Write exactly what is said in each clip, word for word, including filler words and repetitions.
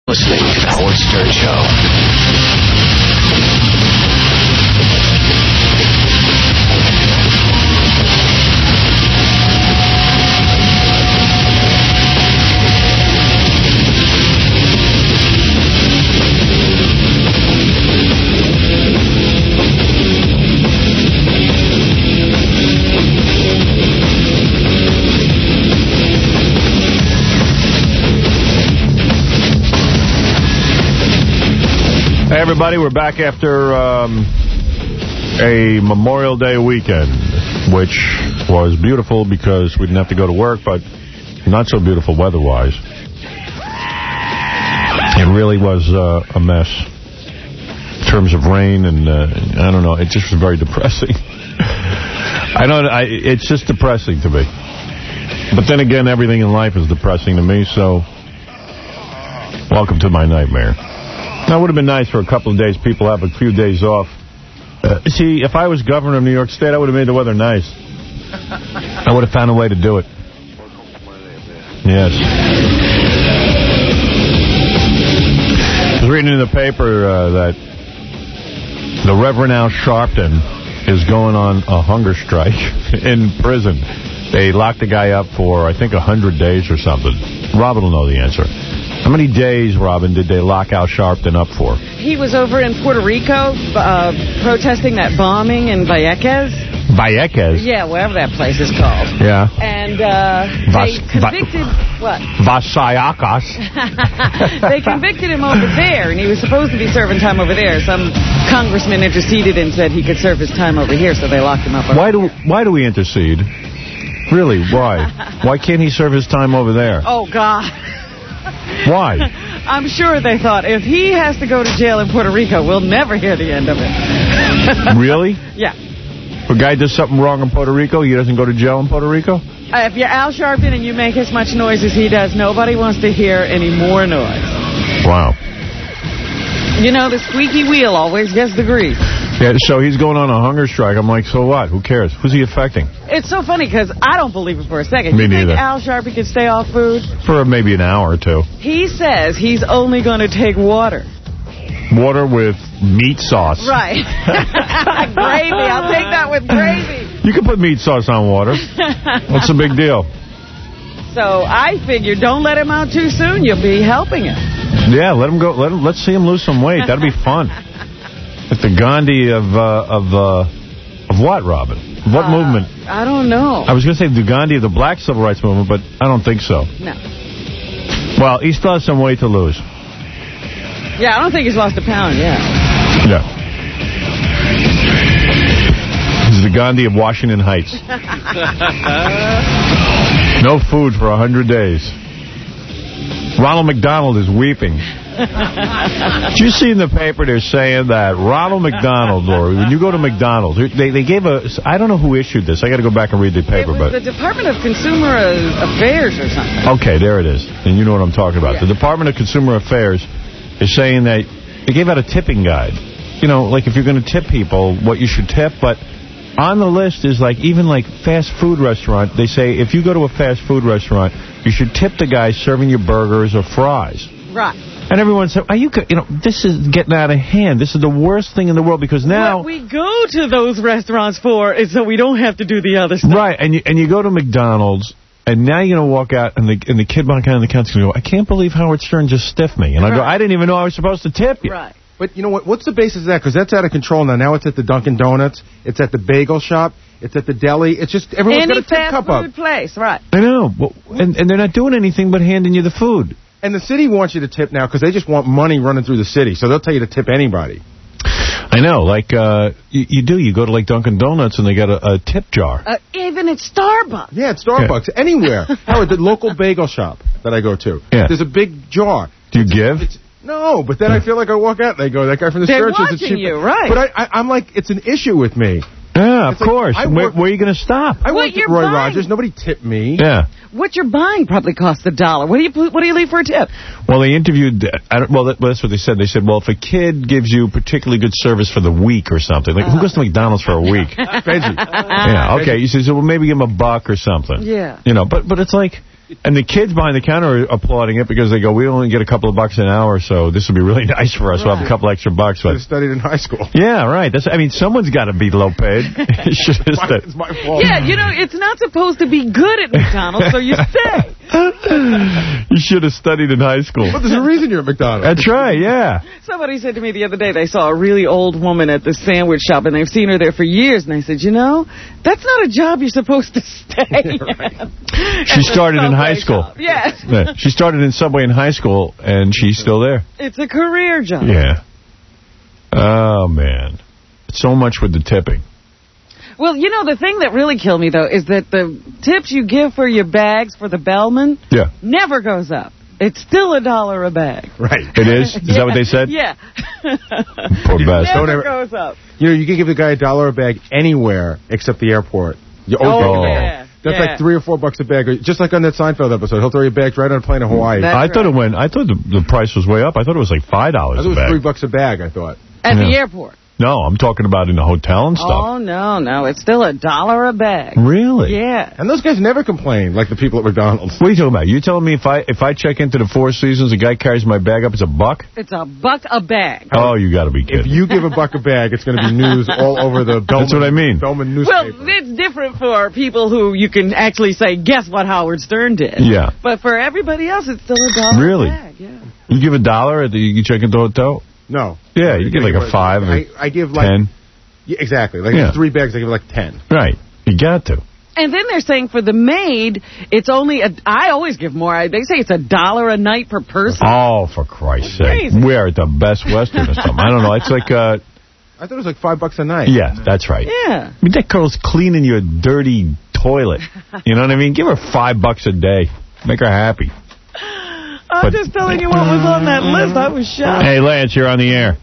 Listening to the Howard Stern Show. Hey, everybody, we're back after um, a Memorial Day weekend, which was beautiful because we didn't have to go to work, but not so beautiful weather-wise. It really was uh, a mess in terms of rain, and uh, I don't know, it just was very depressing. I don't. I, it's just depressing to me. But then again, everything in life is depressing to me, so welcome to my nightmare. Now, it would have been nice for a couple of days, people have a few days off. Uh, see, if I was governor of New York State, I would have made the weather nice. I would have found a way to do it. Yes. I was reading in the paper uh, that the Reverend Al Sharpton is going on a hunger strike in prison. They locked the guy up for, I think, one hundred days or something. Robin will know the answer. How many days, Robin, did they lock Al Sharpton up for? He was over in Puerto Rico uh, protesting that bombing in Vallecas. Vallecas? Yeah, whatever that place is called. Yeah. And uh, Vas they convicted... Va what? Vasayacas. They convicted him over there, and he was supposed to be serving time over there. Some congressman interceded and said he could serve his time over here, so they locked him up. Why do Why do we intercede? Really, why? Why can't he serve his time over there? Oh, God. Why? I'm sure they thought, if he has to go to jail in Puerto Rico, we'll never hear the end of it. Really? Yeah. If a guy does something wrong in Puerto Rico, he doesn't go to jail in Puerto Rico? Uh, if you're Al Sharpton and you make as much noise as he does, nobody wants to hear any more noise. Wow. You know, the squeaky wheel always gets the grease. Yeah, so he's going on a hunger strike. I'm like, so what? Who cares? Who's he affecting? It's so funny because I don't believe it for a second. Me you neither. think Al Sharpton can stay off food? For maybe an hour or two. He says he's only going to take water. Water with meat sauce. Right. Gravy. I'll take that with gravy. You can put meat sauce on water. What's the big deal? So I figured, don't let him out too soon. You'll be helping him. Yeah, let him go. Let him, let's see him lose some weight. That'd be fun. Like the Gandhi of uh, of uh, of what, Robin? What uh, movement? I don't know. I was going to say the Gandhi of the black civil rights movement, but I don't think so. No. Well, he still has some weight to lose. Yeah, I don't think he's lost a pound yet. Yeah. He's the Gandhi of Washington Heights. No food for a hundred days. Ronald McDonald is weeping. Did you see in the paper they're saying that Ronald McDonald, Lori, when you go to McDonald's, they they gave a, I don't know who issued this. I got to go back and read the paper. It was but the Department of Consumer Affairs or something. Okay, there it is. And you know what I'm talking about. Yeah. The Department of Consumer Affairs is saying that they gave out a tipping guide. You know, like if you're going to tip people, what you should tip, but on the list is like even like fast food restaurant. They say if you go to a fast food restaurant, you should tip the guy serving you burgers or fries. Right. And everyone said, "Are you? You know, this is getting out of hand. This is the worst thing in the world because now what we go to those restaurants for is so we don't have to do the other stuff." Right. And you and you go to McDonald's, and now you're gonna walk out, and the and the kid behind the counter's gonna go, "I can't believe Howard Stern just stiffed me." And I go, right. "I didn't even know I was supposed to tip you." Right. But you know what? What's the basis of that? Because that's out of control now. Now it's at the Dunkin' Donuts. It's at the bagel shop. It's at the deli. It's just everyone's Any got a tip cup fast food up. place, right? I know. Well, and and they're not doing anything but handing you the food. And the city wants you to tip now because they just want money running through the city. So they'll tell you to tip anybody. I know. Like, uh, you, you do. You go to, like, Dunkin' Donuts, and they got a, a tip jar. Uh, even at Starbucks. Yeah, at Starbucks. Yeah. Anywhere. Howard, the local bagel shop that I go to. Yeah. There's a big jar. Do you it's, give? It's, no, but then I feel like I walk out, and they go, that guy from the They're church is a cheap... watching you, right. But I, I, I'm like, it's an issue with me. Yeah, it's of like, course. Where, work, where are you going to stop? I what worked at Roy buying? Rogers. Nobody tipped me. Yeah. What you're buying probably costs a dollar. What do you What do you leave for a tip? Well, they interviewed. I don't, well, that, that's what they said. They said, well, if a kid gives you particularly good service for the week or something, like uh, who goes to McDonald's for a week? Veggie. Yeah. Okay. You say, so well, maybe give him a buck or something. Yeah. You know, but but it's like, And the kids behind the counter are applauding it because they go, we only get a couple of bucks an hour, so this would be really nice for us. Right. We'll have a couple extra bucks. But studied in high school. Yeah, right. That's. I mean, someone's got to be low paid. It's, it's, my, it's my fault. Yeah, you know, it's not supposed to be good at McDonald's, so you stay. You should have studied in high school. But there's a reason you're at McDonald's. That's right, yeah. Somebody said to me the other day they saw a really old woman at the sandwich shop, and they've seen her there for years, and I said, you know, that's not a job you're supposed to stay right. at. She started in high school. Shop. Yes. Yeah. She started in Subway in high school, and she's still there. It's a career job. Yeah. Oh, man. So much with the tipping. Well, you know, the thing that really killed me, though, is that the tips you give for your bags for the bellman yeah. never goes up. It's still a dollar a bag. Right. It is? Is yeah. that what they said? Yeah. Poor bastard. Never goes up. You know, you can give the guy a dollar a bag anywhere except the airport. You oh, yeah. That's yeah. like three or four bucks a bag. Just like on that Seinfeld episode. He'll throw your bags right on a plane to Hawaii. That's I right. thought it went, I thought the, the price was way up. I thought it was like five dollars I thought a it was bag. three bucks a bag, I thought. At yeah. the airport. No, I'm talking about in the hotel and stuff. Oh, no, no. It's still a dollar a bag. Really? Yeah. And those guys never complain like the people at McDonald's. What are you talking about? You telling me if I if I check into the Four Seasons, a guy carries my bag up, it's a buck? It's a buck a bag. Oh, you got to be kidding. If you give a buck a bag, it's going to be news all over the Bellman, That's what I mean. Bellman Well, newspaper. it's different for people who you can actually say, guess what Howard Stern did. Yeah. But for everybody else, it's still a dollar Really? a bag. Yeah. You give a dollar at the, you check into the hotel? No. Yeah, you give like a five, I, I give like... ten. Yeah, exactly. Like Yeah. three bags, I give like ten. Right. You got to. And then they're saying for the maid, it's only a... I always give more. I, they say it's a dollar a night per person. Oh, for Christ's sake. Crazy. We're at the Best Western or something. I don't know. It's like... uh I thought it was like five bucks a night. Yeah, that's right. Yeah. I mean, that girl's cleaning your dirty toilet. You know what I mean? Give her five bucks a day. Make her happy. I'm But- just telling you what was on that list. I was shocked. Hey, Lance, you're on the air.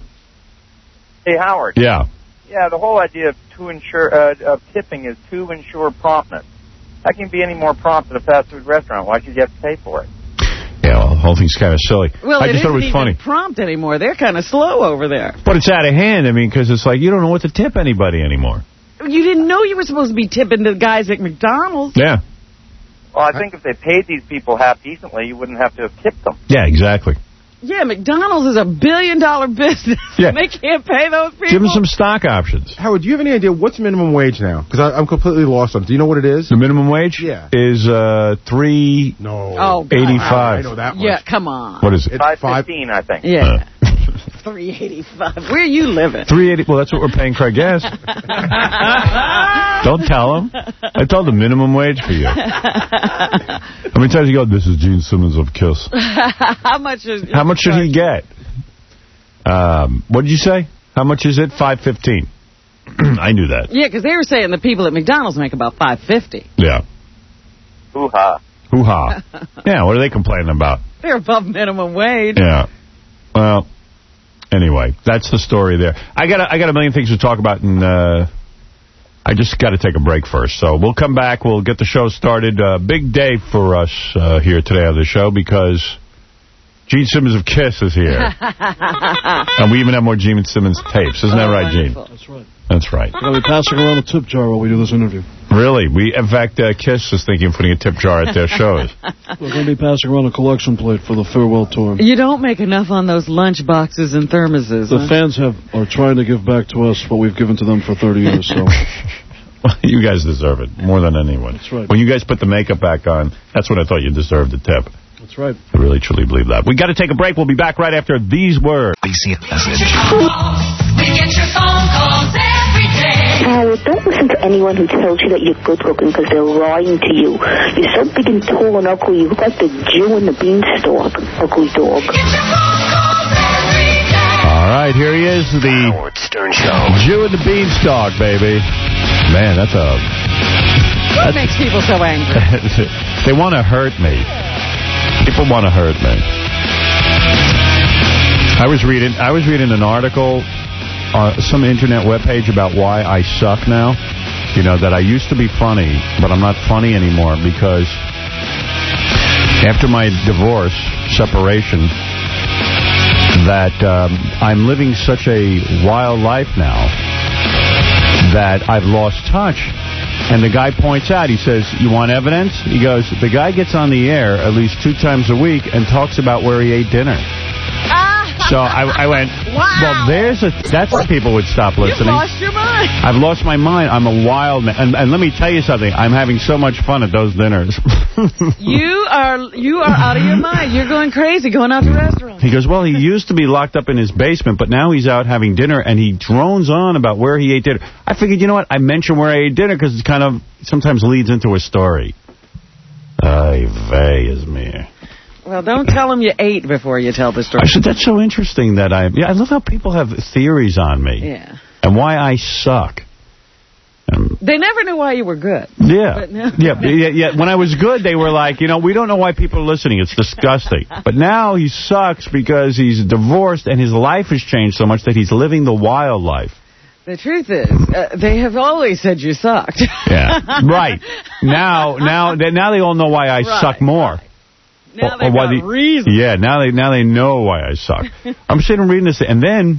Hey, Howard. Yeah. Yeah, the whole idea of to ensure uh, of tipping is to ensure promptness. How can you be any more prompt at a fast food restaurant? Why should you have to pay for it? Yeah, well, the whole thing's kind of silly. Well, I it just thought it was isn't funny. even prompt anymore. They're kind of slow over there. But it's out of hand, I mean, because it's like you don't know what to tip anybody anymore. You didn't know you were supposed to be tipping the guys at McDonald's. Yeah. Well, I think if they paid these people half decently, you wouldn't have to have tipped them. Yeah, exactly. Yeah, McDonald's is a billion-dollar business. Yeah. They can't pay those people. Give them some stock options. Howard, do you have any idea what's minimum wage now? Because I'm completely lost on it. Do you know what it is? The minimum wage Yeah. is uh, three No. Oh, God. eighty-five. I know that much. Yeah, come on. What is it? It's Five five. fifteen, I think. Yeah. three eighty-five. Where are you living? Three eighty. Well, that's what we're paying Craig Gass. Don't tell him. I told the minimum wage for you. How many times you go? This is Gene Simmons of Kiss. How much is? How much should he get? Um, what did you say? How much is it? Five fifteen. I knew that. Yeah, because they were saying the people at McDonald's make about five fifty. Yeah. Hoo-ha. Hoo-ha. Yeah, what are they complaining about? They're above minimum wage. Yeah. Well, anyway, that's the story there. I got a, I got a million things to talk about, and uh, I just got to take a break first. So we'll come back. We'll get the show started. Uh, big day for us uh, here today on the show because Gene Simmons of Kiss is here. And we even have more Gene Simmons tapes. Isn't that right, Gene? That's right. That's right. We're going to be passing around a tip jar while we do this interview. Really? We, in fact, uh, Kiss is thinking of putting a tip jar at their shows. We're going to be passing around a collection plate for the farewell tour. You don't make enough on those lunch boxes and thermoses. The huh? fans have are trying to give back to us what we've given to them for thirty years. So Well, you guys deserve it more than anyone. That's right. When you guys put the makeup back on, that's when I thought you deserved a tip. that's right. I really, truly believe that. We got to take a break. We'll be back right after these words. B C message. We get your phone calls every day. Howard, don't listen to anyone who tells you that you're good looking because they're lying to you. You're so big and tall and ugly. You look like the Jew in the beanstalk. Ugly dog. Get your phone calls every day. All right, here he is, the Howard Stern Show. Jew and the Beanstalk, baby. Man, that's a... What makes people so angry? They want to hurt me. People want to hurt me. I was reading I was reading an article on some internet webpage about why I suck now. You know, that I used to be funny, but I'm not funny anymore because after my divorce, separation, that um, I'm living such a wild life now that I've lost touch And the guy points out, he says, you want evidence? He goes, the guy gets on the air at least two times a week and talks about where he ate dinner. So I, I went, wow. well, there's a, that's why people would stop listening. You've lost your mind. I've lost my mind. I'm a wild man. And, and let me tell you something. I'm having so much fun at those dinners. you are you are out of your mind. You're going crazy going out to restaurants. He goes, well, he used to be locked up in his basement, but now he's out having dinner, and he drones on about where he ate dinner. I figured, you know what? I mention where I ate dinner because it kind of sometimes leads into a story. Ay vey is me. Well, don't tell him you ate before you tell the story. I said, that's so interesting that I... Yeah, I love how people have theories on me. Yeah. And why I suck. Um, they never knew why you were good. Yeah. No. yeah. Yeah, yeah. When I was good, they were like, you know, we don't know why people are listening. It's disgusting. But now he sucks because he's divorced and his life has changed so much that he's living the wild life. The truth is, uh, they have always said you sucked. Yeah. Right. Now, now, they, now they all know why I right. suck more. Right. Now or, they or got the, reason. Yeah, now they now they know why I suck. I'm sitting reading this, and then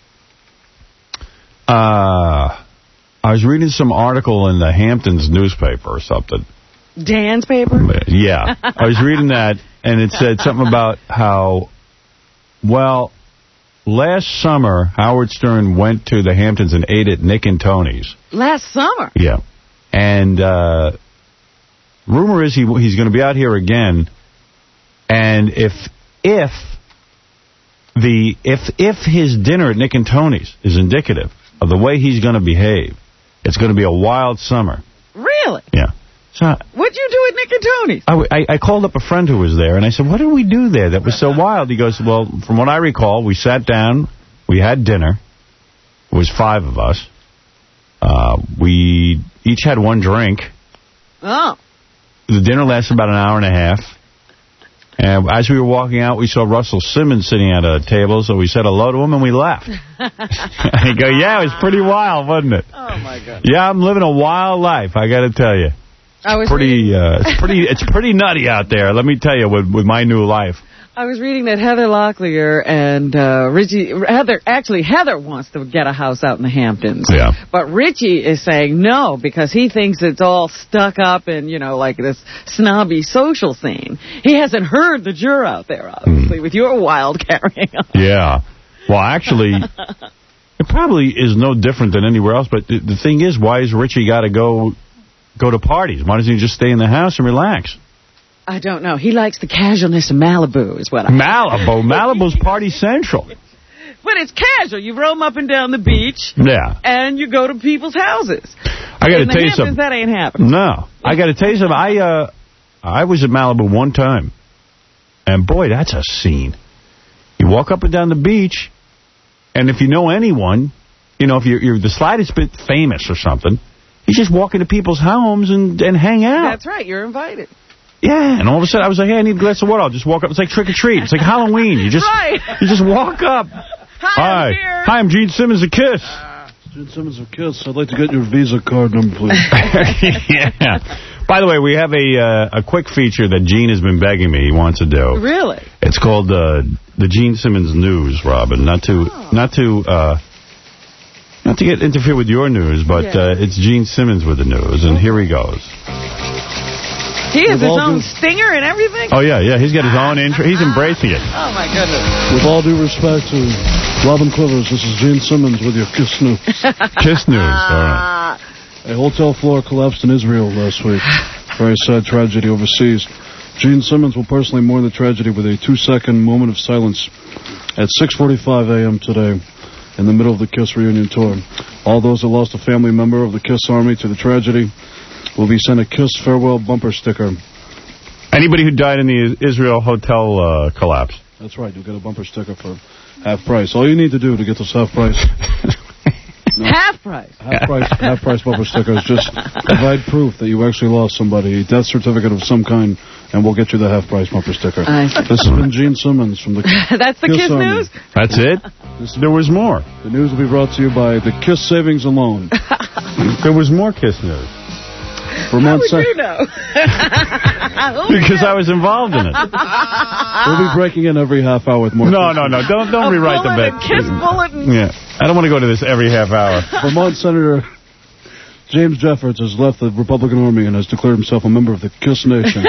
uh, I was reading some article in the Hamptons newspaper or something. Dan's paper? Yeah. I was reading that, and it said something about how, well, last summer, Howard Stern went to the Hamptons and ate at Nick and Tony's. Last summer? Yeah. And uh, rumor is he he's going to be out here again. And if if the if if his dinner at Nick and Tony's is indicative of the way he's going to behave, it's going to be a wild summer. Really? Yeah. So what'd you do at Nick and Tony's? I, I, I called up a friend who was there, and I said, what did we do there that was so wild? He goes, well, from what I recall, we sat down, we had dinner. It was five of us. Uh, we each had one drink. Oh. The dinner lasted about an hour and a half. And as we were walking out, we saw Russell Simmons sitting at a table, so we said hello to him, and we left. And he go, yeah, it was pretty wild, wasn't it? Oh, my God. Yeah, I'm living a wild life, I got to tell you. I was pretty, uh, it's pretty, it's pretty nutty out there, let me tell you, with, with my new life. I was reading that Heather Locklear and uh, Richie, Heather, actually Heather wants to get a house out in the Hamptons. Yeah. But Richie is saying no because he thinks it's all stuck up in, you know, like this snobby social scene. He hasn't heard the juror out there, obviously, mm. with your wild carrying on. Yeah. Well, actually, it probably is no different than anywhere else, but the, the thing is, why has Richie got to go go to parties? Why doesn't he just stay in the house and relax? I don't know. He likes the casualness of Malibu is what I Malibu. Malibu's party central. But it's casual. You roam up and down the beach. Yeah. And you go to people's houses. I got to tell you Hamptons, something. That ain't happening. No. I got to tell you something. I, uh, I was at Malibu one time. And, boy, that's a scene. You walk up and down the beach, and if you know anyone, you know, if you're, you're the slightest bit famous or something, you just walk into people's homes and, and hang out. That's right. You're invited. Yeah, and all of a sudden I was like, hey, I need a glass of water. I'll just walk up. It's like trick-or-treat. It's like Halloween. You just right. you just walk up. Hi, Hi. I'm here. Hi, I'm Gene Simmons of Kiss. Uh, Gene Simmons of Kiss. I'd like to get your Visa card number, please. Yeah. By the way, we have a uh, a quick feature that Gene has been begging me he wants to do. Really? It's called uh, the Gene Simmons News, Robin. Not to oh. not to uh, not to get interfere with your news, but yeah. uh, it's Gene Simmons with the news, and here he goes. He has his own stinger and everything? Oh, yeah, yeah. He's got his own intro. He's embracing it. Oh, my goodness. With all due respect to Robin Quivers, this is Gene Simmons with your Kiss News. Kiss News, all right. A hotel floor collapsed in Israel last week. Very sad tragedy overseas. Gene Simmons will personally mourn the tragedy with a two-second moment of silence at six forty-five a m today in the middle of the Kiss reunion tour. All those that lost a family member of the Kiss Army to the tragedy will be sent a Kiss farewell bumper sticker. Anybody who died in the Israel hotel uh, collapse. That's right. You'll get a bumper sticker for half price. All you need to do to get this half price. No, half price? Half price half price bumper sticker is just provide proof that you actually lost somebody, a death certificate of some kind, and we'll get you the half price bumper sticker. This has been Gene Simmons from the That's the Kiss, Kiss News? That's it? This, there was more. The news will be brought to you by the Kiss Savings and Loan. There was more Kiss News. Vermont How would you know? Because I was involved in it. We'll be breaking in every half hour with more. No, no, no. Don't don't a rewrite the bet. Kiss bulletin. Yeah. I don't want to go to this every half hour. Vermont Senator James Jeffords has left the Republican Army and has declared himself a member of the KISS Nation.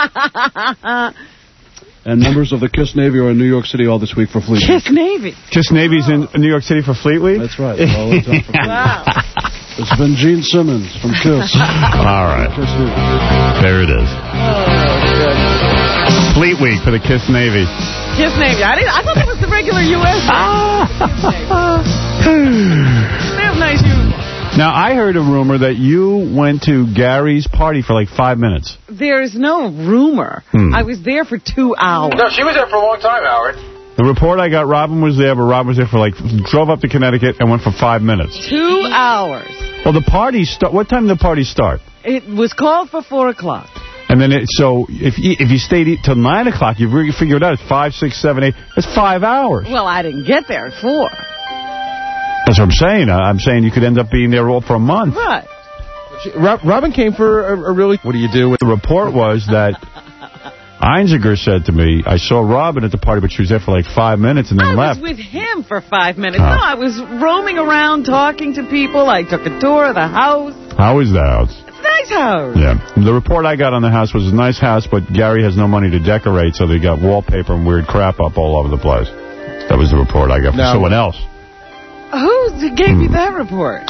And members of the KISS Navy are in New York City all this week for Fleet Week. KISS Navy. KISS Navy's in New York City for Fleet Week? That's right. They're all in town for Fleet Wow. Week. It's been Gene Simmons from KISS. All right. There it is. Fleet Week for the KISS Navy. KISS Navy. I, didn't, I thought that was the regular U S They have nice uniforms. Now, I heard a rumor that you went to Gary's party for like five minutes. There's no rumor. Hmm. I was there for two hours. No, she was there for a long time, Howard. The report I got, Robin was there, but Robin was there for like, drove up to Connecticut and went for five minutes. Two hours. Well, the party, start. what time did the party start? It was called for four o'clock. And then, it, so if you, if you stayed till nine o'clock, you've really figured out it's five, six, seven, eight. It's five hours. Well, I didn't get there at four. That's what I'm saying. I'm saying you could end up being there all for a month. Right. Robin came for a, a really... What do you do? The report was that Einziger said to me, I saw Robin at the party, but she was there for like five minutes and then I left. was with him for five minutes. Oh. No, I was roaming around talking to people. I took a tour of the house. How is the house? It's a nice house. Yeah. The report I got on the house was a nice house, but Gary has no money to decorate, so they got wallpaper and weird crap up all over the place. That was the report I got from Now, someone else. Who gave Hmm. you that report?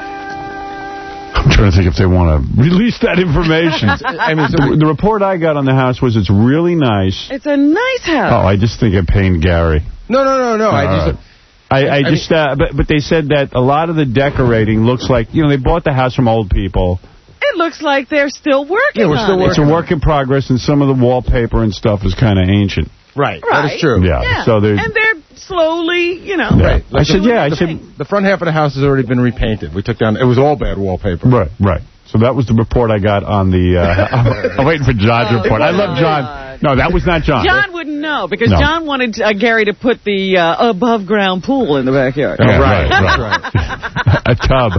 I'm trying to think if they want to release that information. I mean, so the, the report I got on the house was it's really nice. It's a nice house. Oh, I just think it pained Gary. No, no, no, no. I All just... right. I, I, I just, uh, but, but they said that a lot of the decorating looks like, you know, they bought the house from old people. It looks like they're still working Yeah, we're still on It's it. a work in progress, and some of the wallpaper and stuff is kind of ancient. Right. Right. That is true. Yeah. Yeah. So they're, and they're slowly, you know. yeah. Right. I said, yeah, I the, said, the front half of the house has already been repainted. We took down... It was all bad wallpaper. right, right. So that was the report I got on the... Uh, I'm, I'm waiting for John's Oh, report. I love God. John. No, that was not John. John wouldn't know, because No. John wanted uh, Gary to put the uh, above-ground pool in the backyard. Yeah, right, right, right. A tub.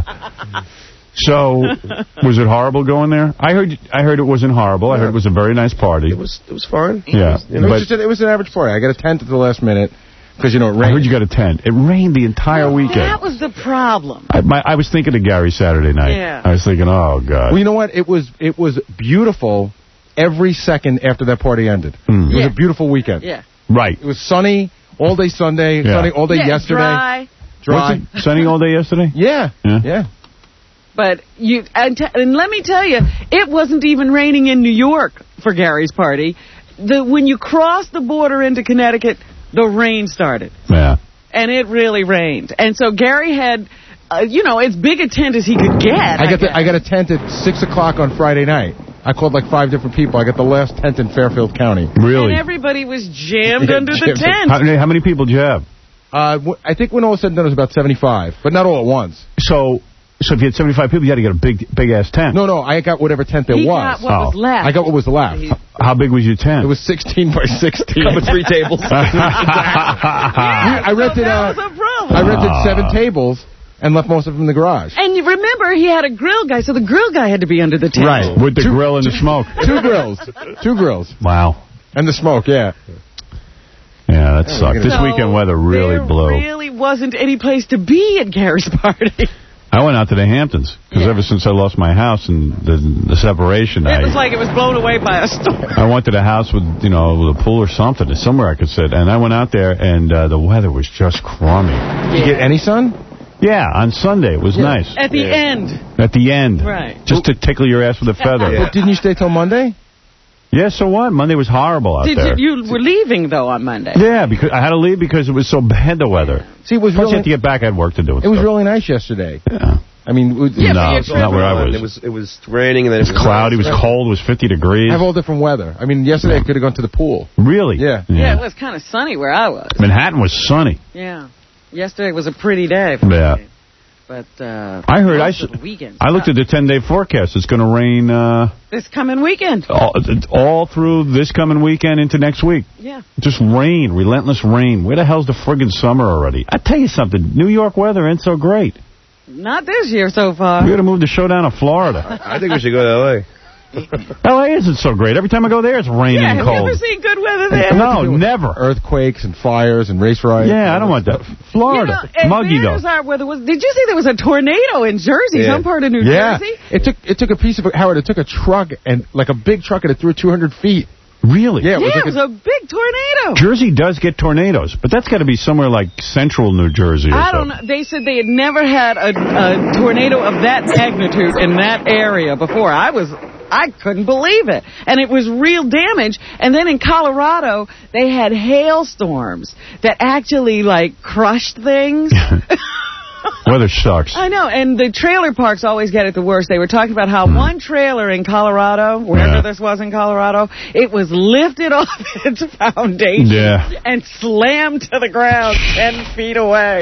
So, was it horrible going there? I heard I heard it wasn't horrible. I heard it was a very nice party. It was it was fun. Yeah. You know, it, but was just, it was an average party. I got a tent at the last minute because, you know, it rained. I heard you got a tent. It rained the entire weekend. That was the problem. I, my, I was thinking of Gary Saturday night. Yeah. I was thinking, oh, God. Well, you know what? It was it was beautiful every second after that party ended. Mm. It was Yeah. a beautiful weekend. Yeah. Right. It was sunny all day Sunday, Yeah. sunny all day yeah, yesterday. dry. Dry. Was it sunny all day yesterday? Yeah. Yeah. Yeah. But you and, t and let me tell you, it wasn't even raining in New York for Gary's party. The when you crossed the border into Connecticut, the rain started, Yeah. and it really rained. And so Gary had, uh, you know, as big a tent as he could get. I got the, guess. I got a tent at six o'clock on Friday night. I called like five different people. I got the last tent in Fairfield County. Really? And everybody was jammed Yeah, under the jammed. tent. How, how many people did you have? Uh, w- I think when all was said and done, it was about seventy-five, but not all at once. So, so if you had seventy-five people, you had to get a big, big ass tent. No, no, I got whatever tent there he was. got what Oh. was left. I got what was left. How big was your tent? It was sixteen by sixteen. Come with three tables. Yeah, I rented, so that uh, was a problem. I rented Ah. seven tables and left most of them in the garage. And you remember, he had a grill guy, so the grill guy had to be under the tent. Right. With the grill and the smoke. Two grills. Two grills. Wow. And the smoke, yeah. Yeah, that sucked. This So weekend weather really there blew. really wasn't any place to be at Gary's party. I went out to the Hamptons, because Yeah. ever since I lost my house and the, the separation, It I, was like it was blown away by a storm. I wanted a house with, you know, with a pool or something, somewhere I could sit. And I went out there, and uh, the weather was just crummy. Did you get any sun? Yeah, on Sunday. It was nice. At the end. At the end. Right. Just to tickle your ass with a feather. But didn't you stay till Monday? Yeah, so what? Monday was horrible out Did there. you, you were leaving, though, on Monday. Yeah, because I had to leave because it was so bad, the weather. See, it was Plus, you really, had to get back. I had work to do. and it was stuff. really nice yesterday. Yeah. I mean, it was- Yeah, no, but it's you're not where I And was. It was it was raining and then It was cloudy. It was cold. It was fifty degrees. I have all different weather. I mean, yesterday I could have gone to the pool. Really? Yeah. Yeah, it was kind of sunny where I was. Manhattan was sunny. Yeah. Yesterday was a pretty day. For Yeah. me. But uh, I heard. I, most of the weekend I looked at the ten-day forecast. It's going to rain uh, this coming weekend. all, all through this coming weekend into next week. Yeah. Just rain, relentless rain. Where the hell's the friggin' summer already? I tell you something. New York weather ain't so great. Not this year so far. We got to move the show down to Florida. I think we should go to L A. L A isn't so great. Every time I go there, it's raining Yeah, and have cold. you ever seen good weather there? No, never. Earthquakes and fires and race riots. Yeah, I don't want that. Florida, You know, and muggy though. there's our weather was. Did you see there was a tornado in Jersey, Yeah. some part of New Yeah. Jersey? It took it took a piece of Howard. It took a truck and like a big truck and it threw two hundred feet. Really? Yeah, it was Yeah, like it was a big tornado. Jersey does get tornadoes, but that's got to be somewhere like central New Jersey or I don't something. know. They said they had never had a, a tornado of that magnitude in that area before. I was, I couldn't believe it. And it was real damage. And then in Colorado, they had hailstorms that actually, like, crushed things. Weather sucks. I know, and the trailer parks always get it the worst. They were talking about how one trailer in Colorado, wherever Yeah. this was in Colorado, it was lifted off its foundation Yeah. and slammed to the ground ten feet away.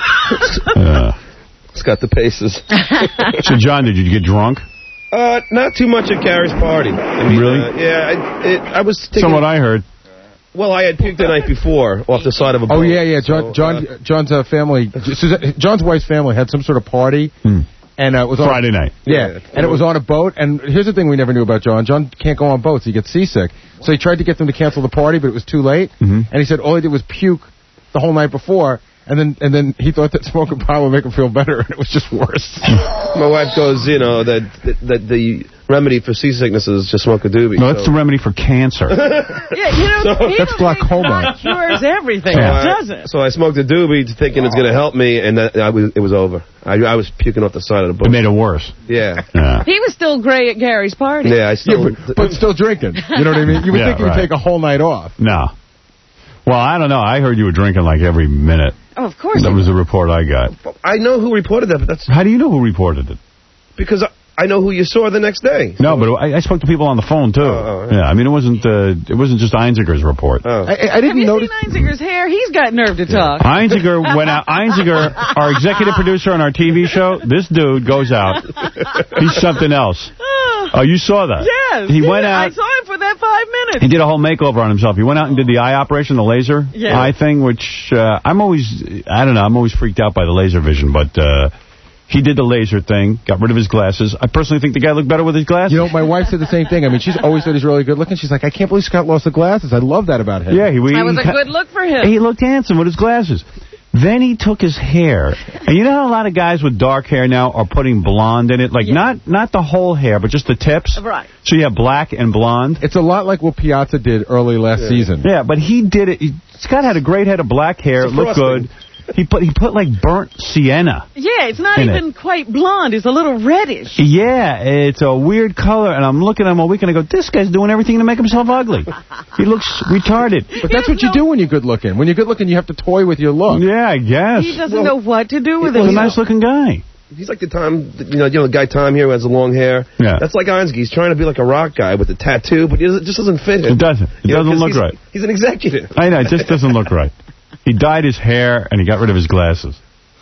Uh, It's got the paces. so, John, did you get drunk? Uh, not too much at Gary's party. I mean, Really? Uh, yeah, I, it, I was thinking... Somewhat I heard. Well, I had puked the night before off the side of a boat. Oh yeah, yeah. John, So, John, uh, John's uh, family, Suzanne, John's wife's family had some sort of party, Hmm. and uh, it was on, Friday night. Yeah, Yeah. and it was on a boat. And here's the thing we never knew about John: John can't go on boats; he gets seasick. So he tried to get them to cancel the party, but it was too late. Mhm. And he said all he did was puke the whole night before. And then, and then he thought that smoking pot would make him feel better, and it was just worse. my wife goes, you know, that, that that the remedy for seasickness is just smoke a doobie. No, that's so. the remedy for cancer. Yeah, you know, So- people That's glaucoma. think pot cures everything. So It I- doesn't. So I smoked a doobie thinking it's going to help me, and that, I was, it was over. I, I was puking off the side of the boat. It made it worse. Yeah. Yeah. He was still gray at Gary's party. Yeah, I still... Yeah, but, but still drinking. You know what I mean? You would Yeah, think he would right. take a whole night off. No. Well, I don't know. I heard you were drinking like every minute. Oh, of course. That he was the report I got. I know who reported that, but that's How do you know who reported it? because I, I know who you saw the next day. No, but I, I spoke to people on the phone, too. Oh, oh, yeah. Yeah, I mean, it wasn't uh, it wasn't just Einziger's report. Oh. I, I Have didn't you notice. seen Einziger's hair? He's got nerve to talk. Einziger went out. Einziger, our executive producer on our T V show, this dude goes out. He's something else. Oh, you saw that? Yes. He yeah, went out. I saw him for that five minutes. He did a whole makeover on himself. He went out and did the eye operation, the laser Yeah. eye thing, which uh, I'm always, I don't know, I'm always freaked out by the laser vision, but uh, he did the laser thing, got rid of his glasses. I personally think the guy looked better with his glasses. You know, my wife said the same thing. I mean, she's always said he's really good looking. She's like, I can't believe Scott lost the glasses. I love that about him. yeah, he, he That was a he- good look for him. He looked handsome with his glasses. Then he took his hair. And you know how a lot of guys with dark hair now are putting blonde in it? Like, Yeah. not not the whole hair, but just the tips. Right. So you have black and blonde. It's a lot like what Piazza did early last season. Yeah, but he did it. He, Scott had a great head of black hair. It It's looked frosting. good. He put he put like burnt sienna. Yeah, it's not In even quite blonde. It's a little reddish. Yeah, it's a weird color, and I'm looking at him all week, and I go, this guy's doing everything to make himself ugly. He looks retarded. But that's what you do when you're good looking. When you're good looking, you have to toy with your look. Yeah, I guess. He doesn't Well, know what to do with He's it. a nice-looking guy. He's like the Tom, you know, you know, the guy Tom here who has the long hair. Yeah. That's like Einzige. He's trying to be like a rock guy with a tattoo, but he doesn't, it just doesn't fit him. It doesn't. It You know, doesn't 'cause look he's, right. He's an executive. I know, it just doesn't look right. He dyed his hair, and he got rid of his glasses.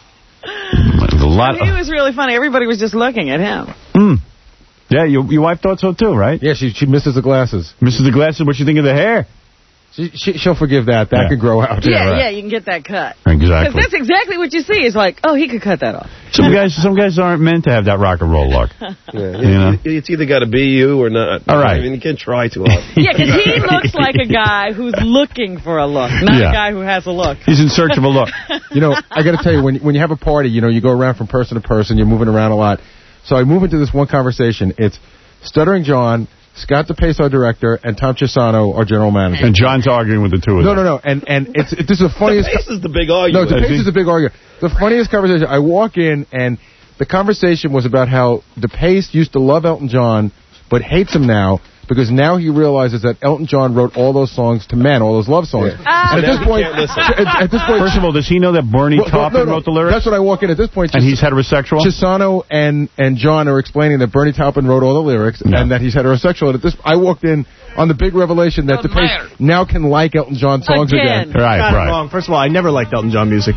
There's a lot He was really funny. Everybody was just looking at him. Mm. Yeah, your, your wife thought so, too, right? Yeah, she she misses the glasses. Missus the glasses, what you think of the hair? She, she, she'll forgive that. That Yeah. could grow out. Yeah, right. yeah, you can get that cut. Because Exactly. that's exactly what you see. It's like, oh, he could cut that off. Some guys some guys aren't meant to have that rock and roll look. Yeah, You know? it- it's either got to be you or not. All right. I mean, you can't try too hard. Yeah, because he looks like a guy who's looking for a look, not Yeah. a guy who has a look. He's in search of a look. You know, I got to tell you, when when you have a party, you know, you go around from person to person, you're moving around a lot. So I move into this one conversation. It's Stuttering John, Scott DePace, our director, and Tom Chisano, our general manager. And John's arguing with the two of No, them. no, no. And and it's it, this is the funniest. This is the big No, argument. DePace is a big argument. The funniest conversation. I walk in, and the conversation was about how DePace used to love Elton John, but hates him now because now he realizes that Elton John wrote all those songs to men, all those love songs. Yeah. Ah. And at Now this he point, can't listen. at, at this point, First of all, does he know that Bernie well, well, Taupin no, no, wrote the lyrics? That's what I walk in at this point. And Chis- he's heterosexual? Chisano and and John are explaining that Bernie Taupin wrote all the lyrics Yeah. and that he's heterosexual. And at this, I walked in on the big revelation that Doesn't DePace matter. now can like Elton John songs Again. again. Right, Got it right. wrong. First of all, I never liked Elton John music.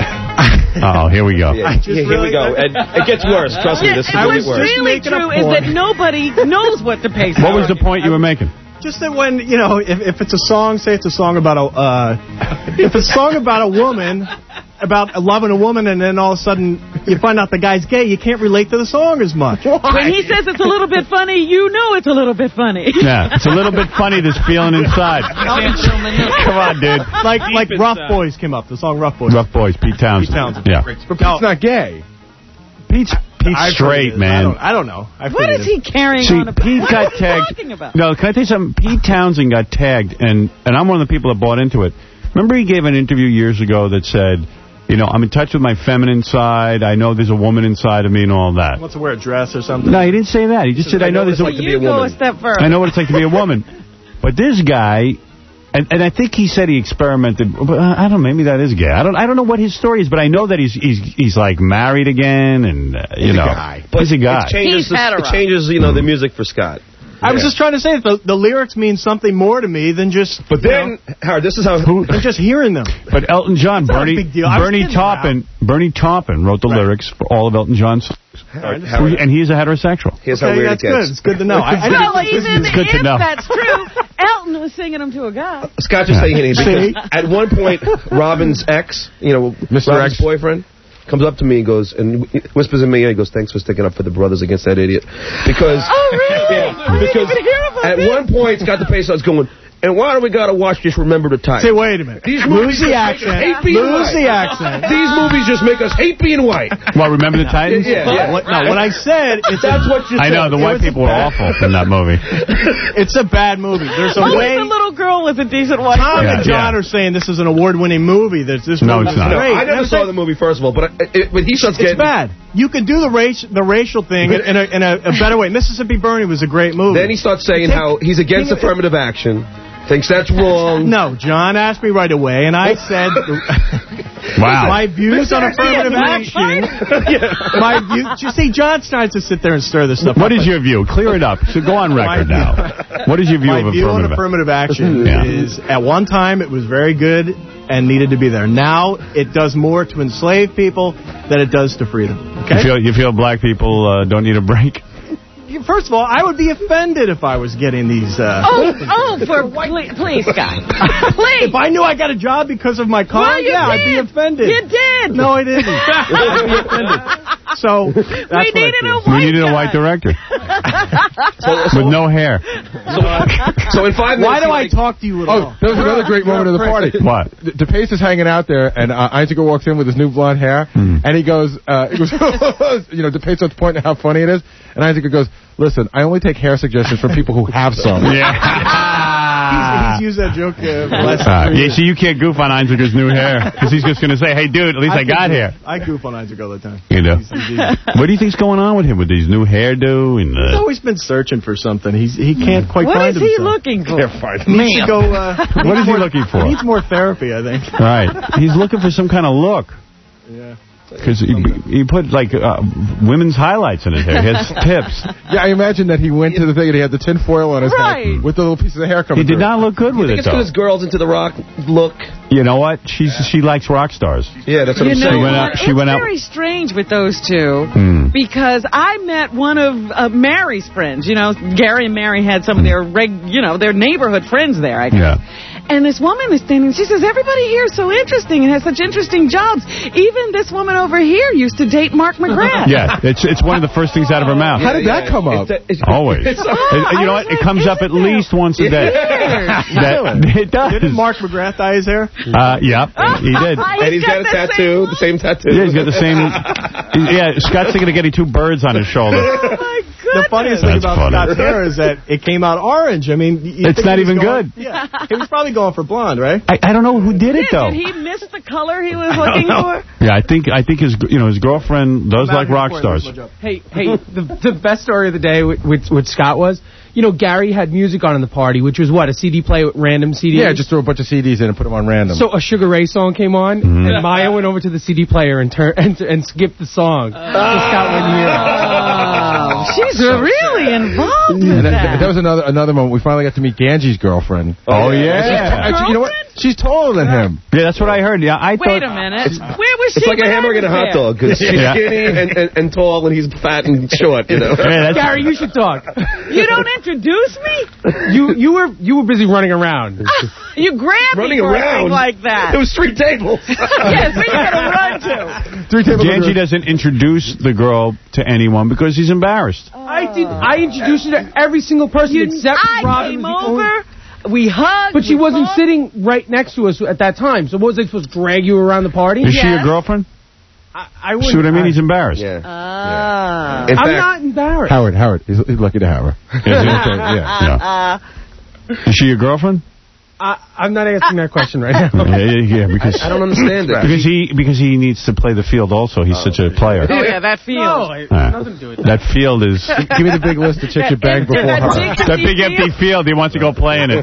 Oh, here we go. Yeah, just yeah, here really- we go. And it gets worse. Trust me, Yeah, this is and going what's to get worse. really making a true is point. that nobody knows what the pace What was the point you were making? Just that when, you know, if, if it's a song, say it's a song about a, uh, if it's a song about a woman, about loving a woman, and then all of a sudden you find out the guy's gay, you can't relate to the song as much. When he says it's a little bit funny, you know it's a little bit funny. Yeah, it's a little bit funny, this feeling inside. Come on, dude. Like like Rough Boys came up, the song Rough Boys. Rough Boys, Pete Townsend. Pete Townsend. Yeah. But Pete's not gay. Pete's, Pete's I've straight, heard it. man. I don't, I don't know. I've What heard is it. he carrying See, on about? Pete What got is he tagged. talking about? No, can I tell you something? Pete Townsend got tagged, and, and I'm one of the people that bought into it. Remember he gave an interview years ago that said, you know, I'm in touch with my feminine side. I know there's a woman inside of me and all that. Wants to wear a dress or something? No, he didn't say that. He just said, I know there's a... Well, you go a step further. I know what it's like to be a woman. But this guy... And, and I think he said he experimented, but I don't know, maybe that is gay. I don't I don't know what his story is, but I know that he's he's he's like married again, and uh, you He's know, a guy. But he's a guy. It changes, He's the, hetero. it changes, you know, the music for Scott. I was just trying to say that the, the lyrics mean something more to me than just... But then, know, Howard, this is how... than just hearing them. But Elton John, It's not a Bernie big deal. I was Bernie kidding Taupin, Bernie Taupin wrote the Right. lyrics for all of Elton John's songs. Howard, Howard, And he's a heterosexual. here's Okay, how weird that's it gets. good. It's good to know. I, I Well, didn't- even it's good to if know. that's true, Elton was singing them to a guy. Scott just saying anything. See? Because at one point, Robin's ex, you know, Mister Robin's X. boyfriend, comes up to me and goes, and whispers in my ear, he goes, thanks for sticking up for the brothers against that idiot. Because, Oh, really? yeah, I didn't because even hear about at this. one point, Scott DePace starts going, and why do we got to watch this Remember the Titans? Say, wait a minute. These Lose movies the just make us accent. hate being Lose white. the accent. These movies just make us hate being white. Well, remember the Titans? Yeah, yeah. What, no, what I said, it's That's a, what you I said. know, the It white was people were bad. awful in that movie. It's a bad movie. There's a Only way... the little girl was a decent white Tom Yeah, and John yeah. are saying this is an award-winning movie. That this No, movie it's is not. great. I never saw the movie, first of all, but, I, it, but he starts It's getting... bad. You can do the race, the racial thing in a, in a, a better way. Mississippi Burning was a great movie. Then he starts saying Take- how he's against Think of- affirmative action, thinks that's wrong. No, John asked me right away, and I said... Wow. My views on affirmative action... My view, you see, John tries to sit there and stir this stuff What up. is your view? Clear it up. So go on record My- now. What is your view My of view on affirmative action? affirmative action Yeah. is, at one time, it was very good and needed to be there. Now, it does more to enslave people than it does to freedom. Okay? You feel, you feel black people uh, don't need a break? First of all, I would be offended if I was getting these... Uh, Oh, oh, for please, please, Scott. Please. If I knew I got a job because of my car, Well, you yeah, did. I'd be offended. You did. No, I didn't. I'd be offended. So, that's we what I needed feel. a white We needed a guy. white director So, so, with no hair. so, so in five minutes... Why do he, I like, talk to you at Oh, all? that was another great moment of the party. What? D- DePace is hanging out there, and uh, Isaac walks in with his new blonde hair, Hmm. and he goes, uh, he goes, you know, DePace starts pointing out how funny it is, and Isaac goes, listen, I only take hair suggestions from people who have some. Yeah. He's, he's used that joke uh, for the last Uh, three yeah, years. so you can't goof on Isaac's new hair, because he's just going to say, hey, dude, at least I, can got goof- hair. I goof on Isaac all the time. You know? He's, he's, he's What do you think's going on with him, with these new hairdo? and uh, always been searching for something. He's He can't quite What find is he himself. looking for? He needs to go... Uh, What is he looking for? He needs more therapy, I think. Right. He's looking for some kind of look. Yeah. Because he, he put, like, uh, women's highlights in his hair. He has tips. Yeah, I imagine that he went to the thing and he had the tin foil on his Right. head with the little pieces of hair He coming did through. not look good I with think it, it's because though. his girl's into the rock look. You know what? She's She likes rock stars. Yeah, that's what You I'm know saying. went what? out- she it's went out- very strange with those two Hmm. because I met one of uh, Mary's friends. You know, Gary and Mary had some of their reg, you know, their neighborhood friends there, I guess. Yeah. And this woman is standing, she says, everybody here is so interesting and has such interesting jobs. Even this woman over here used to date Mark McGrath. Yeah, it's it's one of the first things out of her mouth. How did that come up? It's- it's- Always. it's- It- you know what? It comes up at least once a day. That, it does. Didn't Mark McGrath dye his hair? Uh, yep, he did. And he's got a the tattoo, the same tattoo. Yeah, he's got the same. Yeah, Scott's thinking of getting two birds on his shoulder. Oh, my goodness. The funniest thing That's about funny. Scott's hair is that it came out orange. I mean, you It's think not he was even going- good. Yeah, he was probably going for blonde, right? I, I don't know who did it though. Did he miss the color he was looking for? Yeah, I think I think his you know his girlfriend does like rock stars. Hey, hey, the, the best story of the day with, with, with Scott was, you know, Gary had music on in the party, which was what, a C D player with random C Ds? Yeah, just throw a bunch of C Ds in and put them on random. So a Sugar Ray song came on, Mhm. and Maya went over to the C D player and tur- and, and skipped the song. So Scott wouldn't hear it. Oh, she's really involved And with that, that. that was another another moment. We finally got to meet Ganji's girlfriend. Oh She's- yeah. actually, you know what? She's taller than him. Yeah, that's what I heard. Yeah, I Wait thought. a minute. Where was she? It's like a when I hamburger and a was hot there? dog. Because she's Yeah. skinny and, and, and tall, and he's fat and short, you know. Yeah, that's, Gary, you should talk. You don't introduce me? You you were you were busy running around. You grabbed Running me for a around thing like that. It was three tables. Yes, we got to run to. Three tables. Ganji doesn't introduce the girl to anyone because he's embarrassed. I did. I introduced her to every single person You, except I Robin. came was the only- over. We hugged. But she we wasn't talked. sitting right next to us at that time. So what was I supposed to drag you around the party? Is she Yes. your girlfriend? I, I wouldn't. See what I mean? He's embarrassed. Yeah. Ah. In I'm fact- not embarrassed. Howard, Howard. He's, he's lucky to have her. Yeah. yeah. Is she your girlfriend? I, I'm not asking that question right now. Yeah, yeah, yeah, because I don't understand it. because he because he needs to play the field also. He's such a player. Oh, yeah, that feels. No, it Ah. has nothing to do with that. That field is Give me the big list of chicks you banged before That her. chick- that big empty field. He wants to go play in it.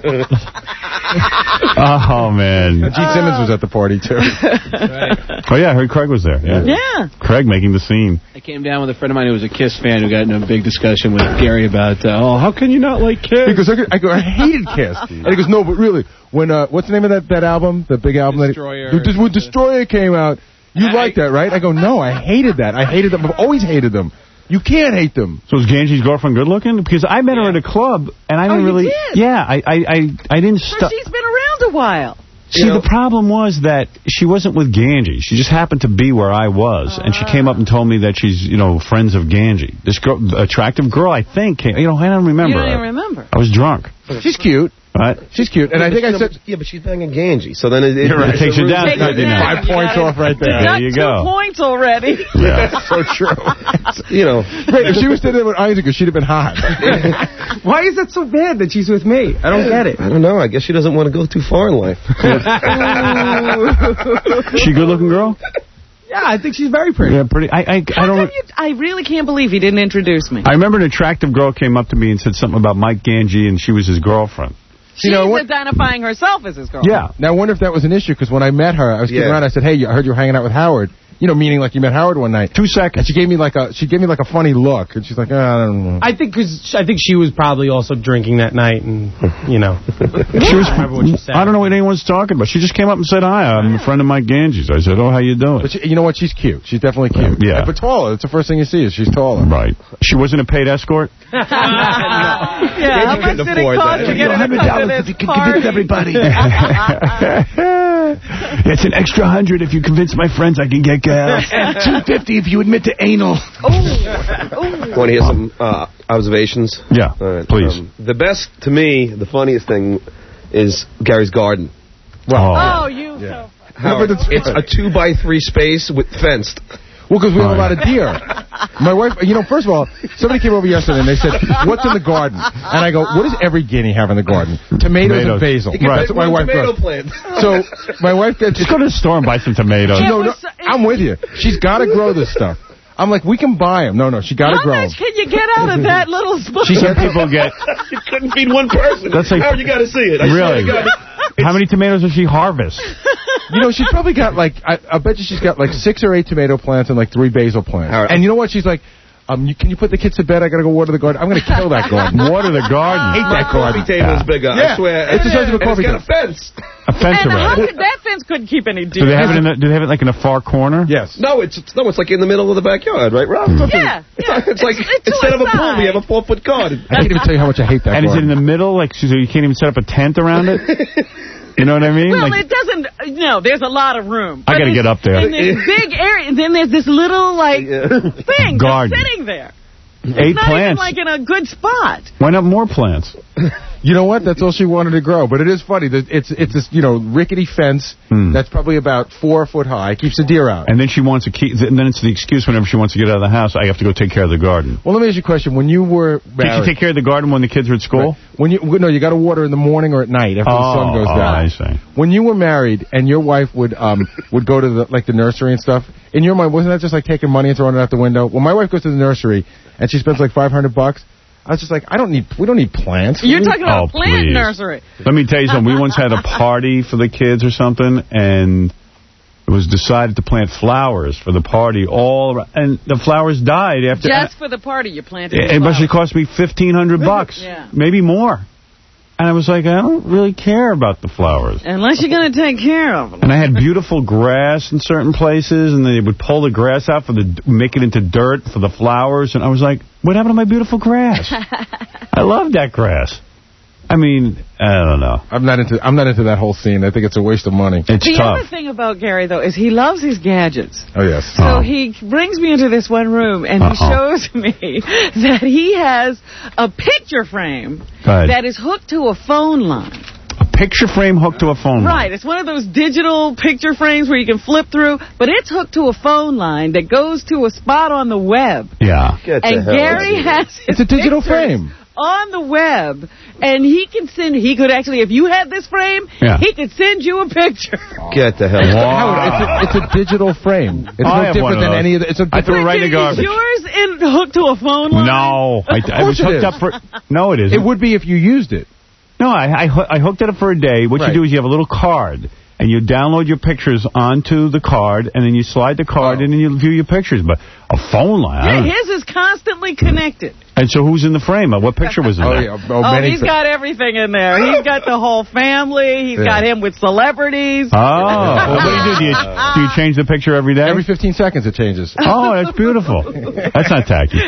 Oh man. Gene Simmons was at the party, too. Oh yeah, I heard Craig was there. Yeah. Yeah. Craig making the scene. I came down with a friend of mine who was a Kiss fan who got in a big discussion with Gary about, uh, oh, how can you not like Kiss? Because I, go, I go, I hated Kiss. And he goes, no, but really, when, uh, what's the name of that, that album? The big album? Destroyer. That, the, when Destroyer came out, you liked that, right? I go, no, I hated that. I hated them. I've always hated them. You can't hate them. So is Ganji's girlfriend good looking? Because I met her at a club and I didn't Oh, you really. did? Yeah, I I I, I didn't Well, stop. she's been around a while. See, the problem was that she wasn't with Ganji. She just happened to be where I was, and she came up and told me that she's, you know, friends of Ganji. This girl, attractive girl, I think. Came, you know, I don't remember. You don't I, even remember. I was drunk. She's cute. Right? She's cute. And I think I said... Yeah, but she's banging Ganji, so then it, it, You're right. it Takes you down. Takes you down. Five You points gotta off right there. There you Two go. points already. Yeah. So true. You know. Right, if she was sitting there with Isaac, she'd have been hot. Why is that so bad that she's with me? I don't get it. I don't know. I guess she doesn't want to go too far in life. She a good looking girl? Yeah, I think she's very pretty. Yeah, pretty. I I, I How don't. come you, I really can't believe he didn't introduce me. I remember an attractive girl came up to me and said something about Mike Ganji, and she was his girlfriend. She's You know what? identifying herself as his girl. Yeah. Now, I wonder if that was an issue, because when I met her, I was kidding Yeah. around. I said, hey, I heard you were hanging out with Howard. You know, meaning like you met Howard one night. Two seconds. And she gave me like a she gave me like a funny look, and she's like, oh, I don't know. I think because I think she was probably also drinking that night, and you know, She was. I remember what she said. I don't know what anyone's talking about. She just came up and said hi. I'm a friend of Mike Ganji's. I said, oh, how you doing? But she, you know what? She's cute. She's definitely cute. Yeah. But taller. That's the first thing you see is she's taller. Right. She wasn't a paid escort? Yeah, how much did it afford cost that. to get one hundred dollars into this party? everybody. It's an extra hundred if you convince my friends I can get gas. two fifty if you admit to anal. Want to hear some uh, observations? Yeah, All right, please. um, the best, to me, the funniest thing is Gary's garden. Oh. Oh, you so Howard, it's a two by three space with fenced. Well, because we have a lot of deer. My wife, you know, first of all, somebody came over yesterday and they said, what's in the garden? And I go, what does every guinea have in the garden? Tomatoes, Tomatoes. and basil. You can Right. take That's what my one wife tomato does. plant. So my wife gets... Just go to the store and buy some tomatoes. No, no, was- I'm with you. She's got to grow this stuff. I'm like, we can buy them. No, no, she got to How grow them. much can you get out of that little spoon? She said people get... You couldn't feed one person. That's like- Howard, you got to see it. I swear Really? to God. How many tomatoes does she harvest? You know, she's probably got like, I, I bet you she's got like six or eight tomato plants and like three basil plants. All right. And you know what? She's like, um, you, can you put the kids to bed? I got to go water the garden. I'm going to kill that garden. Water the garden. Hate that garden. Coffee table is bigger. Yeah. I swear. It's the size of a And coffee It's got a table. fence. A fence And how around it. could that fence couldn't keep any deer? Do they have it in the, do they have it like in a far corner? Yes. No, it's, it's no, it's like in the middle of the backyard, right, Rob? It's nothing- Yeah, It's, yeah. not- it's like It's- it's to instead a of a pool, we side. have a four foot garden. I can't even tell you how much I hate that And is it garden. in the middle, like, so you can't even set up a tent around it? You know what I mean? Well, Like, it doesn't. No, there's a lot of room. I But gotta it's get up there. In this big area, and then there's this little like Yeah. thing Garden. just sitting there. eight Not plants. even like in a good spot. Why not more plants? You know what? That's all she wanted to grow. But it is funny. that It's it's this, you know, rickety fence Hmm. that's probably about four foot high. Keeps the deer out. And then she wants to keep, and then it's the excuse whenever she wants to get out of the house, I have to go take care of the garden. Well, let me ask you a question. When you were Did married, she take care of the garden when the kids were at school? when you no, you got to water in the morning or at night after the sun goes oh, down. I see. When you were married and your wife would um would go to the like the nursery and stuff, in your mind wasn't that just like taking money and throwing it out the window? When my wife goes to the nursery and she spends like five hundred bucks, I was just like, I don't need we don't need plants. You're talking about Oh, a plant please. nursery. Let me tell you something. We once had a party for the kids or something, and it was decided to plant flowers for the party all around, and the flowers died after. Just for the party, you planted. It must have flowers. cost me fifteen hundred bucks, Yeah. maybe more. And I was like, I don't really care about the flowers. Unless you're going to take care of them. And I had beautiful grass in certain places, and they would pull the grass out for the make it into dirt for the flowers. And I was like, what happened to my beautiful grass? I love that grass. I mean, I don't know. I'm not into I'm not into that whole scene. I think it's a waste of money. It's the tough. other thing about Gary, though, is he loves his gadgets. Oh, yes. So Oh. he brings me into this one room, and he Uh-oh. shows me that he has a picture frame Go ahead. that is hooked to a phone line. A picture frame hooked to a phone line. Right. It's one of those digital picture frames where you can flip through, but it's hooked to a phone line that goes to a spot on the web. Yeah. Get the And hell Gary out of here. has his It's a digital pictures frame. on the web, and he can send, he could actually, if you had this frame, Yeah. he could send you a picture. Get the hell out. Howard, it's a, it's a digital frame. It's I no have different one of than those. any of the... It's a I threw it right in the Is garbage. yours in, hooked to a phone line? No. I, I was course it hooked is. up for... No, it isn't. It would be if you used it. No, I, I, hoo- I hooked it up for a day. What Right. you do is you have a little card, and you download your pictures onto the card, and then you slide the card Oh. in and you view your pictures. But a phone line, I Yeah, don't know. his is constantly connected. And so who's in the frame? What picture was in Oh, there? yeah. Oh, Oh, many he's th- got everything in there. He's got the whole family. He's Yeah. got him with celebrities. Oh. Well, what do you do? Do you, do you change the picture every day? Every fifteen seconds it changes. Oh, that's beautiful. That's not tacky.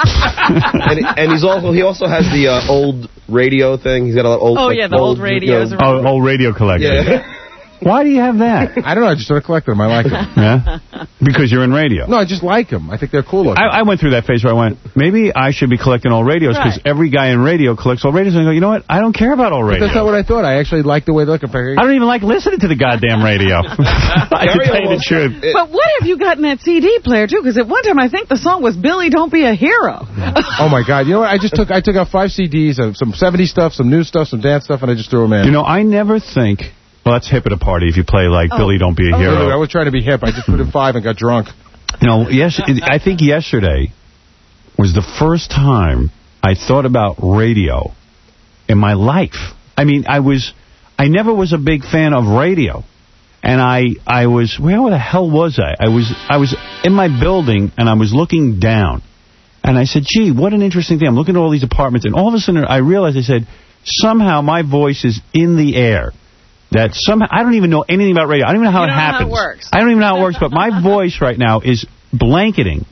and, and he's also he also has the uh, old radio thing. He's got a lot of old. Oh, like, yeah, the old radios You know, Oh, old radio collector. yeah. Why do you have that? I don't know. I just sort of collect them. I like them. Yeah? Because you're in radio. No, I just like them. I think they're cool looking. I, I went through that phase where I went, maybe I should be collecting old radios because Right. every guy in radio collects old radios. And I go, you know what? I don't care about old But radio. that's not what I thought. I actually like the way they look. I I don't even like listening to the goddamn radio. I can Gary tell you the almost- truth. it- But what have you got in that C D player, too? Because at one time, I think the song was Billy, Don't Be a Hero. Oh, my God. You know what? I just took I took out five C Ds, of some seventies stuff, some new stuff, some dance stuff, and I just threw them in. You know, I never think, well, that's hip at a party if you play like Oh. Billy Don't Be a Oh. Hero. I was trying to be hip. I just put in five and got drunk. No, yes, I think yesterday was the first time I thought about radio in my life. I mean, I was, I never was a big fan of radio. And I, I was, where the hell was I? I was, I was in my building and I was looking down. And I said, gee, what an interesting thing. I'm looking at all these apartments. And all of a sudden I realized, I said, somehow my voice is in the air. That somehow, I don't even know anything about radio. I don't even know how You it don't know how it happens. works. I don't even know how it works, but my voice right now is blanketing,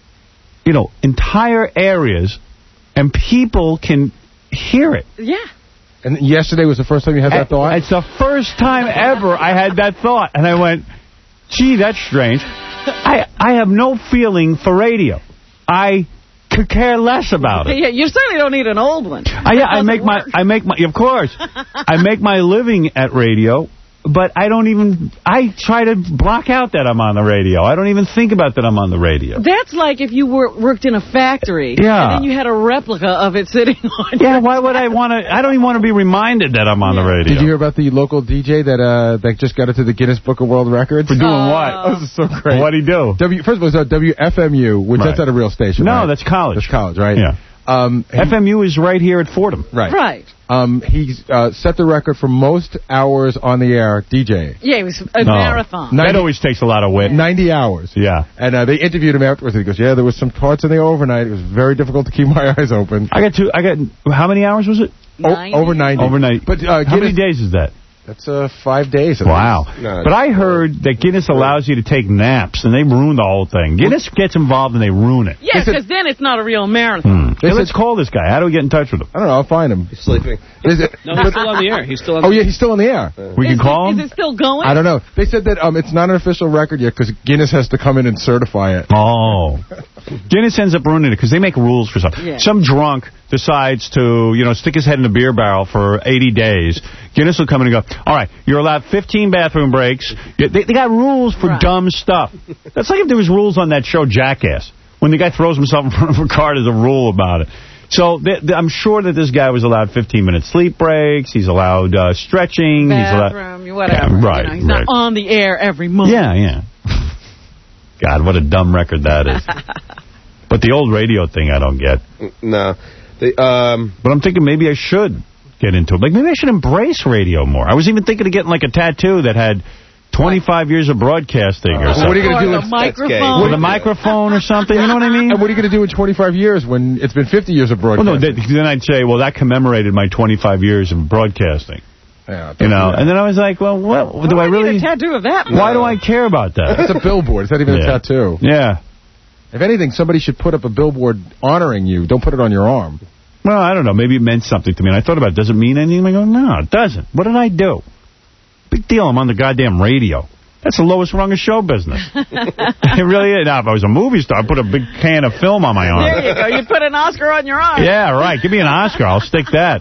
you know, entire areas, and people can hear it. Yeah. And yesterday was the first time you had that thought? It's the first time ever I had that thought, and I went, gee, that's strange. I, I have no feeling for radio. I could care less about it. Yeah, you certainly don't need an old one. I, yeah, I make my, I make my, of course, I make my living at radio, but I don't even, I try to block out that I'm on the radio. I don't even think about that I'm on the radio. That's like if you were, worked in a factory, Yeah. and then you had a replica of it sitting on Yeah, your why would I want to, I don't even want to be reminded that I'm on the radio. Did you hear about the local D J that uh, that just got into the Guinness Book of World Records? For doing what? Oh, this is so great. What'd he do? W, first of all, it's uh, W F M U, which Right. that's not a real station, No, right? that's college. That's college, right? Yeah. Um, he- F M U is right here at Fordham. Right. Right. Um, he uh, set the record for most hours on the air DJing. Yeah, it was a No. marathon. That always takes a lot of wit. ninety hours. Yeah. And uh, they interviewed him afterwards. And he goes, yeah, there was some parts in there overnight. It was very difficult to keep my eyes open. I got two, I got, how many hours was it? O- over ninety. Overnight. But uh, How many Guinness- days is that? That's uh, five days. at Wow. least. No, But I heard that Guinness allows you to take naps, and they ruin the whole thing. Guinness gets involved, and they ruin it. Yeah, They said- because then it's not a real marathon. Hmm. Hey, let's call this guy. How do we get in touch with him? I don't know. I'll find him. He's sleeping. They said- No, he's still on the air. He's still on oh, the yeah, he's still in the air. We can is, call is him? it still going? I don't know. They said that um, it's not an official record yet because Guinness has to come in and certify it. Oh. Guinness ends up ruining it because they make rules for something. Yeah. Some drunk decides to, you know, stick his head in a beer barrel for eighty days. Guinness will come in and go, all right, you're allowed fifteen bathroom breaks. They, they got rules for Right. dumb stuff. That's like if there was rules on that show, Jackass, when the guy throws himself in front of a car, there's a rule about it. So th th I'm sure that this guy was allowed fifteen minute sleep breaks. He's allowed uh, stretching. He's allowed, Bathroom, whatever. Yeah, right, You know, he's right. not on the air every month. Yeah, yeah. God, what a dumb record that is. But the old radio thing, I don't get. No. The, um, But I'm thinking maybe I should get into it. Like, maybe I should embrace radio more. I was even thinking of getting, like, a tattoo that had twenty-five years of broadcasting or something. What are you going to do Or with the microphone. With a microphone or something, you know what I mean? And what are you going to do in twenty-five years when it's been fifty years of Well, broadcasting? no, th then I'd say, well, that commemorated my twenty-five years of broadcasting. Yeah, You know, yeah. and then I was like, well, what do Oh, I I need really... a tattoo of that. Why do I care about that? It's a billboard. It's not even Yeah. a tattoo. Yeah. If anything, somebody should put up a billboard honoring you. Don't put it on your arm. Well, I don't know. Maybe it meant something to me. And I thought about it. Does it mean anything? I go, no, it doesn't. What did I do? Big deal. I'm on the goddamn radio. That's the lowest rung of show business. It really is. Now, if I was a movie star, I'd put a big can of film on my arm. There you go. You put an Oscar on your arm. Yeah, right. Give me an Oscar. I'll stick that.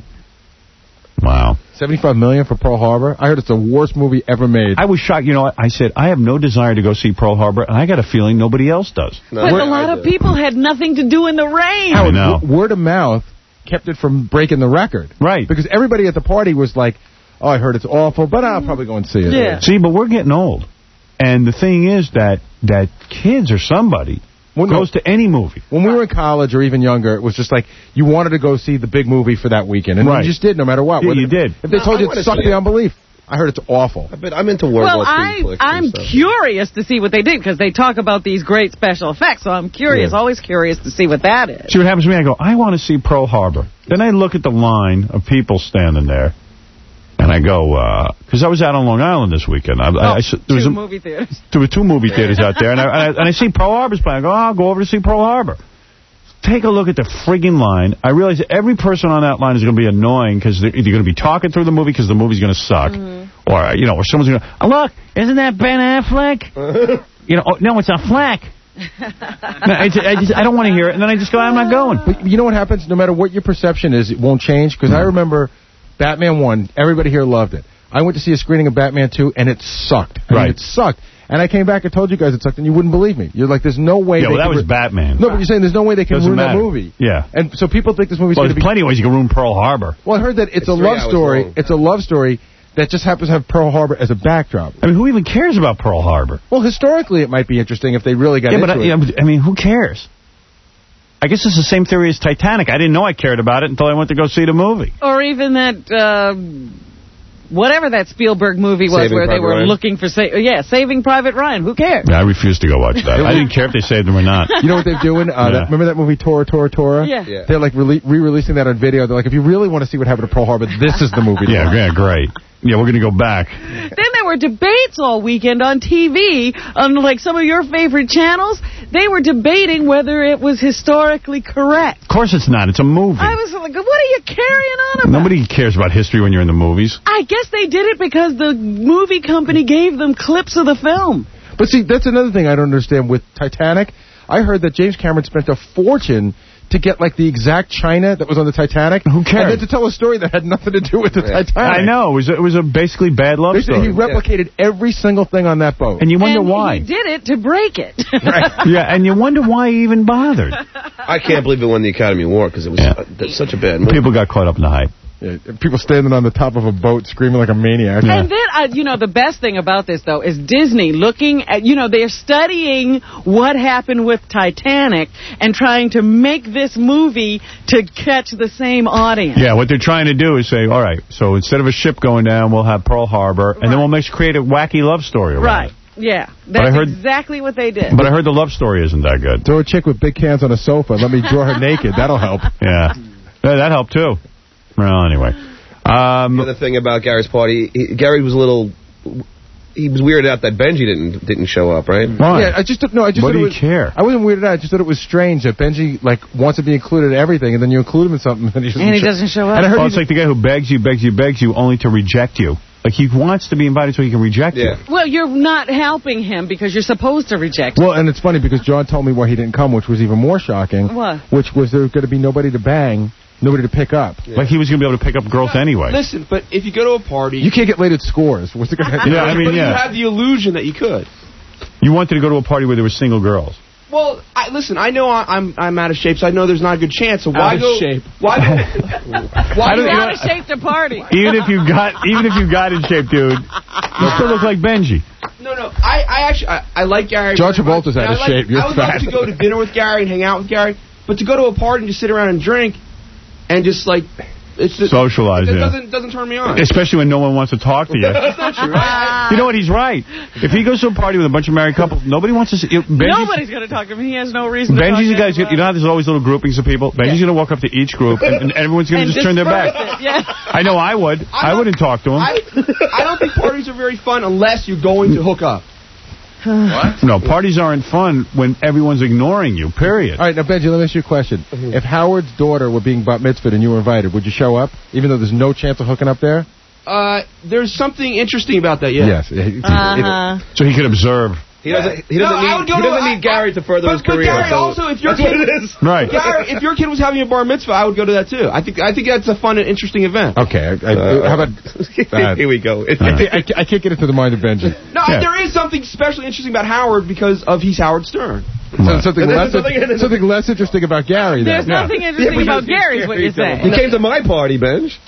Wow. seventy-five million dollars for Pearl Harbor? I heard it's the worst movie ever made. I was shocked. You know, I said, I have no desire to go see Pearl Harbor, and I got a feeling nobody else does. No, but a lot of people had nothing to do in the rain. I know. Word of mouth kept it from breaking the record. Right. Because everybody at the party was like, oh, I heard it's awful, but I'll probably go and see it. Yeah. See, but we're getting old. And the thing is that that kids or somebody well, goes no. to any movie. When we were in college or even younger, it was just like you wanted to go see the big movie for that weekend. And right. you just did no matter what. Yeah, Whether, you did. If they no, told I you it sucked beyond belief. I heard it's awful. But I'm into World well, War I, Three I'm stuff. curious to see what they did, because they talk about these great special effects, so I'm curious, Yeah. always curious to see what that is. See what happens to me? I go, I want to see Pearl Harbor. Then I look at the line of people standing there, and I go, because uh, I was out on Long Island this weekend. I, Oh, I, I, there was two a, movie theaters. There were two movie theaters out there, and I, and I, and I see Pearl Harbor's playing. I go, oh, I'll go over to see Pearl Harbor. Take a look at the friggin' line. I realize that every person on that line is going to be annoying because they're either going to be talking through the movie because the movie's going to suck, mm-hmm. or, you know, or someone's going to, oh, look, isn't that Ben Affleck? you know, oh, no, it's a Fleck. no, I, just, I, just, I don't want to hear it, and then I just go, I'm not going. But you know what happens? No matter what your perception is, it won't change. Because mm-hmm. I remember Batman one, everybody here loved it. I went to see a screening of Batman two, and it sucked. I right. mean, it sucked. And I came back and told you guys it sucked, and you wouldn't believe me. You're like, there's no way... Yeah, they well, that can was Batman. No, but you're saying there's no way they can Doesn't ruin matter. that movie. Yeah. And so people think this movie's well, going to be... there's plenty of ways you can ruin Pearl Harbor. Well, I heard that it's, it's a love story. long. It's a love story that just happens to have Pearl Harbor as a backdrop. I mean, who even cares about Pearl Harbor? Well, historically, it might be interesting if they really got yeah, into but, it. Yeah, but I mean, who cares? I guess it's the same theory as Titanic. I didn't know I cared about it until I went to go see the movie. Or even that... Uh, whatever that Spielberg movie was Saving where Private they were Ryan. looking for... Sa yeah, Saving Private Ryan. Who cares? Yeah, I refused to go watch that. I didn't care if they saved him or not. You know what they're doing? Uh, Yeah. that, remember that movie, Tora, Tora, Tora? Yeah. Yeah. They're like re- re-releasing that on video. They're like, if you really want to see what happened to Pearl Harbor, this is the movie. to Yeah, watch. yeah, great. Yeah, we're going to go back. Then there were debates all weekend on T V on, like, some of your favorite channels. They were debating whether it was historically correct. Of course it's not. It's a movie. I was like, what are you carrying on about? Nobody cares about history when you're in the movies. I guess they did it because the movie company gave them clips of the film. But see, that's another thing I don't understand with Titanic. I heard that James Cameron spent a fortune to get, like, the exact china that was on the Titanic. Who cares? And then to tell a story that had nothing to do with the Yeah. Titanic. I know. It was, it was a basically bad love They said story. he replicated every single thing on that boat. And you wonder and why. he did it to break it. Right. Yeah, and you wonder why he even bothered. I can't believe it won the Academy Award because it was Yeah. uh, that's such a bad movie. People got caught up in the hype. Yeah, people standing on the top of a boat screaming like a maniac. Yeah. And then, uh, you know, the best thing about this, though, is Disney looking at, you know, they're studying what happened with Titanic and trying to make this movie to catch the same audience. Yeah, what they're trying to do is say, all right, so instead of a ship going down, we'll have Pearl Harbor, and Right. then we'll make, create a wacky love story around Right. it. Yeah. But I That's heard- exactly what they did. But I heard the love story isn't that good. Throw a chick with big cans on a sofa and let me draw her naked. That'll help. Yeah. Yeah, that helped, too. Well, anyway. Um, The other thing about Gary's party, he, Gary was a little... He was weirded out that Benji didn't didn't show up, right? why? Yeah, I just no, I just What thought do it you was, care? I wasn't weirded out. I just thought it was strange that Benji like wants to be included in everything, and then you include him in something, and he doesn't. And he show, doesn't show up. And I heard Well, he's- it's like the guy who begs you, begs you, begs you, only to reject you. Like, he wants to be invited so he can reject Yeah. you. Well, you're not helping him because you're supposed to reject him. well, and it's funny because John told me why he didn't come, which was even more shocking. What? Which was there was going to be nobody to bang, nobody to pick up. Yeah. Like, he was going to be able to pick up girls anyway. Listen, but if you go to a party... You can't get laid at Scores. What's the guy? Yeah, I mean, but yeah. you have the illusion that you could. You wanted to go to a party where there were single girls. Well, I, listen, I know I, I'm I'm out of shape, so I know there's not a good chance. So why Out of go? shape. Why go? why don't- You're you out know- of shape to party. Even if you got, even if you got in shape, dude, you still look like Benji. No, no. I, I actually I, I like Gary. John very much, Travolta's and out of I like, shape. You're I would fat. love to go to dinner with Gary and hang out with Gary, but to go to a party and just sit around and drink, and just like it's just, Socialize, It yeah. doesn't doesn't turn me on. Especially when no one wants to talk to you. That's not true. I, You know what? He's right. If he goes to a party with a bunch of married couples, nobody wants to see... Benji's, Nobody's going to talk to him. He has no reason to Benji's the talk guy, to him. you know how there's always little groupings of people? Benji's going to walk up to each group, and, and everyone's going to And just turn their back. disperse it, yeah. I know I would. I not- wouldn't talk to him. I, I don't think parties are very fun unless you're going to hook up. What? No, parties aren't fun when everyone's ignoring you, period. All right, now, Benji, let me ask you a question. Mm-hmm. If Howard's daughter were being bat mitzvahed and you were invited, would you show up, even though there's no chance of hooking up there? Uh, there's something interesting about that, yeah. Yes. Uh-huh. So he could observe. He doesn't. He doesn't No, I would need. go He to- doesn't I- need Gary to further but, his but career. Gary, so also, if your that's kid, what it is. Right. Gary, if your kid was having a bar mitzvah, I would go to that too. I think I think that's a fun and interesting event. Okay. I, I, Uh, how about that? Here we go. I, can't- I, can't- I can't get into the mind of Benji. No, Yeah. there is something especially interesting about Howard because of he's Howard Stern. So, something, And less, there's something- something less interesting about Gary, then. There's nothing interesting about Gary, is what you're saying. He came to my party, Benj.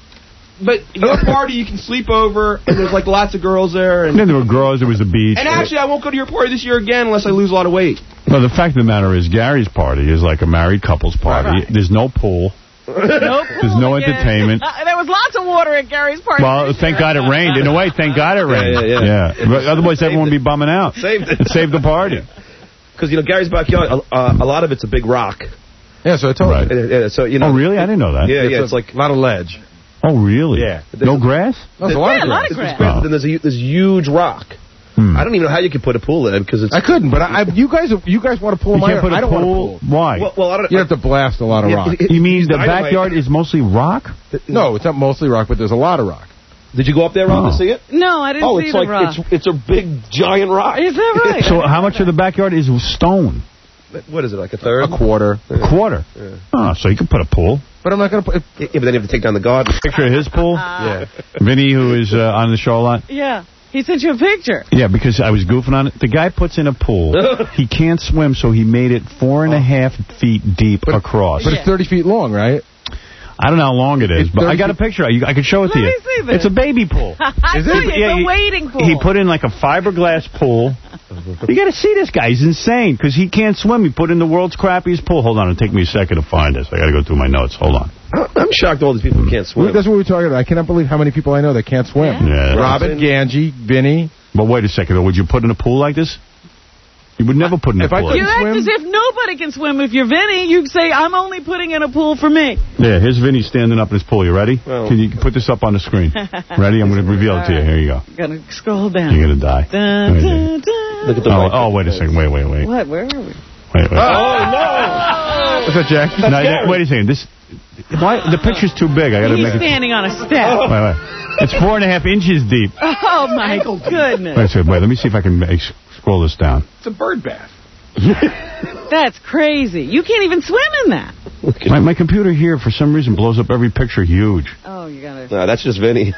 But your party, you can sleep over, and there's like lots of girls there. And, And then there were girls, there was the beach. and actually, I won't go to your party this year again unless I lose a lot of weight. Well, the fact of the matter is, Gary's party is like a married couple's party. Right. There's no pool. No There's pool no again. entertainment. Uh, there was lots of water at Gary's party. Well, thank God it rained. In a way, thank God it rained. Yeah, yeah, yeah. But otherwise, everyone would be bumming out. Saved it. It saved the party. Because, you know, Gary's backyard, uh, a lot of it's a big rock. Yeah, so I told Right. you. Yeah, yeah, so, you know. Oh, really? I didn't know that. Yeah, yeah, a it's like. a lot of ledge. Oh, really? Yeah. No grass? That's a lot Yeah, of a lot grass. of grass. Oh. Then there's a, this huge rock. Hmm. I don't even know how you could put a pool in because it's. I couldn't, but I, I, you guys you guys want to pull You my can't put a I don't pool? want to pull. Why? Well, well, I don't. You have to blast a lot of Yeah, rock. it- You mean the Dynamite. backyard is mostly rock? No, it's not mostly rock, but there's a lot of rock. Did you go up there, Ron, Oh. to see it? No, I didn't Oh, see it's the like rock. it's it's a big giant rock. Is that right? So how much of the backyard is stone? What is it, like a third? A quarter. A quarter. Yeah. Oh, so you could put a pool. But I'm not going to put... Yeah, but then you have to take down the garden. Picture of his pool? Yeah. Vinny, who is uh, on the show a lot? Yeah. He sent you a picture. Yeah, because I was goofing on it. The guy puts in a pool. He can't swim, so he made it four and a half feet deep But- across. But it's thirty feet long, right? I don't know how long it is, It's but I thirty got a feet- picture. I, I could show it Let to you. me see this. It's a baby pool. I Is tell it? you, it's Yeah, a he- wading pool. He put in like a fiberglass pool. You got to see this guy. He's insane because he can't swim. He put in the world's crappiest pool. Hold on. It'll take me a second to find this. I got to go through my notes. Hold on. I'm shocked all these people who can't swim. That's what we were talking about. I cannot believe how many people I know that can't swim. Yeah. Robin, Ganji, Vinny. But wait a second. Though. Would you put in a pool like this? You would never put in a If I pool. could- You like act as if nobody can swim. If you're Vinny, you say, I'm only putting in a pool for me. this. Yeah, here's Vinny standing up in his pool. You ready? Well- Can you put this up on the screen? Ready? I'm going to reveal it to you. Here you go. Gotta scroll down. You're going to die. Dun, Right dun, there. dun. Look at the Oh, white. oh, wait a second. Wait, wait, wait. What? Where are we? Wait, wait. Oh, no! What's that, Jack? No, th- wait a second. This, why, the picture's too big. I got to He's make it. standing on a step. Wait, wait. It's four and a half inches deep. Oh, my goodness. Wait a second. Wait, let me see if I can make, scroll this down. It's a bird bath. That's crazy. You can't even swim in that. My, my computer here, for some reason, blows up every picture huge. Oh, you gotta... No, that's just Vinny.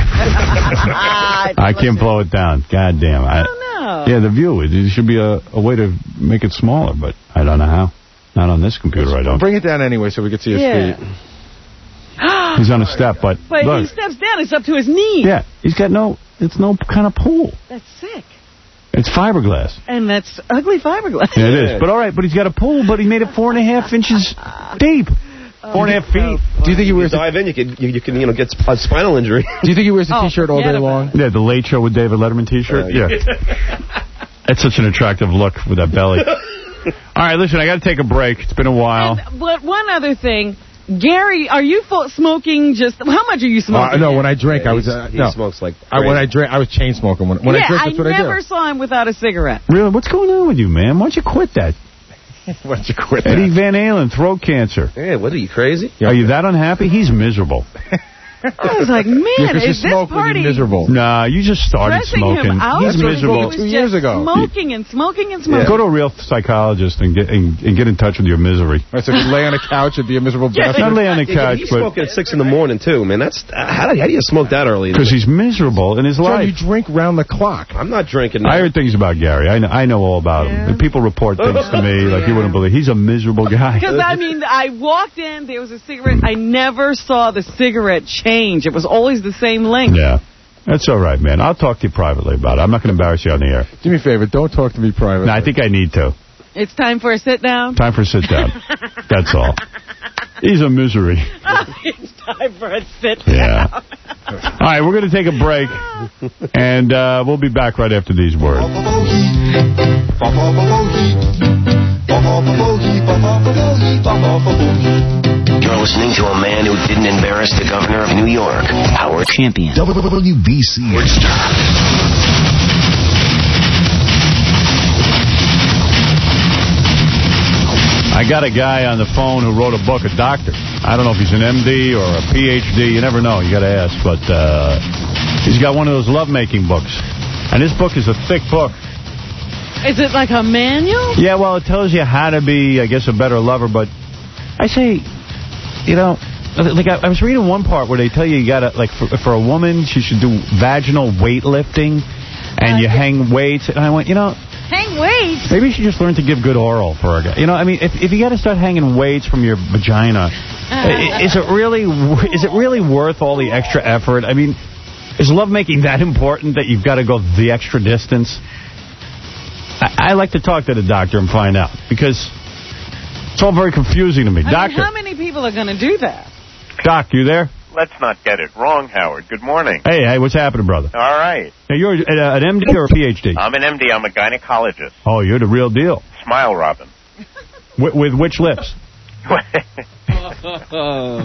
Ah, I can't blow it down. God damn. I, Oh, no. yeah, the view. It, there should be a, a way to make it smaller, but I don't know how. Not on this computer, I don't. Bring it down anyway so we can see his Yeah. feet. He's on a step, but, But look. he steps down, it's up to his knees. Yeah, he's got no, it's no kind of pool. That's sick. It's fiberglass. And that's ugly fiberglass. Yeah, it is. But all right, but he's got a pool, but he made it four and a half inches deep. Four and a half feet. Do you think he You wears? A, dive in, you can, you, you can, you know, get a spinal injury. do you think he wears a Oh, T-shirt all forget day about long? Yeah, the Late Show with David Letterman T-shirt. Uh, yeah. That's such an attractive look with that belly. All right, listen, I got to take a break. It's been a while. And, but one other thing. Gary, are you fo- smoking just... How much are you Uh, smoking? no, when I drink, I was. He's- Uh, he no. smokes like I, when I crazy. drink, I was chain smoking. When, when yeah, I drink, that's what I never do. saw him without a cigarette. Really? What's going on with you, man? Why don't you quit that? Why don't you quit Eddie that? Van Halen, throat cancer. Yeah, what are you, crazy? Are you that unhappy? He's miserable. I was like, man, Yeah, 'cause you is this smoke when party you're miserable. Nah, you just started stressing smoking. him out? He's He miserable. was Two just years ago. smoking and smoking and smoking. Go to a real psychologist and get and, and get in touch with your misery. Right, so if you lay on a couch and be a miserable Yeah. bastard. Not lay on the Yeah, couch, he's but smoking at six in the morning too, man. That's uh, how, do, how do you smoke that early? because he's miserable in his John, life. you drink round the clock. I'm not drinking. I Now. heard things about Gary. I know, I know all about him. And people report things to me like you wouldn't believe. He's a miserable guy. Because, I mean, I walked in, there was a cigarette. I never saw the cigarette change. It was always the same length. Yeah. That's all right, man. I'll talk to you privately about it. I'm not going to embarrass you on the air. Do me a favor, don't talk to me privately. No, I think I need to. It's time for a sit-down. Time for a sit-down. That's all. He's a misery. It's time for a sit-down. Yeah. All right, we're going to take a break, and uh, we'll be back right after these words. You're listening to a man who didn't embarrass the governor of New York, Howard Champion. W B C. got a guy on the phone who wrote a book, a doctor. I don't know if he's an M D or a P H D. You never know. You got to ask. But uh, he's got one of those lovemaking books. And this book is a thick book. Is it like a manual? Yeah, well, it tells you how to be, I guess, a better lover. But I say, you know, like I, I was reading one part where they tell you you got to, like, for, for a woman, she should do vaginal weightlifting. And uh, you hang weights. And I went, you know... Hang weights? Maybe you should just learn to give good oral for a guy. You know, I mean, if if you got to start hanging weights from your vagina, uh, is it really is it really worth all the extra effort? I mean, is lovemaking that important that you've got to go the extra distance? I, I like to talk to the doctor and find out, because it's all very confusing to me. I Doctor. mean, how many people are going to do that? Doc, you there? Let's not get it wrong, Howard. Good morning. Hey, hey, what's happening, brother? All right. Now, you're uh, an M D or a P H D? I'm an M D. I'm a gynecologist. Oh, you're the real deal. Smile, Robin. With, with which lips? All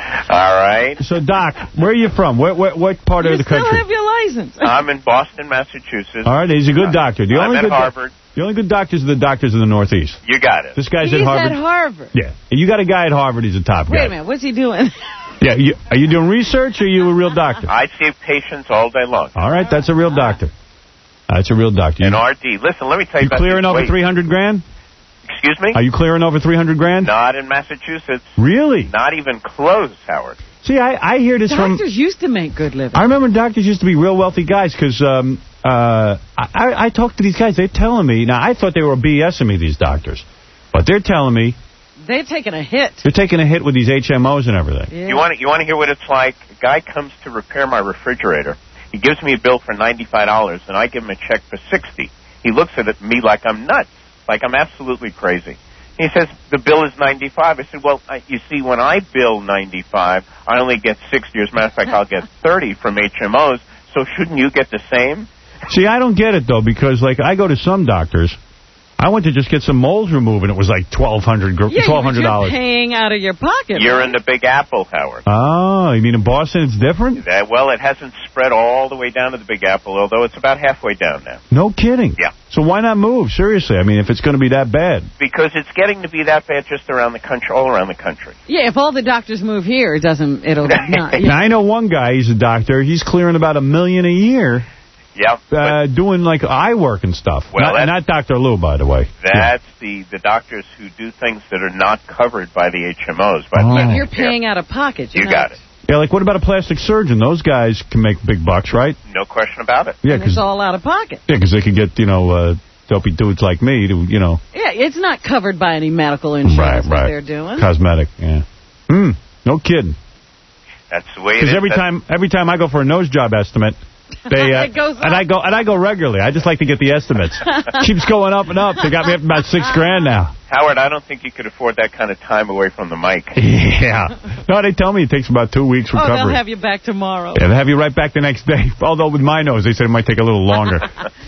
right. So, Doc, where are you from? What, what, what part you of the country? You still have your license. I'm in Boston, Massachusetts. All right, he's a good doctor. The I'm only at good Harvard. The only good doctors are the doctors in the Northeast. You got it. This guy's He's at Harvard. at Harvard. Yeah. And you got a guy at Harvard, he's a top Wait guy. a minute, what's he doing? Yeah, you, are you doing research or are you a real doctor? I see patients all day long. All right, that's a real doctor. That's a real doctor. An R D. Listen, let me tell you, you about clearing this over weight. three hundred grand? Excuse me? Are you clearing over three hundred grand? Not in Massachusetts. Really? Not even close, Howard. See, I, I hear this Doctors from... Doctors used to make good living. I remember doctors used to be real wealthy guys because um, uh, I, I talked to these guys. They're telling me... Now, I thought they were BSing me, these doctors. But they're telling me... They're taking a hit. They're taking a hit with these H M Os and everything. Yeah. You want to, you want to hear what it's like? A guy comes to repair my refrigerator. He gives me a bill for ninety-five dollars, and I give him a check for sixty dollars. He looks at it, me like I'm nuts, like I'm absolutely crazy. He says, the bill is ninety-five dollars. I said, well, I, you see, when I bill ninety-five dollars, I only get sixty dollars. As a matter of fact, I'll get thirty dollars from H M Os, so shouldn't you get the same? See, I don't get it, though, because, like, I go to some doctors... I went to just get some moles removed, and it was like twelve hundred dollars. Yeah, twelve hundred dollars. You're paying out of your pocket. You're right? in the Big Apple, Howard. Oh, you mean in Boston it's different? That, well, it hasn't spread all the way down to the Big Apple, although it's about halfway down now. No kidding. Yeah. So why not move? Seriously, I mean, if it's going to be that bad. Because it's getting to be that bad just around the country, all around the country. Yeah, if all the doctors move here, it doesn't, it'll not. Now, I know one guy, he's a doctor, he's clearing about a million a year. Yep. Uh, doing, like, eye work and stuff. Well, not, not Doctor Lou, by the way. That's yeah. the, the doctors who do things that are not covered by the H M Os. By oh. the You're paying out of pocket. You know? got it. Yeah, like, what about a plastic surgeon? Those guys can make big bucks, right? No question about it. Yeah, and it's all out of pocket. Yeah, because they can get, you know, uh, dopey dudes like me to, you know. Yeah, it's not covered by any medical insurance right, what right. they're doing. Cosmetic, yeah. Hmm, no kidding. That's the way it is. Because every That's time, every time I go for a nose job estimate... They, uh, it goes and I go and I go regularly. I just like to get the estimates. Keeps going up and up. They got me up to about six grand now. Howard, I don't think you could afford that kind of time away from the mic. Yeah. No, they tell me it takes about two weeks recovery. Oh, they'll have you back tomorrow. Yeah, they'll have you right back the next day. Although with my nose, they said it might take a little longer.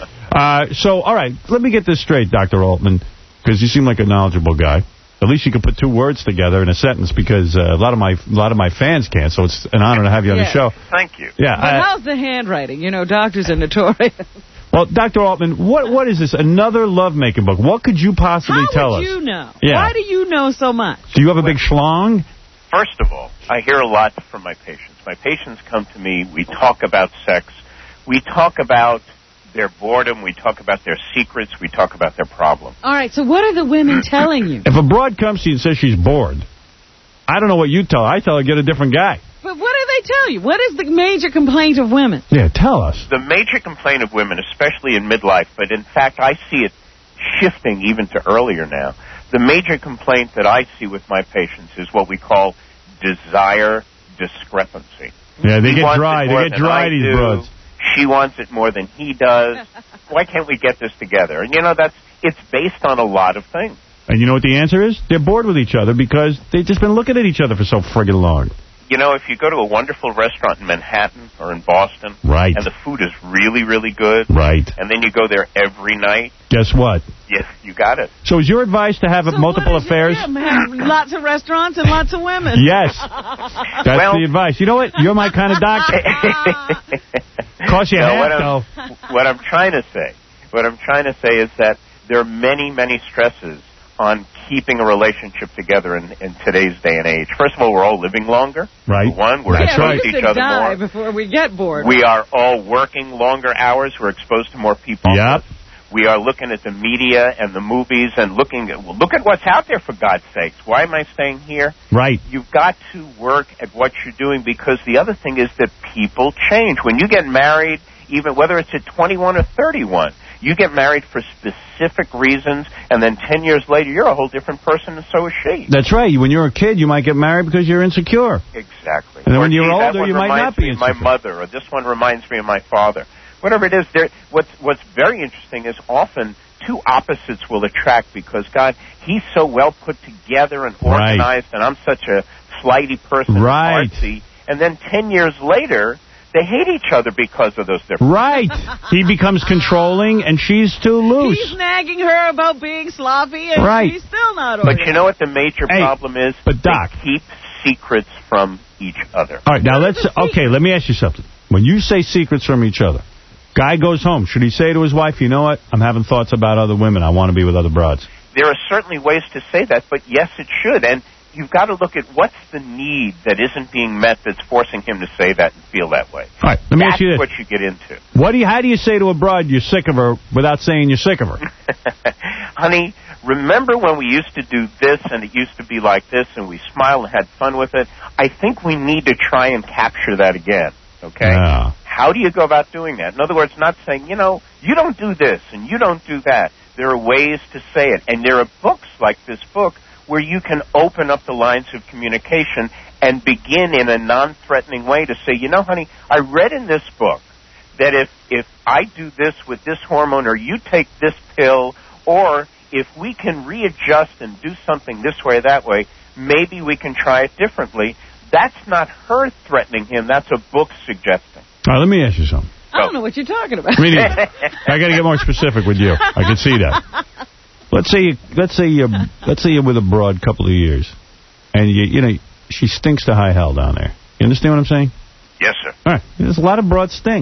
uh, so, all right, let me get this straight, Doctor Altman, because you seem like a knowledgeable guy. At least you can put two words together in a sentence, because uh, a lot of my a lot of my fans can't. So it's an honor to have you on yeah. the show. Thank you. Yeah. But I, how's the handwriting? You know, doctors are notorious. Well, Doctor Altman, what what is this? Another lovemaking book? What could you possibly How tell would us? you know? Yeah. Why do you know so much? Do you have a big schlong? First of all, I hear a lot from my patients. My patients come to me. We talk about sex. We talk about their boredom. We talk about their secrets. We talk about their problems. All right, so what are the women telling you? If a broad comes to you and says she's bored, I don't know what you tell her. I tell her, get a different guy. But what do they tell you? What is the major complaint of women? Yeah, tell us. The major complaint of women, especially in midlife, but in fact I see it shifting even to earlier now, the major complaint that I see with my patients is what we call desire discrepancy. Yeah, they he get dry. They get dry, these broads. She wants it more than he does. Why can't we get this together? And, you know, that's it's based on a lot of things. And you know what the answer is? They're bored with each other because they've just been looking at each other for so friggin' long. You know, if you go to a wonderful restaurant in Manhattan or in Boston, right, and the food is really, really good, right, and then you go there every night, guess what? Yes, you got it. So is your advice to have so multiple affairs? Yeah, have lots of restaurants and lots of women. Yes. That's well, the advice. You know what? You're my kind of doctor. Cost you no, half, what I'm, though. What I'm trying to say, what I'm trying to say is that there are many, many stresses on keeping a relationship together in, in today's day and age. First of all, we're all living longer. Right. One, we're yeah, exposed we to each used to other die more. before we get bored. We are all working longer hours. We're exposed to more people. Yep. We are looking at the media and the movies and looking at, well, look at what's out there, for God's sakes. Why am I staying here? Right. You've got to work at what you're doing, because the other thing is that people change. When you get married, even whether it's at twenty-one or thirty-one, you get married for specific reasons, and then ten years later, you're a whole different person, and so is she. That's right. When you're a kid, you might get married because you're insecure. Exactly. And then Or, when you're gee, that older, one you might not reminds be me of my insecure. mother, or this one reminds me of my father. Whatever it is, there. What's what's very interesting is often two opposites will attract, because God, he's so well put together and organized, Right. and I'm such a flighty person, Right. and artsy. And then ten years later, they hate each other because of those differences. Right. He becomes controlling, and she's too loose. He's nagging her about being sloppy, and Right. she's still not But organized. you know what the major Hey, problem is? but Doc. They keep secrets from each other. All right, now let's... Okay, let me ask you something. When you say secrets from each other, guy goes home, should he say to his wife, you know what, I'm having thoughts about other women, I want to be with other broads? There are certainly ways to say that, but yes, it should. And you've got to look at what's the need that isn't being met that's forcing him to say that and feel that way. All right, let me That's ask you this. what you get into. What do you? How do you say to a broad you're sick of her without saying you're sick of her? Honey, remember when we used to do this and it used to be like this and we smiled and had fun with it? I think we need to try and capture that again, okay? Yeah. How do you go about doing that? In other words, not saying, you know, you don't do this and you don't do that. There are ways to say it. And there are books like this book where you can open up the lines of communication and begin in a non-threatening way to say, you know, honey, I read in this book that if, if I do this with this hormone, or you take this pill, or if we can readjust and do something this way or that way, maybe we can try it differently. That's not her threatening him. That's a book suggesting. All right, let me ask you something. I don't know what you're talking about. Me neither. I got to get more specific with you. I can see that. Let's say you, let's say you let's say you're with a broad couple of years, and you you know she stinks to high hell down there. You understand what I'm saying? Yes, sir. All right. There's a lot of broads stink.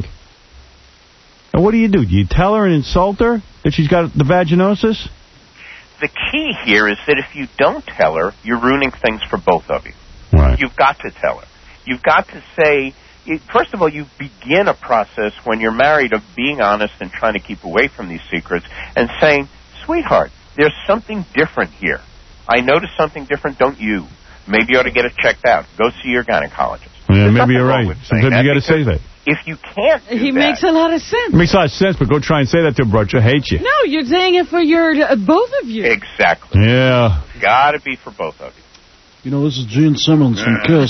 Now, what do you do? Do you tell her and insult her that she's got the vaginosis? The key here is that if you don't tell her, you're ruining things for both of you. Right. You've got to tell her. You've got to say, first of all, you begin a process when you're married of being honest and trying to keep away from these secrets and saying, sweetheart, there's something different here. I noticed something different, don't you? Maybe you ought to get it checked out. Go see your gynecologist. Yeah, There's maybe nothing you're wrong right. with saying Sometimes you got to that, say that. If you can't do He that, makes a lot of sense. It makes a lot of sense, but go try and say that to a broad. She'll hate you. No, you're saying it for your uh, both of you. Exactly. Yeah. Got to be for both of you. You know, this is Gene Simmons from KISS,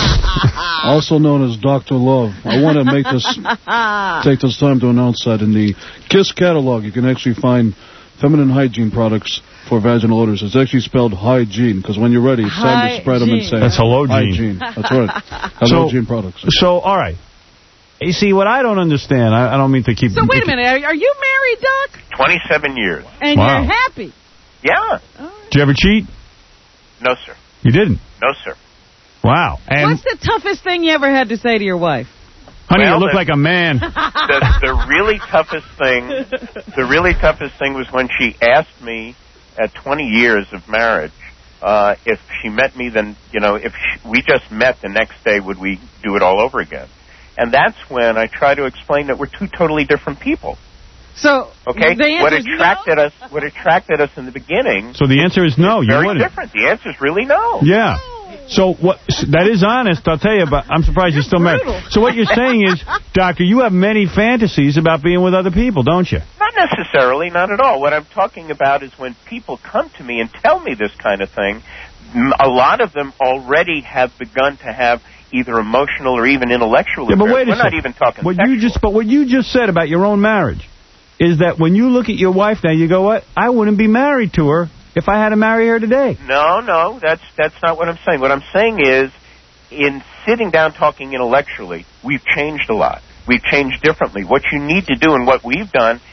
also known as Doctor Love. I want to make this, take this time to announce that in the KISS catalog, you can actually find feminine hygiene products for vaginal odors. It's actually spelled hygiene, because when you're ready, it's time to spread them and say, That's hello, Gene. hygiene. That's right. Hello, So- Gene products. So, all right. You see, what I don't understand, I, I don't mean to keep... So wait a minute, are, are you married, Doc? twenty-seven years. And Wow. you're happy? Yeah. Did you ever cheat? No, sir. You didn't? No, sir. Wow. And, What's the toughest thing you ever had to say to your wife? honey, Well, you look the- like a man. the, the really toughest thing, the really toughest thing was when she asked me at twenty years of marriage, uh, if she met me, then, you know, if she, we just met the next day, would we do it all over again? And that's when I try to explain that we're two totally different people. So, Okay? the What answer's attracted no? us, what attracted us in the beginning, So the answer is no, you very wouldn't. different. The answer is really no. Yeah. So what? That is honest, I'll tell you, but I'm surprised you're still married. So what you're saying is, Doctor, you have many fantasies about being with other people, don't you? Not necessarily, not at all. What I'm talking about is when people come to me and tell me this kind of thing, m- a lot of them already have begun to have either emotional or even intellectual Yeah, but affairs. wait a We're not second. even talking What sexual. you just, but what you just said about your own marriage is that when you look at your wife now, you go, what? I wouldn't be married to her if I had to marry her today. No, no, that's that's not what I'm saying. What I'm saying is, in sitting down talking intellectually, we've changed a lot. We've changed differently. What you need to do and what we've done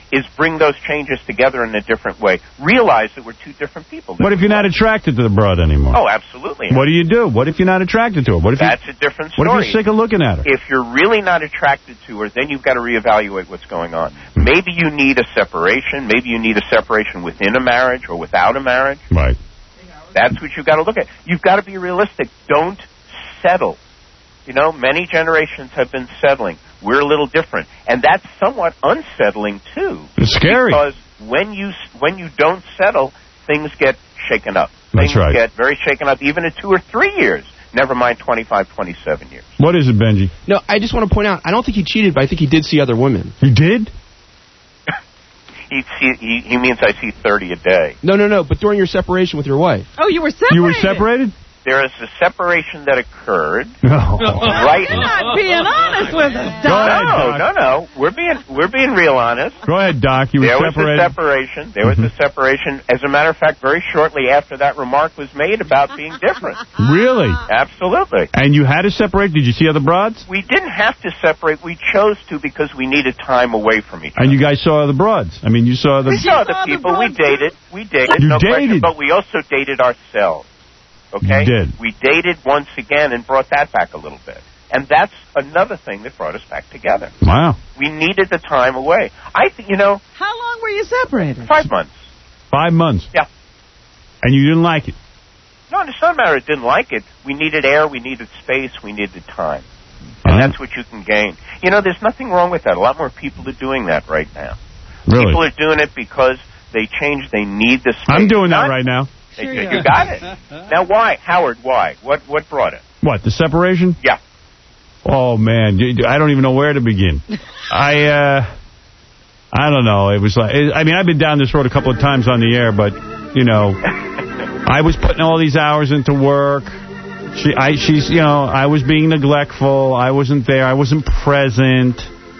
is bring those changes together in a different way. Realize that we're two different people. What if you're not attracted to the broad anymore? Oh, absolutely. What do you do? What if you're not attracted to her? What if That's you, a different story. What if you're sick of looking at her? If you're really not attracted to her, then you've got to reevaluate what's going on. Maybe you need a separation. Maybe you need a separation within a marriage or without a marriage. Right. That's what you've got to look at. You've got to be realistic. Don't settle. You know, many generations have been settling. We're a little different. And that's somewhat unsettling, too. It's scary. Because when you when you don't settle, things get shaken up. That's things right. get very shaken up, even at two or three years. Never mind twenty-five, twenty-seven years. What is it, Benji? No, I just want to point out, I don't think he cheated, but I think he did see other women. You did? He, see, he, he means I see thirty a day. No, no, no, but during your separation with your wife. Oh, you were separated? You were separated? There is a separation that occurred. No. Right. You're not being honest with us, Go Doc. ahead, No, Doc. no, no. We're being we're being real honest. Go ahead, Doc. You were there separated. was a separation. There was a separation. As a matter of fact, very shortly after that remark was made about being different. Really? Absolutely. And you had to separate? Did you see other broads? We didn't have to separate. We chose to because we needed time away from each other. And you guys saw other broads? I mean, you saw the... We saw the people. We dated. We dated. You no dated? question. But we also dated ourselves. Okay? You did. We dated once again and brought that back a little bit. And that's another thing that brought us back together. Wow. We needed the time away. I think, you know... How long were you separated? Five months. Five months? Yeah. And you didn't like it? No, it's not a matter of didn't like it. We needed air, we needed space, we needed time. And that's what you can gain. You know, there's nothing wrong with that. A lot more people are doing that right now. Really? People are doing it because they change, they need the space. I'm doing that Not- right now. Sure you, you you are. got it. Now, why? Howard, why? What What brought it? What, the separation? Yeah. Oh, man. You- I don't even know where to begin. I, uh... I don't know. It was like... I mean, I've been down this road a couple of times on the air, but, you know... I was putting all these hours into work. She, I, she's, you know, I was being neglectful. I wasn't there. I wasn't present.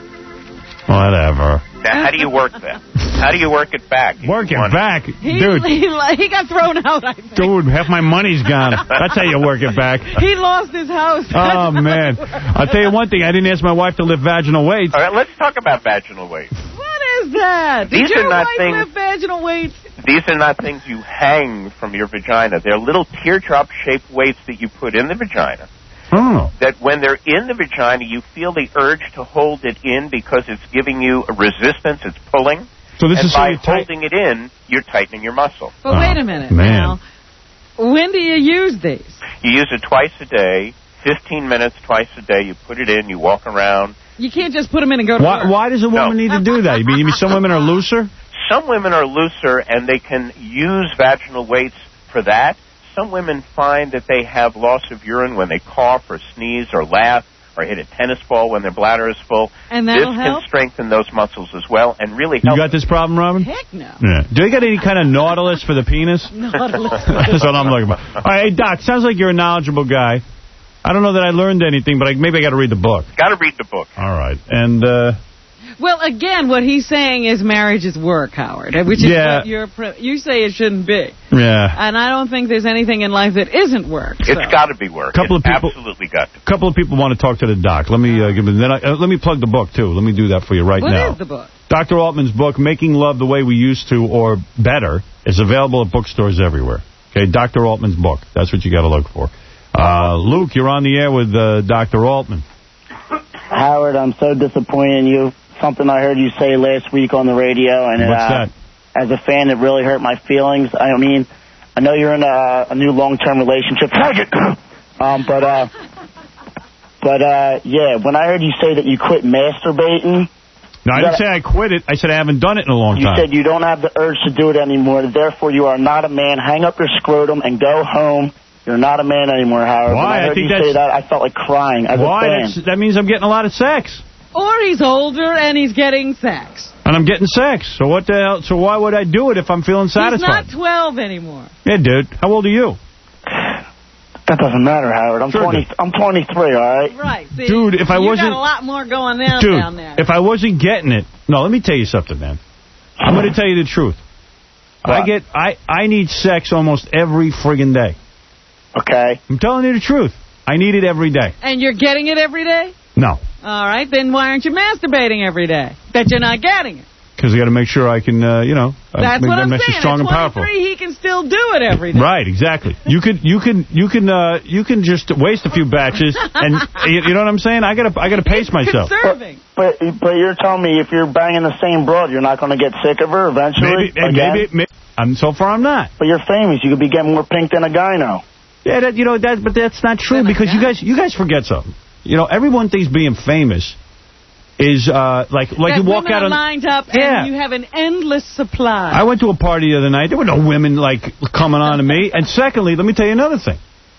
Whatever. Now, how do you work that? How do you work it back? Work it back? He, Dude, he, he got thrown out, I think. dude, half my money's gone. That's how you work it back. He lost his house. Oh, man. I'll tell you one thing. I didn't ask my wife to lift vaginal weights. All right, let's talk about vaginal weights. What is that? Did These your are not wife things- lift vaginal weights? These are not things you hang from your vagina. They're little teardrop-shaped weights that you put in the vagina. Oh. That when they're in the vagina, you feel the urge to hold it in because it's giving you a resistance, it's pulling. So this and is so by you tight- holding it in, you're tightening your muscle. But wait a minute man. now. When do you use these? You use it twice a day, fifteen minutes twice a day. You put it in, you walk around. You can't just put them in and go to Why, work. why does a woman No. need to do that? You mean, you mean some women are looser? Some women are looser and they can use vaginal weights for that. Some women find that they have loss of urine when they cough or sneeze or laugh or hit a tennis ball when their bladder is full. And this that'll can help? strengthen those muscles as well and really You help. got this problem, Robin? Heck no. Yeah. Do you got any kind of nautilus for the penis? Nautilus. That's what I'm looking for. All right, hey, Doc, sounds like you're a knowledgeable guy. I don't know that I learned anything, but I, maybe I got to read the book. Got to read the book. All right. And, uh... Well, again, what he's saying is marriage is work, Howard, which is Yeah. what you're pre- you say it shouldn't be. Yeah. And I don't think there's anything in life that isn't work. It's so. got to be work. Couple it's of people- absolutely got to. A couple of people want to talk to the doc. Let me uh, give them. Then I, uh, let me plug the book too. Let me do that for you right What now. is the book? Doctor Altman's book, Making Love the Way We Used to or Better, is available at bookstores everywhere. Okay, Doctor Altman's book. That's what you got to look for. Uh, Luke, you're on the air with uh, Doctor Altman. Howard, I'm so disappointed in you. Something I heard you say last week on the radio, and What's uh, that? as a fan, it really hurt my feelings. I mean, I know you're in a, a new long-term relationship, um, but uh, but uh, yeah, when I heard you say that you quit masturbating, No, I you didn't gotta- say I quit it. I said I haven't done it in a long you time. said you don't have the urge to do it anymore. Therefore, you are not a man. Hang up your scrotum and go home. You're not a man anymore, Howard. Why? When I I heard think you say that's- that, I felt like crying as Why? a fan. That's, that means I'm getting a lot of sex. Or he's older and he's getting sex. And I'm getting sex. So what the hell? So why would I do it if I'm feeling satisfied? He's not twelve anymore. Yeah, dude. How old are you? That doesn't matter, Howard. I'm Sure twenty. does. I'm twenty-three. All right. Right. See, Dude, if I you wasn't- got a lot more going on Dude, down there. if I wasn't getting it... No, let me tell you something, man. I'm going to tell you the truth. I What? get... I, I need sex almost every friggin' day. Okay. I'm telling you the truth. I need it every day. And you're getting it every day? No. All right, then why aren't you masturbating every day? That you're not getting it. Because I got to make sure I can, uh, you know, That's make what I'm them saying. strong At and powerful. twenty-three, he can still do it every day. Right, exactly. You could, you can, you can, uh, you can just waste a few batches, and you, you know what I'm saying. I gotta, I gotta pace myself. Conserving. But but you're telling me if you're banging the same broad, you're not going to get sick of her eventually? Maybe, again? maybe, maybe. I'm so far. I'm not. But you're famous. You could be getting more pink than a guy now. Yeah, that, you know that, but that's not true because you guys, you guys forget something. You know, everyone thinks being famous is uh, like like that you walk women out are on. lined up Yeah. and you have an endless supply. I went to a party the other night. There were no women like coming on to me. And secondly, let me tell you another thing.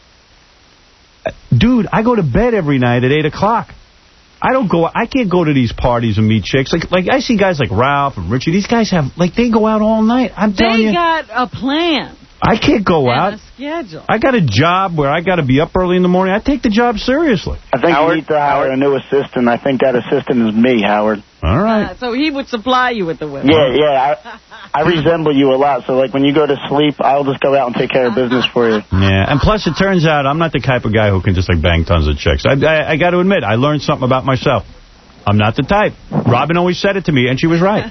Dude, I go to bed every night at eight o'clock. I don't go. I can't go to these parties and meet chicks. Like, like I see guys like Ralph and Richie. These guys have like they go out all night. I'm telling they you, got a plan. I can't go and out. a schedule. I got a job where I got to be up early in the morning. I take the job seriously. I think you need to hire a new assistant. I think that assistant is me, Howard. All right. Uh, so he would supply you with the women. Yeah, yeah. I, I resemble you a lot. So, like, when you go to sleep, I'll just go out and take care of business for you. Yeah, and plus it turns out I'm not the type of guy who can just like bang tons of chicks. I, I, I got to admit, I learned something about myself. I'm not the type. Robin always said it to me, and she was right.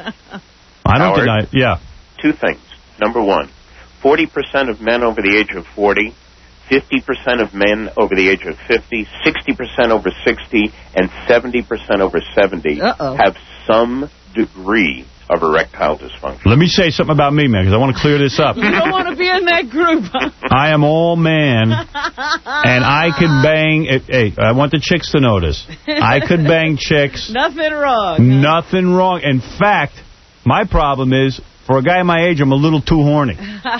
I don't Howard, deny it. Yeah. Two things. Number one, forty percent of men over the age of forty, fifty percent of men over the age of fifty, sixty percent over sixty, and seventy percent over seventy Uh-oh. have some degree of erectile dysfunction. Let me say something about me, man, because I want to clear this up. You don't want to be in that group. I am all man, and I could bang... Hey, I want the chicks to know this. I could bang chicks. Nothing wrong. Nothing wrong. In fact, my problem is, for a guy my age, I'm a little too horny.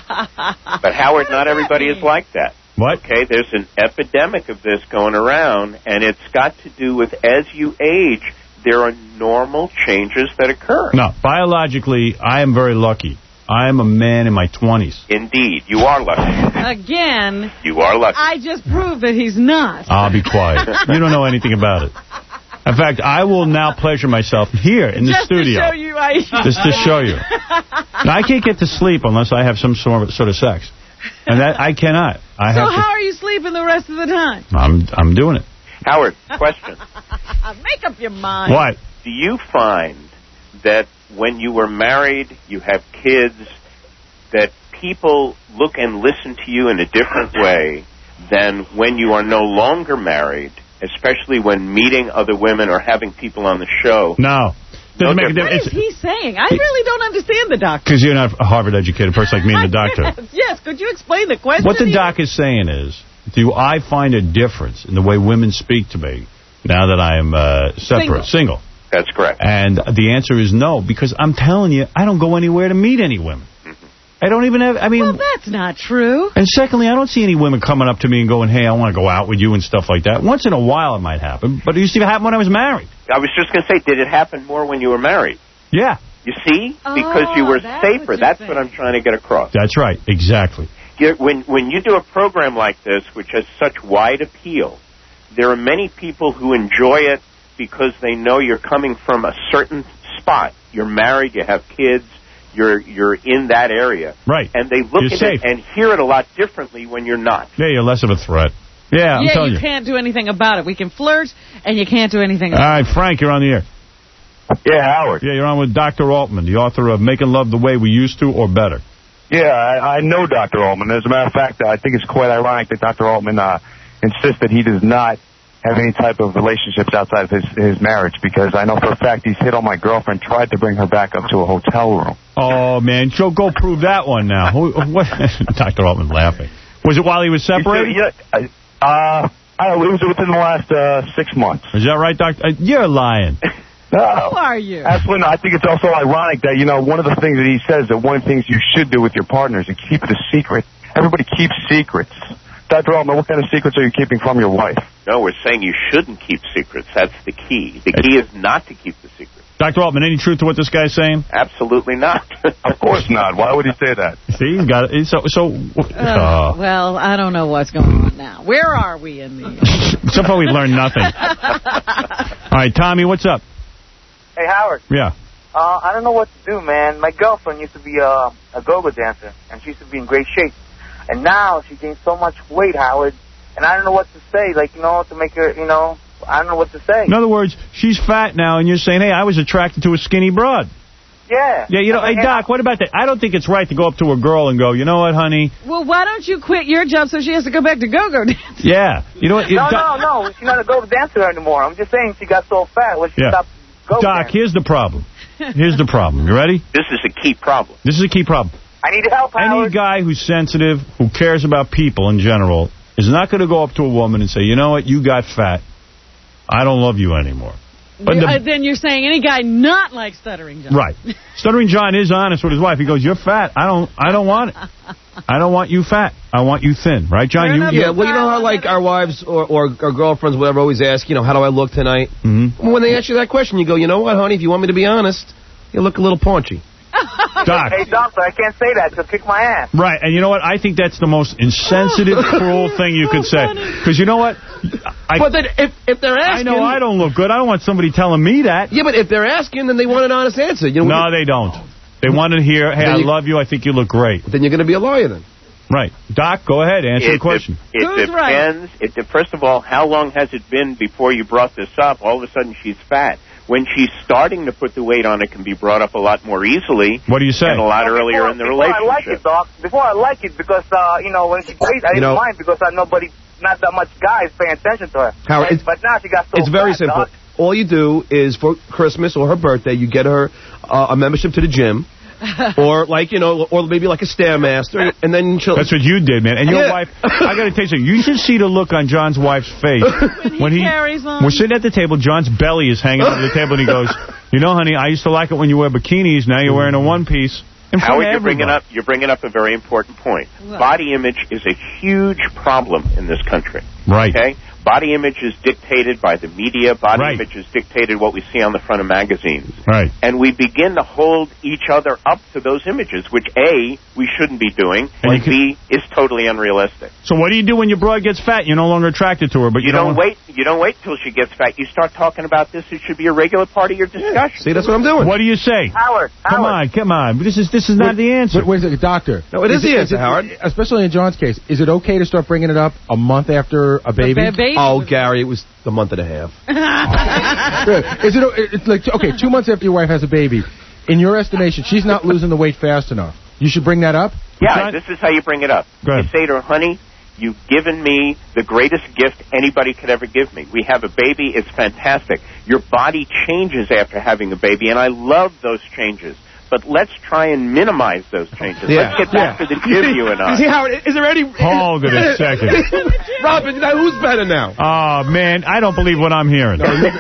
But, Howard, not everybody is like that. What? Okay, there's an epidemic of this going around, and it's got to do with as you age, there are normal changes that occur. No, biologically, I am very lucky. I am a man in my twenties. Indeed, you are lucky. Again, You are lucky. I just proved that he's not. I'll be quiet. You don't know anything about it. In fact, I will now pleasure myself here in the just studio. to show you I... Just to show you. Now, I can't get to sleep unless I have some sort of, sort of sex. And that I cannot. I so have to, how are you sleeping the rest of the time? I'm, I'm doing it. Howard, question. Make up your mind. What? Do you find that when you were married, you have kids, that people look and listen to you in a different way than when you are no longer married, especially when meeting other women or having people on the show? No. Doesn't No make a difference. What is he saying? I really don't understand the doctor. Because you're not a Harvard-educated person like me and the doctor. Yes, yes, could you explain the question? What the here? doc is saying is, do I find a difference in the way women speak to me now that I am uh, separate, single. single? That's correct. And the answer is no, because I'm telling you, I don't go anywhere to meet any women. Mm-hmm. I don't even have, I mean... Well, that's not true. And secondly, I don't see any women coming up to me and going, hey, I want to go out with you and stuff like that. Once in a while it might happen, but it used to happen when I was married. I was just going to say, did it happen more when you were married? Yeah. You see? Oh, Because you were that's safer. what That's you're what I'm trying to get across. That's right. Exactly. You- When, when you do a program like this, which has such wide appeal, there are many people who enjoy it because they know you're coming from a certain spot. You're married, you have kids, you're you're in that area. Right. And they look You're at safe. it and hear it a lot differently when you're not. Yeah, you're less of a threat. Yeah, I'm yeah, telling you you. can't do anything about it. We can flirt, and you can't do anything All about right, Frank, you're on the air. Yeah, Howard. Yeah, you're on with Doctor Altman, the author of Making Love the Way We Used to or Better. Yeah, I, I know Doctor Altman. As a matter of fact, I think it's quite ironic that Doctor Altman uh, insists that he does not have any type of relationships outside of his, his marriage, because I know for a fact he's hit on my girlfriend, tried to bring her back up to a hotel room. Oh, man, Joe, go prove that one now. Who, what? Doctor Altman laughing. Was it while he was separated? Yeah, uh, I don't know, it was within the last uh, six months. Is that right, Doctor? Uh, you're lying. No. Who are you? Absolutely not. I think it's also ironic that, you know, one of the things that he says that one of the things you should do with your partners is keep it a secret. Everybody keeps secrets. Doctor Altman, what kind of secrets are you keeping from your wife? No, we're saying you shouldn't keep secrets. That's the key. The key is not to keep the secret. Doctor Altman, any truth to what this guy's saying? Absolutely not. Of course not. Why would he say that? See, he's got it. So, so Uh, uh, well, I don't know what's going on now. Where are we in the... so far we've learned nothing. All right, Tommy, what's up? Hey, Howard. Yeah. Uh, I don't know what to do, man. My girlfriend used to be a, a go-go dancer, and she used to be in great shape. And now she gained so much weight, Howard, and I don't know what to say. Like, you know, to make her, you know, I don't know what to say. In other words, she's fat now, and you're saying, hey, I was attracted to a skinny broad. Yeah. Yeah, you know, hey, Doc, what about that? I don't think it's right to go up to a girl and go, you know what, honey? Well, why don't you quit your job so she has to go back to go-go dancing? Yeah. You know what? No, Doc, no, no. She's not a go-go dancer anymore. I'm just saying she got so fat when she Yeah. stopped go-go Doc, dancing. here's the problem. Here's the problem. You ready? This is a key problem. This is a key problem. I need help, Howard. Any guy who's sensitive, who cares about people in general, is not going to go up to a woman and say, you know what, you got fat. I don't love you anymore. But You- the- uh, then you're saying any guy not like Stuttering John. Right. Stuttering John is honest with his wife. He goes, you're fat. I don't I don't want it. I don't want you fat. I want you thin. Right, John? You, Yeah, well, you know how, like, our wives or, or our girlfriends, whatever, always ask, you know, how do I look tonight? Mm-hmm. When they ask you that question, you go, you know what, honey, if you want me to be honest, you look a little paunchy. Doc. Hey, doctor, I can't say that. She'll kick my ass. Right, and you know what? I think that's the most insensitive, cruel thing you could say. Because you know what? I, but then if, if they're asking... I know I don't look good. I don't want somebody telling me that. Yeah, but if they're asking, then they want an honest answer. You know, No, they don't. They want to hear, hey, I you, love you. I think you look great. Then you're going to be a liar then. Right. Doc, go ahead. Answer It the question. de- it Who's depends. It de- first of all, how long has it been before you brought this up? All of a sudden she's fat. When she's starting to put the weight on, it can be brought up a lot more easily. What do you say? And a lot Before- earlier in the before relationship. I like it, doc. Before I like it, because, uh, you know, when she played, I didn't know- mind because I nobody, not that much guys paying attention to her. Howard, But- it's- but now she got so It's very fat, simple. doc. All you do is for Christmas or her birthday, you get her uh, a membership to the gym. Or like, you know, or maybe like a Stairmaster, and then she'll... That's what you did, man. And your Yeah. wife, I got to tell you something. You should see the look on John's wife's face. When he carries on. We're sitting at the table, John's belly is hanging over the table, and he goes, you know, honey, I used to like it when you wear bikinis. Now you're wearing a one-piece. In front Howard, of you're bringing everybody. up you're bringing up a very important point. Body image is a huge problem in this country. Right. Okay. Body image is dictated by the media. Body Right. image is dictated what we see on the front of magazines. Right. And we begin to hold each other up to those images, which A, we shouldn't be doing, And and you can- B, is totally unrealistic. So what do you do when your broad gets fat? You're no longer attracted to her, but you, You don't don't wait. You don't wait till she gets fat. You start talking about this. It should be a regular part of your discussion. See, that's what I'm doing. What do you say? Howard, Come Howard. on, come on. This is this is not the answer. Wait, wait a second, doctor. No, it is the answer, it- Howard. Especially in John's case. Is it okay to start bringing it up a month after a baby? ba- baby Oh, was- Gary, it was a month and a half. Is it o- it's like, okay, two months after your wife has a baby, in your estimation, she's not losing the weight fast enough. You should bring that up? Yeah, John- this is how you bring it up. Go You ahead. say to her, honey, you've given me the greatest gift anybody could ever give me. We have a baby. It's fantastic. Your body changes after having a baby, and I love those changes. But let's try and minimize those changes. Yeah. Let's get back Yeah. to the gym, you and I. You see, Howard, is there any... Hold it a second. Robin, now who's better now? Oh, man, I don't believe what I'm hearing.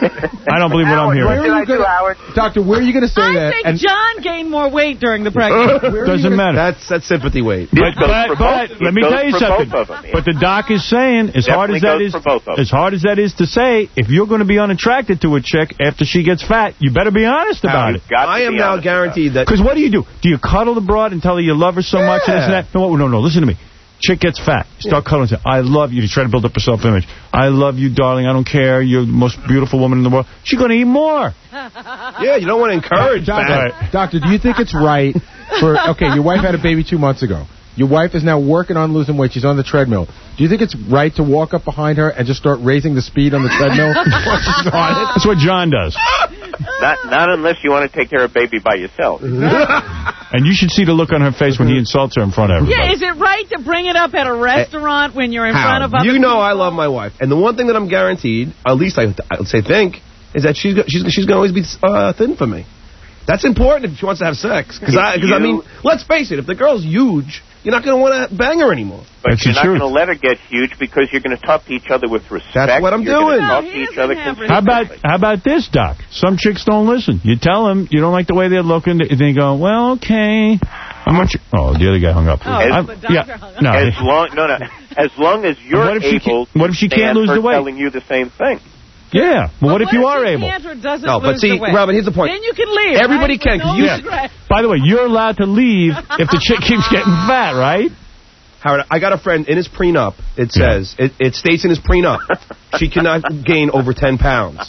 I don't believe what I'm Howard, hearing. what did I do, Howard? Doctor, where are you going to say I that? think And John gained more weight during the pregnancy. where are you Doesn't gonna- matter. That's that's sympathy weight. But, goes but, for but both- let it me goes tell you for something. both of them, yeah. But the doc is saying, as hard as that Definitely is, goes for both of them. as hard as that is to say, if you're going to be unattracted to a chick after she gets fat, you better be honest about You've it. got to I am be now honest guaranteed that... Because what do you do? Do you cuddle the broad and tell her you love her so much and this and Yeah. that? No, no, no. Listen to me. Chick gets fat. You start cuddling and say, I love you. You try to build up her self-image. I love you, darling. I don't care. You're the most beautiful woman in the world. She's going to eat more. Yeah, you don't want to encourage Doctor, that. doctor, do you think it's right for, okay, your wife had a baby two months ago. Your wife is now working on losing weight. She's on the treadmill. Do you think it's right to walk up behind her and just start raising the speed on the treadmill while she's on it? That's what John does. Not, not unless you want to take care of baby by yourself. And you should see the look on her face when he insults her in front of everybody. Yeah, is it right to bring it up at a restaurant when you're in front of other You know people? I love my wife, and the one thing that I'm guaranteed, at least I I'd say think, is that she's go- she's she's gonna always be uh, thin for me. That's important if she wants to have sex, because I because I mean, let's face it, if the girl's huge, you're not gonna want to bang her anymore. But That's you're the not truth. going to let her get huge because you're going to talk to each other with respect. That's what I'm You're gonna doing. Talk No, to he each other doesn't have consistently. How about how about this, Doc? Some chicks don't listen. You tell them you don't like the way they're looking. They go, well, okay. I'm not sure. Oh, the other guy hung up. Oh, I'm- the doctor yeah, hung up. no. As long, no, no. As long as you're What if she able. can't- what if she to can't stand lose for the weight? Telling you the same thing. Yeah. Well, what if you are she able? can't or doesn't No, but lose see, the weight? Robin, here's the point. Then you can leave. Everybody right? can, With 'cause no you- regret. By the way, you're allowed to leave if the chick keeps getting fat, right? Howard, I got a friend in his prenup. It says it, it states in his prenup she cannot gain over ten pounds,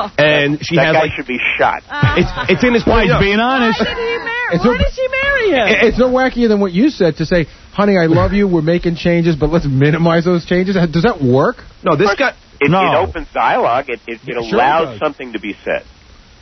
and she that has guy like should be shot. it's it's in his Why, he's prenup. being honest. Why did he marry? It's Why no- did she marry him? It- It's no wackier than what you said to say, honey, I love you, we're making changes, but let's minimize those changes. Does that work? No, this guy. It, No. it opens dialogue. It, it, it Sure it allows does. something to be said.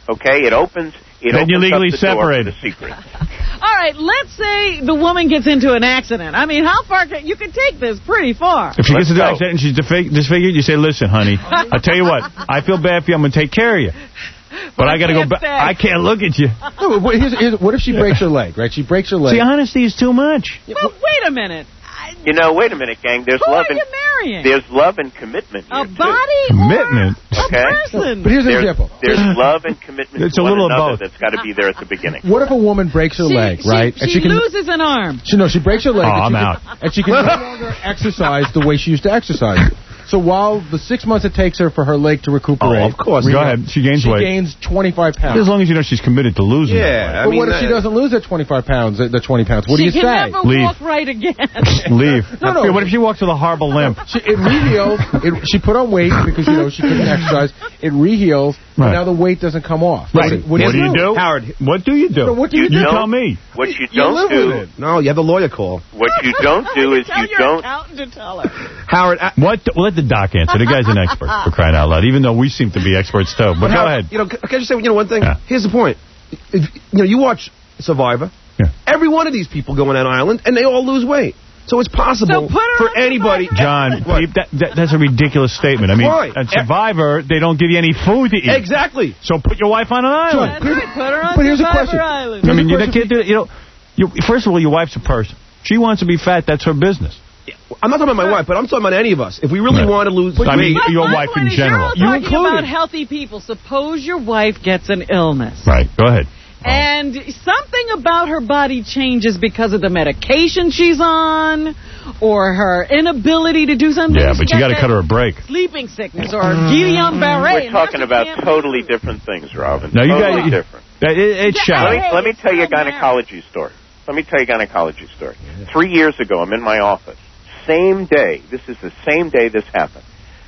Okay, it opens. It Then opens you're legally up the door separated. for the secret. All right, let's say the woman gets into an accident. I mean, how far can you can take this pretty far? If she Let's gets into go. an accident and she's disfig- disfigured, you say, listen, honey, I'll tell you what, I feel bad for you. I'm going to take care of you. But I got to go back. I can't look at you. No, but here's, here's, what if she breaks her leg, right? She breaks her leg. See, honesty is too much. But wait a minute. You know, wait a minute, gang. There's Who love are and you marrying? there's love and commitment here A body Commitment? or Okay. a person? But here's an there's, example. There's love and commitment It's to a one little of another both. that's got to be there at the beginning. What if a woman breaks her She- leg, she- right? She, can loses an arm. She, no, she breaks her leg. Oh, and I'm she out. Can, and she can no longer exercise the way she used to exercise. So while the six months it takes her for her leg to recuperate, Oh, of course. Go ahead. She gains she weight. gains twenty-five pounds. As long as you know she's committed to losing Yeah, that weight. but what if she doesn't lose that twenty-five pounds, the twenty pounds? What she do you can say? never Leave. walk right again. Leave. No, no. Yeah, what if she walks with a horrible limp? She, it reheals. It, she put on weight because, you know, she couldn't exercise. It reheals, but Right. now the weight doesn't come off. Right. What, What do you do? Howard, What do you do? No, what do you You do? tell me. What you You don't live do, with it. No, you have the lawyer call. what you don't do is Tell you your don't. accountant to tell her. Howard, I, What? Well, let the doc answer. The guy's an expert, for crying out loud, even though we seem to be experts, too. But go Howard, ahead. You know, can I just say, you know, one thing? Yeah. Here's the point. If, you know, you watch Survivor. Yeah. Every one of these people go on that island, and they all lose weight. So it's possible So put her for on anybody. John, What? peep, that, that, that's a ridiculous statement. I mean, Why? at Survivor, they don't give you any food to eat. Exactly. So put your wife on an island. That's right. Put her on But here's a Survivor question. Island. I mean, you Here's a can't do it. You know, you, first of all, your wife's a person. She wants to be fat. That's her business. I'm not talking about my wife, but I'm talking about any of us. If we really Yeah. want to lose I mean, weight, your My wife point in is, general. You're all You talking included. about healthy people. Suppose your wife gets an illness. Right. Go ahead. And something about her body changes because of the medication she's on or her inability to do something. Yeah, She but you got got to that cut her a break. Sleeping sickness or Guillain-Barré. We're and now talking she about can't totally move. different things, Robin. No, you totally got different. it, it, it's Yeah, shallow. Let me, Hey, let me tell you a it's not gynecology story. Let me tell you a gynecology story. Three years ago, I'm in my office. Same day. This is the same day this happened.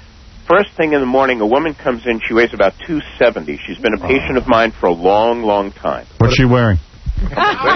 First thing in the morning, a woman comes in. She weighs about two seventy. She's been a patient of mine for a long, long time. What's she wearing? She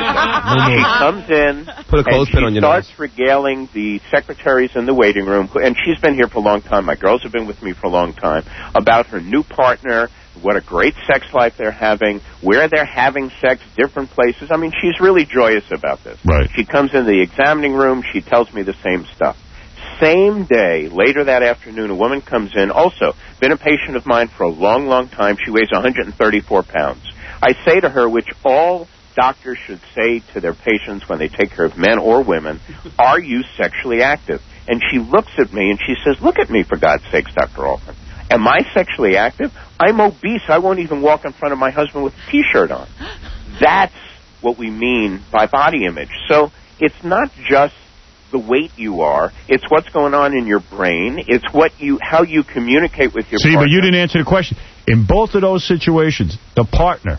comes in Put a and clothespin she on your starts nose. regaling the secretaries in the waiting room, who- and she's been here for a long time. My girls have been with me for a long time, about her new partner, what a great sex life they're having, where they're having sex, different places. I mean, she's really joyous about this. Right. She comes in the examining room. She tells me the same stuff. Same day, later that afternoon, a woman comes in, also been a patient of mine for a long, long time. She weighs one hundred thirty-four pounds. I say to her, which all doctors should say to their patients when they take care of men or women, are you sexually active? And she looks at me and she says, look at me, for God's sakes, Doctor Altman. Am I sexually active? I'm obese. I won't even walk in front of my husband with a T-shirt on. That's what we mean by body image. So it's not just the weight you are. It's what's going on in your brain. It's what you, how you communicate with your See, partner. but you didn't answer the question. In both of those situations, the partner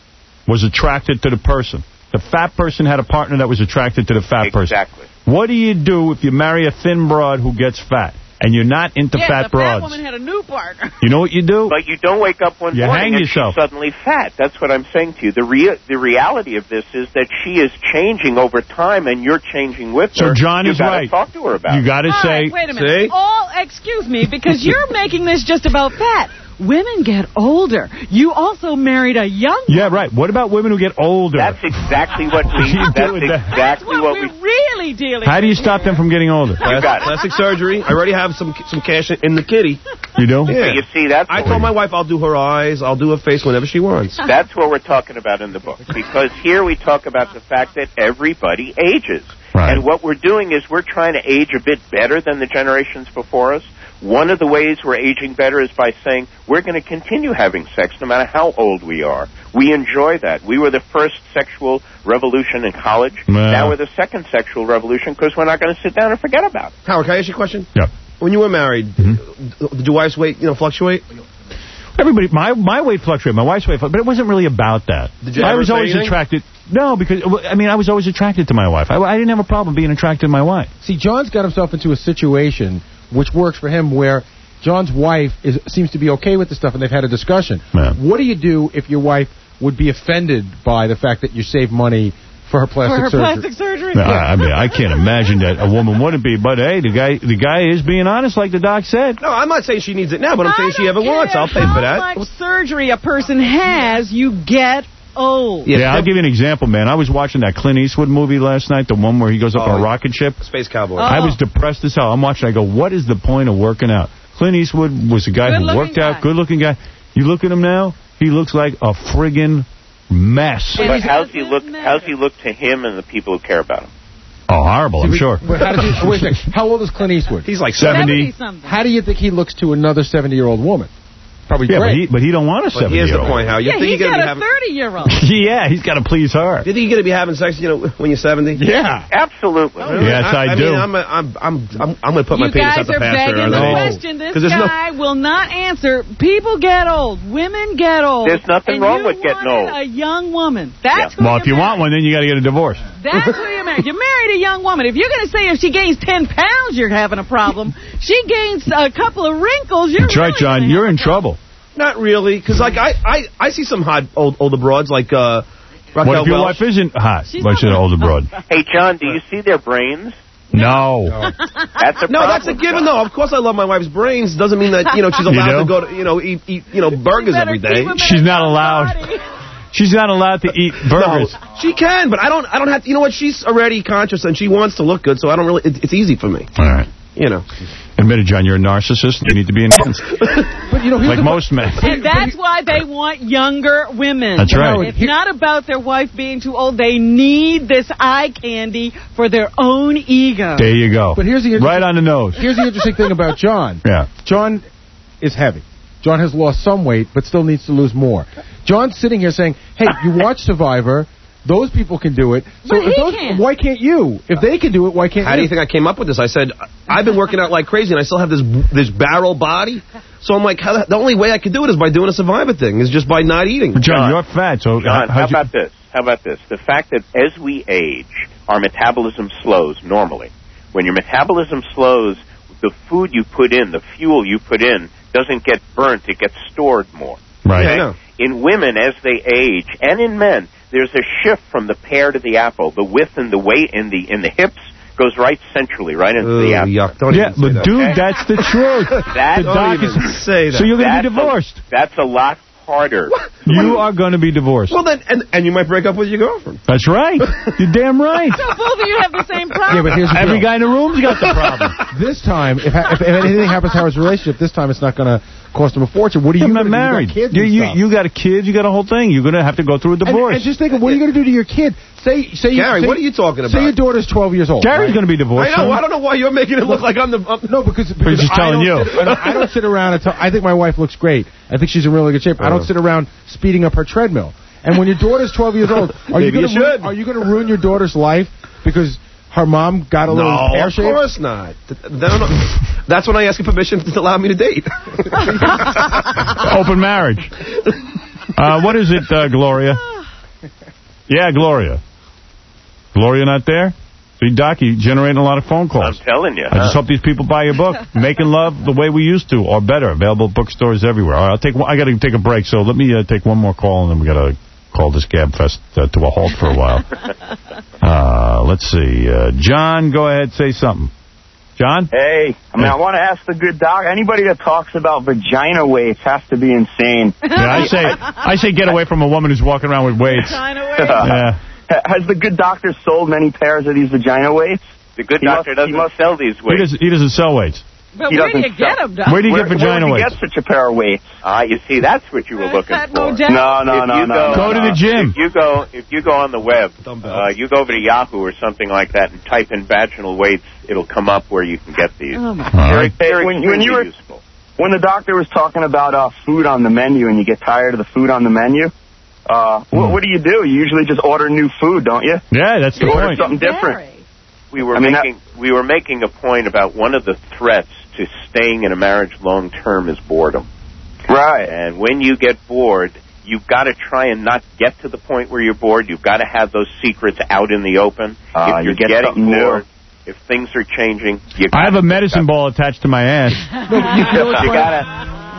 was attracted to the person. The fat person had a partner that was attracted to the fat person. Exactly. What do you do if you marry a thin broad who gets fat and you're not into yeah, fat the broads? fat woman had a new partner. You know what you do? But you don't wake up one You morning hang and yourself. she's suddenly fat. That's what I'm saying to you. The rea- the reality of this is that she is changing over time, and you're changing with So her. John you is gotta right. Talk to her about You it. got to All say, right, wait a minute. see? All, excuse me, because you're making this just about fat. Women get older. You also married a young Yeah, right. What about women who get older? That's exactly what we. You That's do that. exactly That's what, what we're we. really dealing How do you with stop here. them from getting older? You got it. Plastic surgery. I already have some some cash in the kitty. You do? Yeah. You see, that's I what told we- my wife I'll do her eyes, I'll do her face whenever she wants. That's what we're talking about in the book. Because here we talk about the fact that everybody ages. Right. And what we're doing is we're trying to age a bit better than the generations before us. One of the ways we're aging better is by saying we're going to continue having sex no matter how old we are. We enjoy that. We were the first sexual revolution in college. Well. Now we're the second sexual revolution because we're not going to sit down and forget about it. Howard, can I ask you a question? Yeah. When you were married, Mm-hmm. did your wife's weight, you know, fluctuate? Everybody, my my weight fluctuated, my wife's weight, fluctuated, but it wasn't really about that. Did you I ever was say always anything? attracted. No, because I mean, I was always attracted to my wife. I, I didn't have a problem being attracted to my wife. See, John's got himself into a situation which works for him where John's wife is seems to be okay with the stuff, and they've had a discussion. Yeah. What do you do if your wife would be offended by the fact that you save money For her plastic For her surgery. plastic surgery? No, I mean, I can't imagine that a woman wouldn't be. But, hey, the guy the guy is being honest, like the doc said. No, I'm not saying she needs it now, but I'm saying I she ever don't wants. care I'll pay for that. How much surgery a person has, you get old. Yeah, yeah, I'll give you an example, man. I was watching that Clint Eastwood movie last night, the one where he goes up Oh, on a rocket ship. Space Cowboy. Oh. I was depressed as hell. I'm watching. I go, what is the point of working out? Clint Eastwood was a guy who Good-looking worked out, guy. good-looking guy. You look at him now, he looks like a friggin' mess. But how's he look? How's he look to him and the people who care about him? Oh, horrible, I'm sure. But how, does he, wait a second. How old is Clint Eastwood? He's like seventy. How do you think he looks to another seventy-year-old woman? Probably Yeah, but great. he, but he don't want a But here's the seventy-year-old. point, Hal. You Yeah, think he's you're got gonna a be having? thirty-year-old. Yeah, he's got to please her. You think you're gonna be having sex, you know, when you're seventy? Yeah. Absolutely. Yes, I, I, I do. mean, I'm, a, I'm, I'm, I'm, I'm gonna put my You penis guys at the are pastor. begging the question. This guy will not answer. People get old. Women get old. There's nothing and wrong you with getting wanted old. a young woman. That's who Well, you if you want one, then you got to get a divorce. That's who you married. You married a young woman. If you're going to say if she gains ten pounds, you're having a problem. She gains a couple of wrinkles, you're That's right, really John. gonna You're have in a problem. trouble. Not really, because like I, I, I see some hot old older broads like uh, Raquel What if your Welch. wife isn't hot? What's an older broad? Hey, John, do you see their brains? No. That's a No, problem. that's a given. No, of course I love my wife's brains. Doesn't mean that you know she's You allowed do? to go to you know eat, eat you know burgers better every keep day. him in She's her not own allowed. body. She's not allowed to eat burgers. No, she can, but I don't. I don't have to. You know what? She's already conscious and she wants to look good, so I don't really. It, it's easy for me. All right. You know. Admit it, John, you're a narcissist. You need to be enhanced. But you know, here's Like the most men. And that's why they want younger women. That's right. It's not about their wife being too old. They need this eye candy for their own ego. There you go. But here's the right on the nose. Here's the interesting thing about John. Yeah. John is heavy. John has lost some weight, but still needs to lose more. John's sitting here saying, hey, you watch Survivor. Those people can do it. So But he if those, can't. why can't you? If they can do it, why can't How you? do you think I came up with this? I said I've been working out like crazy, and I still have this this barrel body. So I'm like, how the, the only way I can do it is by doing a Survivor thing, is just by not eating. But John, you're fat, so John, how how'd you- about this? How about this? The fact that as we age, our metabolism slows normally. When your metabolism slows, the food you put in, the fuel you put in, doesn't get burnt. It gets stored more. Right. Yeah, I know. In women, as they age, and in men, there's a shift from the pear to the apple. The width and the weight in the in the hips goes right centrally, right into Ugh, the apple. yuck. Don't Yeah, even say but that. dude, Okay. that's the truth. That- the Don't doc even is, say that. So you're going to That's be divorced. A, that's a lot harder. You are going to be divorced. Well then, and and you might break up with your girlfriend. That's right. You're damn right. So both of you have the same Yeah, problem. but here's the Every deal. guy in the room's got the problem. This time, if, if, if anything happens to Howard's relationship, this time it's not going to cost him a fortune. What are you You're going not to do? married. You got kids You, and you, stuff. you got a kid. You got a whole thing. You're going to have to go through a And- divorce. And, just think of what are you going to do to your kid? Say, say, you- Gary, say, what are you talking Say about? your daughter's twelve years old. Gary's right? going to be divorced. I know. soon. I don't know why you're making it look like I'm the. I'm, No, because, because just I telling don't you. Sit, I, don't, I don't sit around and tell. I think my wife looks great. I think she's in really good shape. I don't Oh. sit around speeding up her treadmill. And when your daughter's twelve years old, are you Maybe going you to should. are you going to ruin your daughter's life because her mom got a little no, hair of shape? course not. Th- th- That's when I ask you permission to allow me to date. Open marriage. Uh, what is it, uh, Gloria? Yeah, Gloria. Gloria not there? See, Doc, you generating a lot of phone calls. I'm telling you. I just huh? hope these people buy your book, Making Love the Way We Used To, or better. Available at bookstores everywhere. All right, I'll take. One, I got to take a break, so let me uh, take one more call, and then we got to call this Gab Fest uh, to a halt for a while. Uh, let's see. Uh, John, go ahead, say something. John? Hey, I mean, I want to ask the good doc. Anybody that talks about vagina weights has to be insane. Yeah, I say, I say, get away from a woman who's walking around with weights. Yeah. Has the good doctor sold many pairs of these vagina weights? The good He doctor must- he doesn't must- sell these He weights. doesn't, he doesn't sell weights. But He where do doesn't you get sell- them, Doc? Where do you Where, get vagina where weights? do you get such a pair of weights? Ah, you see, that's what you were looking That for. model. No, no, If no, you no, go- no. Go to the gym. If you go, if you go on the web, uh, you go over to Yahoo or something like that and type in vaginal weights, it'll come up where you can get these. Oh, my All They're, right. they're When- when you extremely were- useful. When the doctor was talking about uh, food on the menu and you get tired of the food on the menu, uh, what, what do you do? You usually just order new food, don't you? Yeah, that's the You order point. something different. Gary. We were I mean, making we were making a point about one of the threats to staying in a marriage long term is boredom. Right. And when you get bored, you've got to try and not get to the point where you're bored. You've got to have those secrets out in the open. Uh, if you're you get getting something new. bored, if things are changing, you I have gotta a medicine ball attached to my ass. No, but you, you know what's You funny? gotta.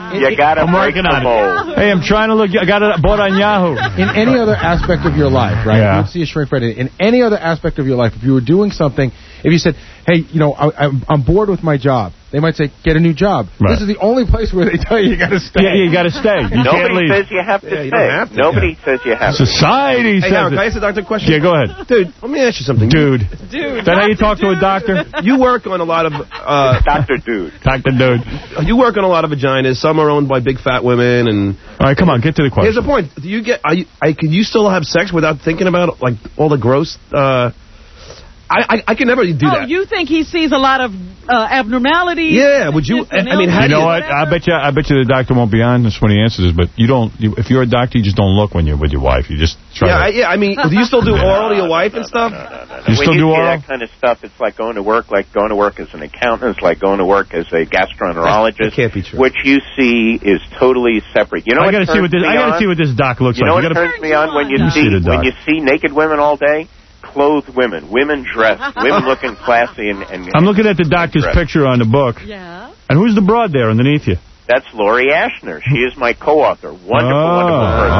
You gotta I'm break working the on mold. it. Hey, I'm trying to look. I got it bought on Yahoo. In any other aspect of your life, right? Yeah. You would see a shrink write. In any other aspect of your life, if you were doing something, if you said, hey, you know, I, I'm, I'm bored with my job, they might say, get a new job. Right. This is the only place where they tell you you got to stay. Yeah, you got to stay. You can't Nobody leave. says you have to Yeah, you stay. don't have to. Nobody says you have to. Society Hey, says Howard, it. can I ask the doctor a question? Yeah, go ahead. Dude, let me ask you something. Dude. Dude. Is that how you talk to a doctor? You work on a lot of... Uh, Doctor Dude. Doctor Dude. You work on a lot of vaginas. Some are owned by big fat women. And All right, come on, get to the question. here's the point. Do you get... Are you, I, can you still have sex without thinking about, like, all the gross... Uh, I, I I can never do Oh, that. you think he sees a lot of uh, abnormalities? Yeah, would you... I mean, how You do know you... what? I bet you. I bet you the doctor won't be honest when he answers this. But you don't. You, if you're a doctor, you just don't look when you're with your wife. You just try. Yeah, to, I, yeah. I mean, do you still do oral to your wife and stuff? You when still you do see oral? that kind of stuff, it's like going to work, like going to work as an accountant, it's like going to work as a gastroenterologist. That can't be true. What you see is totally separate. You know I what gotta see what turns this. me I gotta on? see what this doc looks You know like. what You gotta, turns me on when you Yeah. see See the doc. when you see naked women all day? Clothed women, women dressed, women looking classy and. and I'm looking at the doctor's dressed. picture on the book. Yeah. And who's the broad there underneath you? That's Lori Ashner. She is my co-author. Wonderful, Oh, wonderful person.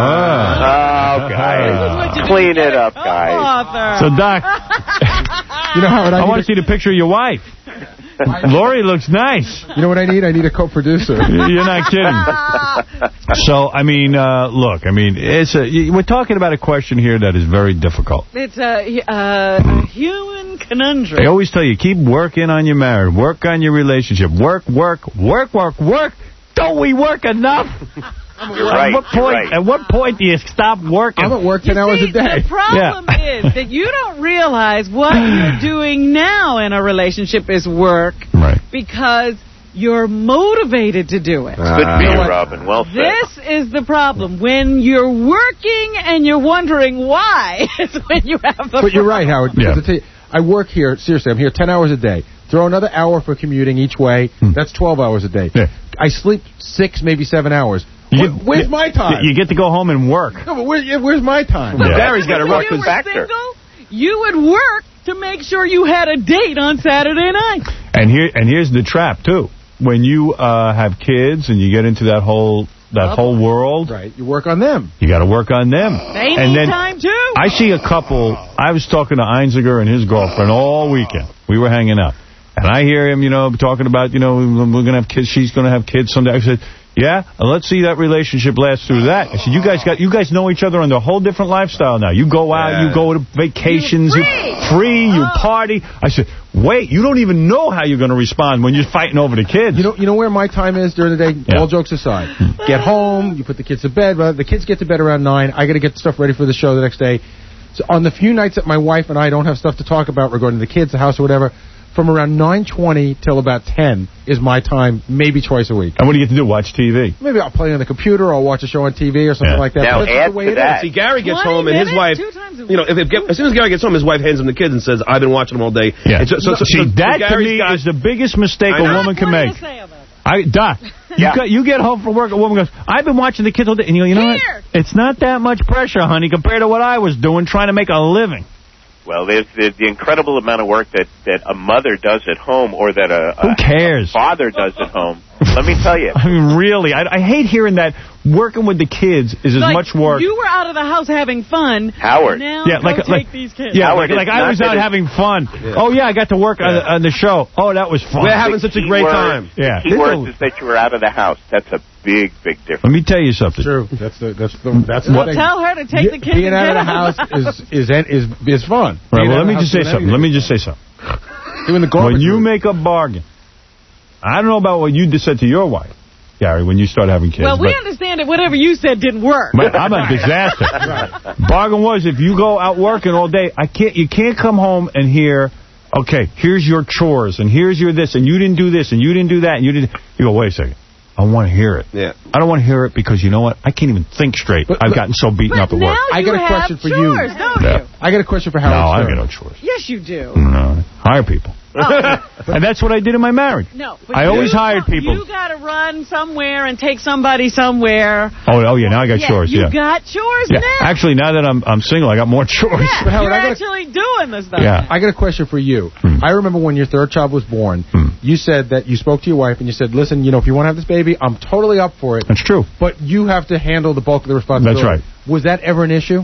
ah. Oh, guys, clean it up, guys. So, Doc, You know, Howard, I, I need want to see the picture of your wife. Lori looks nice. You know what I need? I need a co-producer. You're not kidding. So, I mean, uh, look, I mean, it's a, we're talking about a question here that is very difficult. It's a, uh, a human conundrum. They always tell you, keep working on your marriage, work on your relationship, work, work, work, work, work. Don't we work enough? You're right. At what You're point? right. At what point do you stop working? I'm at work ten You hours see, a day. The problem Yeah. is that you don't realize what you're doing now in a relationship is work Right. because you're motivated to do it. Good for you, Robin. Well said. This is the problem. When you're working and you're wondering why, it's when you have the But you're right, Howard. Yeah. Because I, tell you, I work here, seriously, I'm here ten hours a day. Throw another hour for commuting each way. That's twelve hours a day. Yeah. I sleep six, maybe seven hours. You Where, get- where's you- my time? You get to go home and work. No, but where, yeah, where's my time? Yeah. Barry's got a When you ruckus were factor. single, you would work to make sure you had a date on Saturday night. And here, and here's the trap too. When you uh, have kids and you get into that whole that whole world, Right, you work on them. you got to work on them. They and need then time too. I see a couple. I was talking to Einziger and his girlfriend all weekend. We were hanging out, and I hear him, you know, talking about, you know, we're gonna have kids. She's gonna have kids someday. I said, yeah, and let's see that relationship last through that. I said, you guys got, you guys know each other under a whole different lifestyle now. You go out, Yeah. you go to vacations, You're you free. free, you Oh. party. I said, wait, you don't even know how you're going to respond when you're fighting over the kids. You know, you know where my time is during the day? Yeah. All jokes aside. Get home, you put the kids to bed. Well, the kids get to bed around nine. I got to get stuff ready for the show the next day. So on the few nights that my wife and I don't have stuff to talk about regarding the kids, the house, or whatever, from around nine twenty till about ten is my time, maybe twice a week. And what do you get to do? Watch T V. Maybe I'll play on the computer or I'll watch a show on T V or something Yeah. like that. Now But that's just add the way to it that. is. See, Gary gets twenty home and his minutes, wife, two times a you know, if, if as soon as Gary gets home, his wife hands him the kids and says, "I've been watching them all day." Yeah. And so, so, so, See, so that to Gary's me got- is the biggest mistake I a know. woman can What do make. you say about that? I, Doc, Yeah. you, got, you get home from work, a woman goes, I've been watching the kids all day. And you go, you know Here. what? It's not that much pressure, honey, compared to what I was doing trying to make a living. Well, there's the, the incredible amount of work that, that a mother does at home or that a, Who a, cares? a father does at home. Let me tell you. I mean, really, I, I hate hearing that working with the kids is as Like, much work. You were out of the house having fun. Howard. Now Yeah, go like- take like- these kids. Yeah, Howard, like, like it's I not was that out it's- having fun. Yeah. Oh, yeah, I got to work on, on the show. Oh, that was fun. We're having such a great Keyword- time. Yeah. The key word is that you were out of the house. That's a big, big difference. Let me tell you something. True. That's the that's the that's the Well, thing. tell her to take You- the kids being and out of get the house out. is is is is fun. Right, Being well, out let me of the just say house doing something. Let me anything. just say something. Doing the garbage. When you room. make a bargain, I don't know about what you just said to your wife, Gary, when you started having kids. Well, we but- understand that whatever you said didn't work. But I'm a disaster. Bargain was, if you go out working all day, I can't. You can't come home and hear, okay, here's your chores and here's your this and you didn't do this and you didn't do that and you didn't. You go, wait a second, I want to hear it. Yeah. I don't want to hear it because, you know what? I can't even think straight. But, I've gotten so beaten up at work. Now I got you a question have for chores, you. Don't Yeah. you? I got a question for No, Howard I Stern. got no choice. Yes, you do. No, hire people. Oh. And that's what I did in my marriage. No, but I you, always hired people. You got to run somewhere and take somebody somewhere. Oh, oh yeah, now I got yeah, chores, you yeah. got chores yeah. now. Actually, now that I'm I'm single, I got more chores. Yeah, But Howard, you're I gotta- actually doing this stuff. Yeah. I got a question for you. Hmm. I remember when your third child was born, you said that you spoke to your wife and you said, listen, you know, if you want to have this baby, I'm totally up for it. That's true. But you have to handle the bulk of the responsibility. That's right. Was that ever an issue?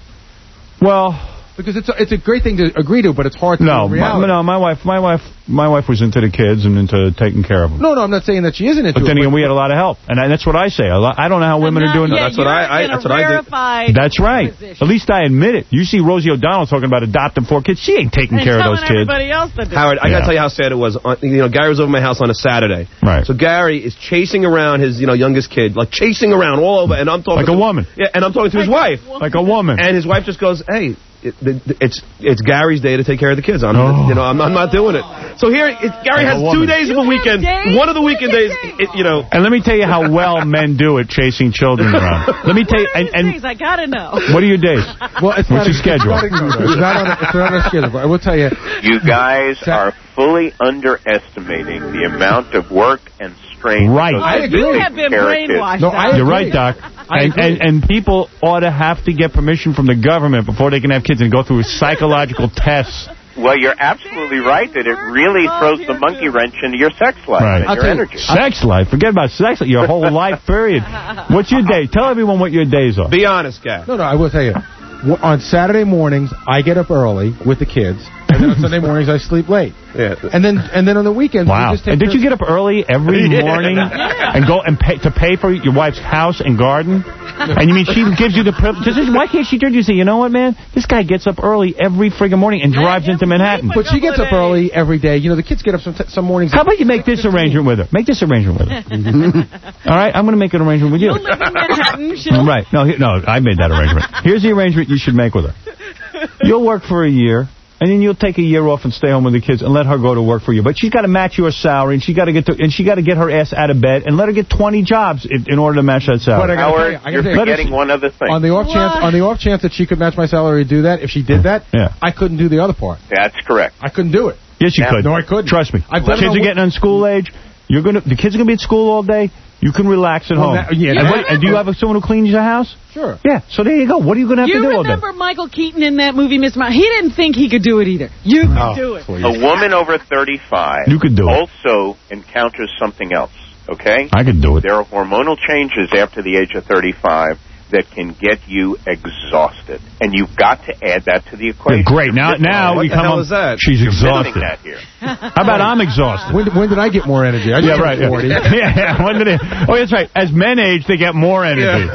Well... Because it's a, it's a great thing to agree to, but it's hard to No, do in my, reality. no, my wife, my wife, my wife was into the kids and into taking care of them. No, no, I'm not saying that she isn't into But then it. again, we had a lot of help, and I, that's what I say. A lot, I don't know how women are doing yeah, it. That's what you're I. I in a that's what I rarefied do. That's right. position. At least I admit it. You see Rosie O'Donnell talking about adopting four kids. She ain't taking And care of telling those kids. everybody else to do Howard, I Yeah. gotta tell you how sad it was. On, you know, Gary was over my house on a Saturday. Right. So Gary is chasing around his, you know, youngest kid, like chasing around all over, and I'm talking Like a to, woman. Yeah, and I'm talking to his wife, Like a woman. and his wife just goes, "Hey, it, it, it's it's Gary's day to take care of the kids. I'm, Oh. you know, I'm, I'm not doing it." So here, it, Gary Like a has woman. two days of a weekend. days? One of the weekend days, it, you know. And let me tell you how well men do it chasing children around. Let me tell you, What are and, his and days? I gotta know. what are your days? Well, it's What's not your schedule? It's not, it's not on a, it's not on a schedule, but I will tell you. You guys are fully underestimating the amount of work and strain. Right. that goes I into agree. taking You have been care of kids. brainwashed. No, I You're agree. right, Doc. I And, agree. and and people ought to have to get permission from the government before they can have kids and go through psychological tests. Well, you're absolutely right that it really throws the monkey wrench into your sex life Right. and I'll your tell you- energy. Sex life. Forget about sex life. Your whole life, period. What's your day? Tell everyone what your days are. Be honest, Gary. No, no, I will tell you. W- On Saturday mornings, I get up early with the kids, and then on Sunday mornings, I sleep late. Yeah. And then and then on the weekends, Wow. we just take And did turns- you get up early every Yeah. morning and go and pay to pay for your wife's house and garden? And you mean she gives you the privilege? Why can't she turn to you and say, you know what, man? This guy gets up early every friggin' morning and drives into Manhattan. But she gets up early every day. You know, the kids get up some t- some mornings. How about you make this arrangement with her? Make this arrangement with her. All right? I'm going to make an arrangement with you. You'll live in Manhattan. She'll Right. No, he- no, I made that arrangement. Here's the arrangement you should make with her. You'll work for a year, and then you'll take a year off and stay home with the kids and let her go to work for you. But she's got to match your salary, and she got to get to, and she got to get her ass out of bed and let her get twenty jobs in, in order to match that salary. But I gotta tell Howard, you, I you're gotta tell you, forgetting one other thing. on the off chance on the off chance that she could match my salary to do that, if she did that, Yeah. I couldn't do the other part. That's correct. I couldn't do it. Yes, you Yeah. could. No, I couldn't. Trust me. I've done Kids it are on- getting on school age. You're gonna. The kids are gonna be at school all day. You can relax at Well, home. that- yeah, and, that- what, and do you have someone who cleans your house? Sure. Yeah. So there you go. What are you gonna have You to do all day? remember Michael Keaton in that movie, Mister Mouse? He didn't think he could do it either. You could Oh, do it. A woman over thirty-five You could do it. also encounters something else, okay? I could do it. There are hormonal changes after the age of thirty-five that can get you exhausted. And you've got to add that to the equation. Yeah, great. Now, now What we the come hell up. is that? She's You're exhausted. missing that here. How about I'm exhausted? When, when did I get more energy? I just Yeah, turned right. Yeah. forty. yeah, yeah. When did it, oh, that's right. As men age, they get more energy.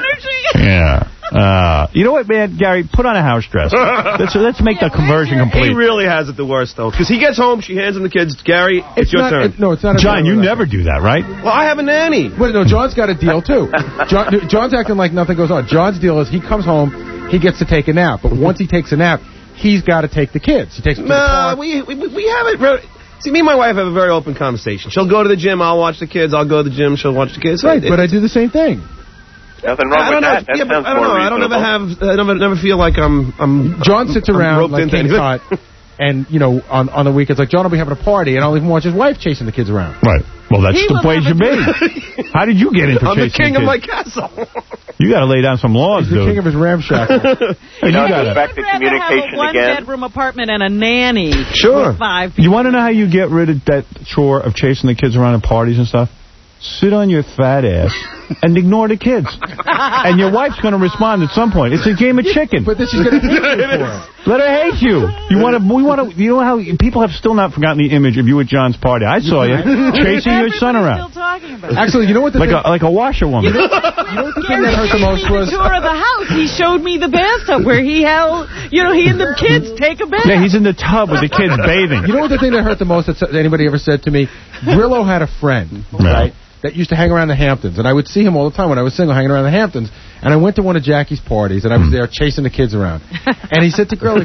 Yeah. Uh, you know what, man, Gary? Put on a house dress. Let's let's make the conversion complete. He really has it the worst, though. Because he gets home, she hands him the kids. Gary, it's, It's your not, turn. it- no, it's not. a John, you regular- never do that, right? Well, I have a nanny. Well, no, John's got a deal too. John, John's acting like nothing goes on. John's deal is he comes home, he gets to take a nap, but once he takes a nap, he's got to take the kids. He takes them to the Nah, park. we, we we have it. Very, see, me and my wife have a very open conversation. She'll go to the gym, I'll watch the kids. I'll go to the gym, she'll watch the kids. Right, It- but I do the same thing. Nothing wrong I don't with know. that. That yeah, but sounds I don't more know. I don't ever reasonable. have. I never never feel like I'm. I'm John sits I'm around roped like into King anything. Tut, and you know, on on the weekends, like John will be having a party, and I'll even watch his wife chasing the kids around. Right. Well, that's He the will place you have be. How did you get into I'm the chasing king of my kids? castle. You got to lay down some laws, He's the dude. king of his ramshackle. You You know, it gotta- goes back to I'd rather have a communication again. one-bedroom apartment and a nanny Sure. with five people. You want to know how you get rid of that chore of chasing the kids around at parties and stuff? Sit on your fat ass and ignore the kids. And your wife's going to respond at some point. It's a game of chicken. But then she's going to hate you for it. Let her hate you. You want to? We want to. You know how people have still not forgotten the image of you at John's party. I saw you chasing your son around Still talking about it. Actually, you know what the like thing, a like a washerwoman. you know what the thing that hurt the most was? The tour of the house. He showed me the bathtub where he held, you know, he and the kids take a bath. Yeah, he's in the tub with the kids bathing. You know what the thing that hurt the most that anybody ever said to me? Grillo had a friend, right, that used to hang around the Hamptons, and I would see him all the time when I was single, hanging around the Hamptons. And I went to one of Jackie's parties, and I was there chasing the kids around. And he said to Grillo, he goes,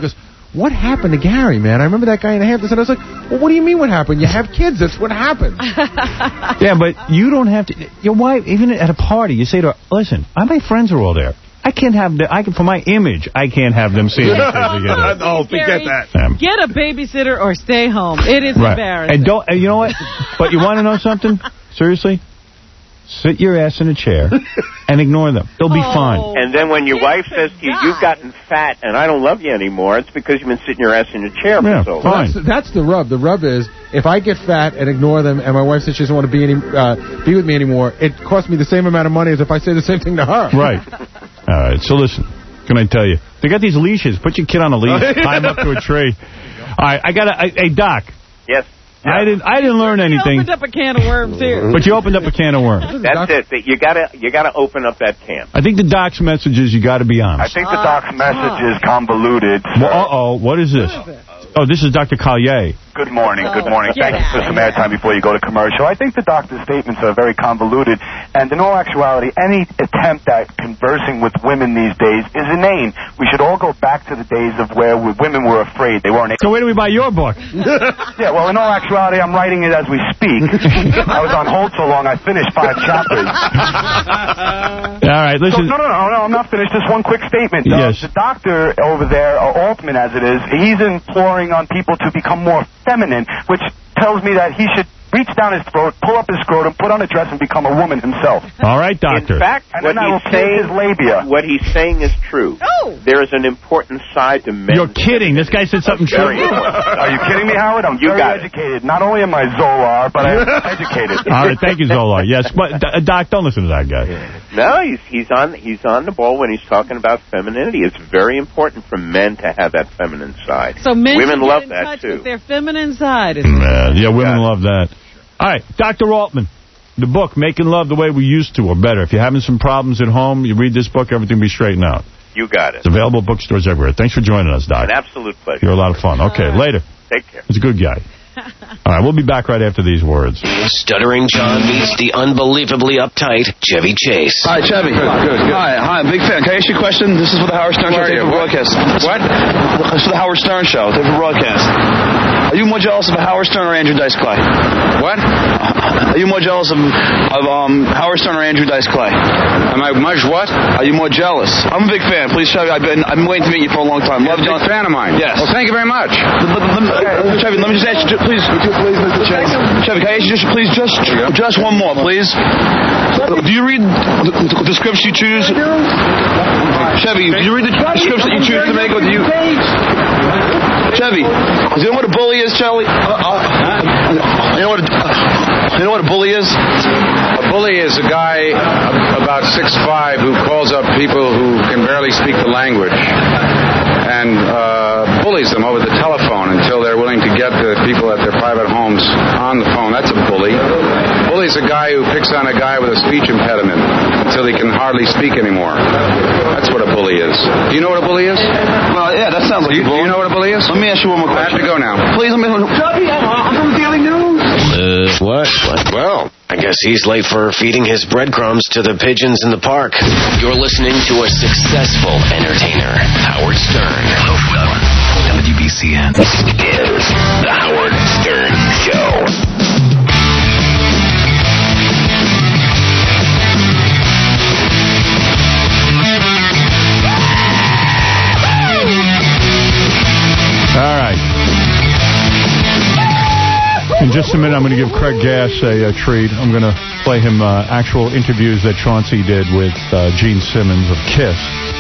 what happened to Gary, man? I remember that guy in Hamptons, and I was like, well, what do you mean what happened? You have kids. That's what happens. Yeah, but you don't have to. Your wife, even at a party, you say to her, listen, my friends are all there. I can't have the, I can, for my image, I can't have them see me. Oh, forget that. Um, Get a babysitter or stay home. It is right. embarrassing. And don't, and you know what? But you want to know something? Seriously? Sit your ass in a chair and ignore them. They'll be Oh. fine. And then when your wife says to you, you've gotten fat and I don't love you anymore, it's because you've been sitting your ass in your chair Yeah, for so long. Well, that's, that's the rub. The rub is, if I get fat and ignore them, and my wife says she doesn't want to be any, uh, be with me anymore, it costs me the same amount of money as if I say the same thing to her. Right. All right, so listen, can I tell you? They got these leashes. Put your kid on a leash, tie him up to a tree. All right, I got a, hey, Doc. Yes. I didn't I didn't learn anything. You opened up a can of worms here. But you opened up a can of worms. That's it. That You gotta, you gotta open up that can. I think the Doc's message is you got to be honest. I think the doc's message is convoluted. Well, uh-oh, what is this? Oh, this is Doctor Collier. Good morning, good morning. Get Thank you for some airtime before you go to commercial. I think the doctor's statements are very convoluted, and in all actuality, any attempt at conversing with women these days is inane. We should all go back to the days of where we, women were afraid. They weren't. So where do we buy your book? Yeah, well, in all actuality, I'm writing it as we speak. I was on hold so long, I finished five chapters. All right, listen. So, no, no, no, no, I'm not finished. Just one quick statement. Uh, Yes. The doctor over there, uh, Altman as it is, he's imploring on people to become more feminine, which tells me that he should reach down his throat, pull up his scrotum, put on a dress, and become a woman himself. All right, Doctor. In fact, And what then I will he's pierce saying, his labia. what he's saying is true. Oh. There is an important side to men. You're kidding. This guy said something true. Very important. Are you kidding me, Howard? I'm You very got it. educated. Not only am I Zolar, but I'm educated. All right, thank you, Zola. Yes, but uh, Doc, don't listen to that guy. No, he's he's on he's on the ball when he's talking about femininity. It's very important for men to have that feminine side. So men women should get love in that touch too. with their feminine side. Is Uh, yeah, women love that. All right, Doctor Altman, the book, Making Love the Way We Used to, or better. If you're having some problems at home, you read this book, everything will be straightened out. You got it. It's available at bookstores everywhere. Thanks for joining us, Doc. An absolute pleasure. You're a lot of fun. Okay, later. Take care. He's a good guy. All right, we'll be back right after these words. Stuttering John meets the unbelievably uptight Chevy Chase. Hi, Chevy. Good, good, good. Hi, hi, big fan. Can I ask you a question? This is for the Howard Stern Show. Tape for broadcast. What? It's for the Howard Stern Show. Tape for broadcast. Are you more jealous of Howard Stern or Andrew Dice Clay? What? Are you more jealous of, of um, Howard Stern or Andrew Dice Clay? Am I much what? Are you more jealous? I'm a big fan. Please, Chevy, I've been I've been waiting to meet you for a long time. Love, You're a big fan of mine. Yes. Well, thank you very much. Let, let, let, Chevy, let me just ask you, please. Would you please, Mister Chase? Chevy, can I ask you just, please, just, just one more, please? Do you read the, the scripts you choose? Chevy, do you read the scripts that you choose to make, or do you... Chevy, do you know what a bully is, Charlie? Uh, uh, you know what a, uh, you know what a bully is? A bully is a guy about six five who calls up people who can barely speak the language and uh, bullies them over the telephone until they're willing to get the people at their private homes on the phone. That's a bully. A bully is a guy who picks on a guy with a speech impediment until he can hardly speak anymore. That's what a bully is. Do you know what a bully is? Well, yeah, that sounds like you, a bully. Do you know what a bully is? Let me ask you one more question. I have to go now. Please, let me... Chevy, I'm from Daily News. Uh, what? What? Well, I guess he's late for feeding his breadcrumbs to the pigeons in the park. You're listening to a successful entertainer, Howard Stern. W B C N. This is the Howard Stern Show. All right. In just a minute, I'm going to give Craig Gass a, a treat. I'm going to play him uh, actual interviews that Chauncey did with uh, Gene Simmons of Kiss.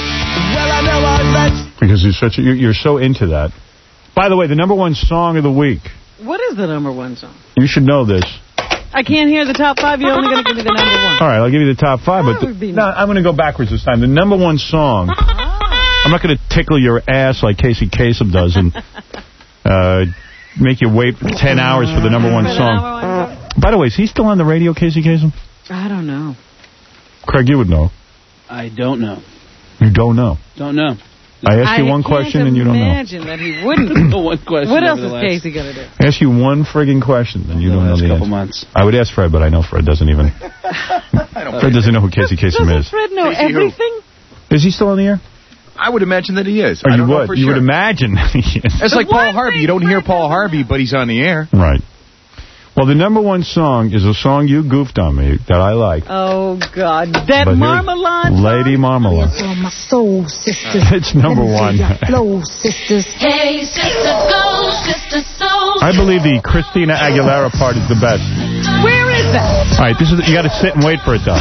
Because he's such a, you're, you're so into that. By the way, the number one song of the week. What is the number one song? You should know this. I can't hear the top five. You're only going to give me the number one. All right, I'll give you the top five. But the, no, I'm going to go backwards this time. The number one song. I'm not going to tickle your ass like Casey Kasem does and uh, make you wait ten hours for the number one song. By the way, is he still on the radio, Casey Kasem? I don't know. Craig, you would know. I don't know. You don't know. Don't know. I asked you one question and you don't know. I can't imagine that he wouldn't. One question. What else is last... Casey going to do? I asked you one friggin' question and you the don't know last the couple answer. months. I would ask Fred, but I know Fred doesn't even. Fred doesn't know who Casey Kasem Doesn't is. Fred know Casey who? everything? Is he still on the air? I would imagine that he is. Or I you don't know would. for You sure. would imagine that he is. It's like Paul Harvey. You don't hear Paul Harvey, but he's on the air. Right. Well, the number one song is a song you goofed on me that I like. Oh, God. That But here's Marmalade Lady Marmalade. For my soul sisters. It's number one. Flow sisters. Hey, sister, go, sister, soul. I believe the Christina Aguilera part is the best. Where is that? All right, this is you got to sit and wait for it, though.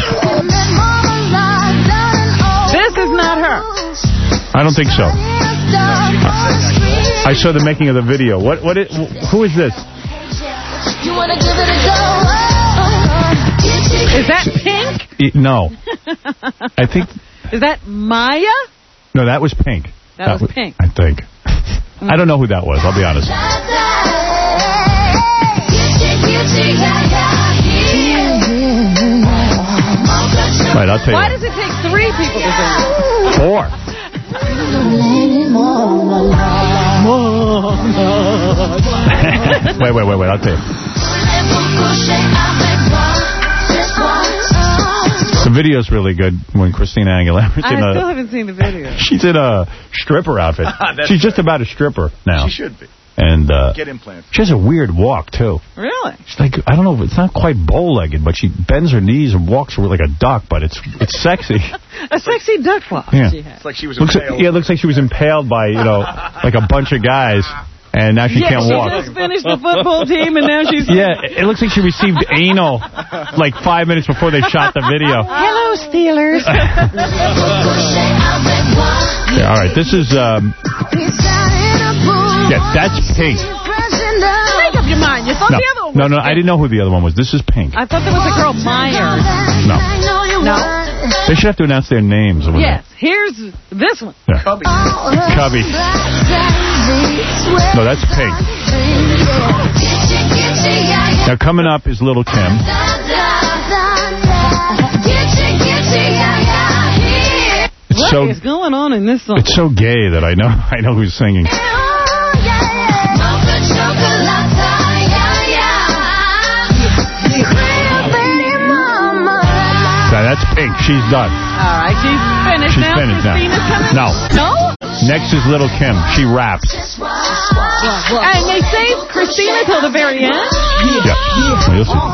This is not her. I don't think so. I saw the making of the video. What? What? It, who is this? You wanna give it a go? Is that Pink? E- No. I think... Is that Maya? No, that was Pink. That, was Pink. I think. I don't know who that was, I'll be honest. Right, I'll tell you. Why does it take three people to sing? Four. wait, wait, wait, wait, I'll tell you. The video's really good when Christina Aguilera's in I a... still haven't seen the video. She's in a stripper outfit. She's just about a stripper now. She should be. And uh, Get implants. she has a weird walk, too. Really? She's like, I don't know, it's not quite bow-legged, but she bends her knees and walks like a duck, but it's it's sexy. A sexy duck walk Yeah. she had. It's like she was Looks impaled. like, yeah, it looks like she was impaled by, you know, like a bunch of guys, and now she yeah, can't she walk. just finished the football team, and now she's... Yeah, it looks like she received anal like five minutes before they shot the video. Hello, Steelers. Yeah, all right, this is... Um, yeah, that's Pink. Make up your mind. You thought No, the other one no, was no, I didn't know who the other one was. This is Pink. I thought there was a girl, Myers. No. No? They should have to announce their names. When Yes. Here's this one. Yeah. Cubby. Cubby. No, that's Pink. Now, coming up is Little Kim. It's What so, is going on in this song? it's so gay that I know I know who's singing. Now, that's Pink. She's done. All right, she's finished She's now. finished now. Christina's coming? No. No? Next is Little Kim. She raps. And they saved Christina till the very end? Yeah. Well, you'll see.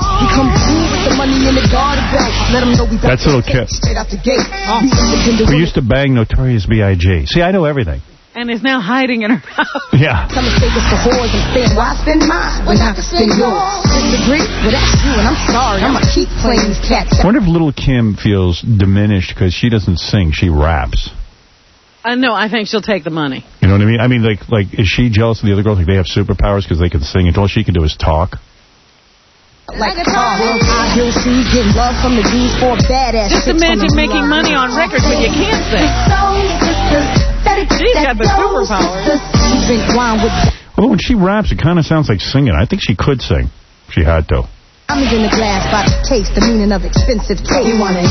That's Little Kim. We used to bang Notorious B I G See, I know everything. And is now hiding in her house. Yeah. Some mistake is for whores and spend. Why spend mine when I can spend yours? Disagree? Well, that's you, and I'm sorry. I'm going to keep playing these cats. I wonder if Little Kim feels diminished because she doesn't sing, she raps. Uh, no, I think she'll take the money. You know what I mean? I mean, like, like is she jealous of the other girls? Like, they have superpowers because they can sing, and all she can do is talk? Like a car, high heel shoes, getting love from the dudes for a badass. Just imagine making money on records when you can't sing. She's got the superpowers. Although when she raps, it kind of sounds like singing. I think she could sing if she had to. I'm in the glass by the taste, the meaning of expensive taste. You want to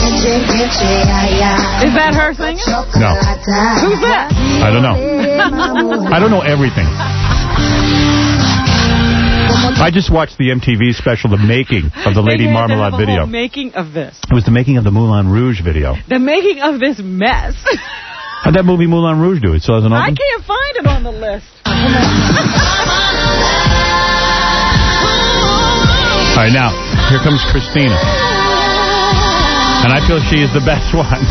Is that her singing? No. Who's that? I don't know. I don't know everything. I just watched the M T V special, The Making of the Lady They had to Marmalade have a video. whole making of this. It was the making of the Moulin Rouge video. The making of this mess. How'd that movie Moulin Rouge do? It still hasn't I opened? can't find it on the list. All right, now, here comes Christina. And I feel she is the best one.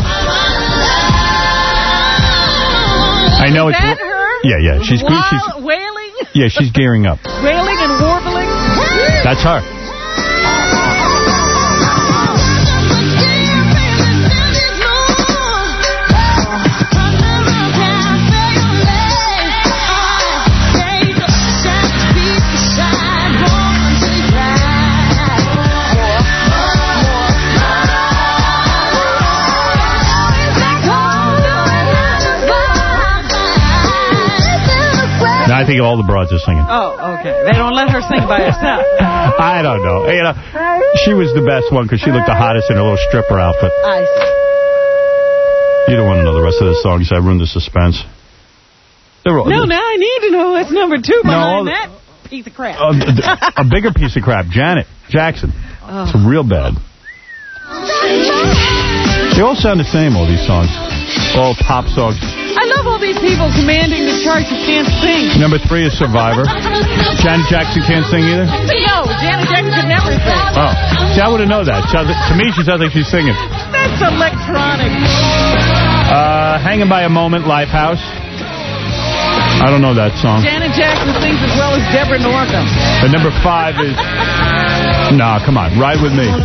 I know Is it's... that her? Yeah, yeah. She's good. While She's wailing? Yeah, she's gearing up. Wailing and warbling? That's her. No, I think all the broads are singing. Oh, okay. They don't let her sing by herself. I don't know. You know, she was the best one because she looked the hottest in her little stripper outfit. I see. You don't want to know the rest of the songs. I ruined the suspense. They're all, No, now I need to know what's number two No, behind all the- that piece of crap. a, a bigger piece of crap, Janet Jackson. Oh. It's real bad. They all sound the same, all these songs. All pop songs. I love all these people commanding the charts who can't sing. Number three is Survivor. Janet Jackson can't sing either? No, Janet Jackson could never sing. Oh. See, I wouldn't know that. Sounds like, to me, she sounds like she's singing. That's electronic. Uh, Hanging by a Moment, Lifehouse. I don't know that song. Janet Jackson sings as well as Deborah Northam. And number five is... Nah, come on. Ride With Me.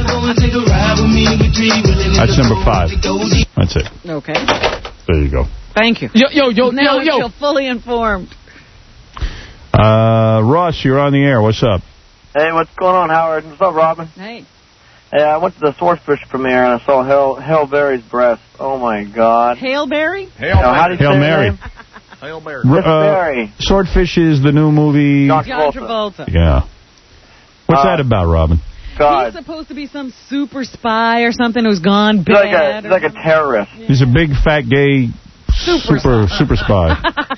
That's number five. That's it. Okay. There you go. Thank you. Yo, yo, yo, now yo, yo. I feel fully informed. Uh, Ross, you're on the air. What's up? Hey, what's going on, Howard? What's up, Robin? Hey. Hey, I went to the Swordfish premiere and I saw Hail, Hail Berry's breast. Oh, my God. Hail Berry? Hail, no, how do you Hail say Mary. His name? Hail Berry. Miss Uh, Berry. Swordfish is the new movie. John John Travolta. Yeah. What's Uh, that about, Robin? God. He's supposed to be some super spy or something who's gone He's bad. like a, he's like a terrorist. He's a big, fat, gay, Super super, super spy.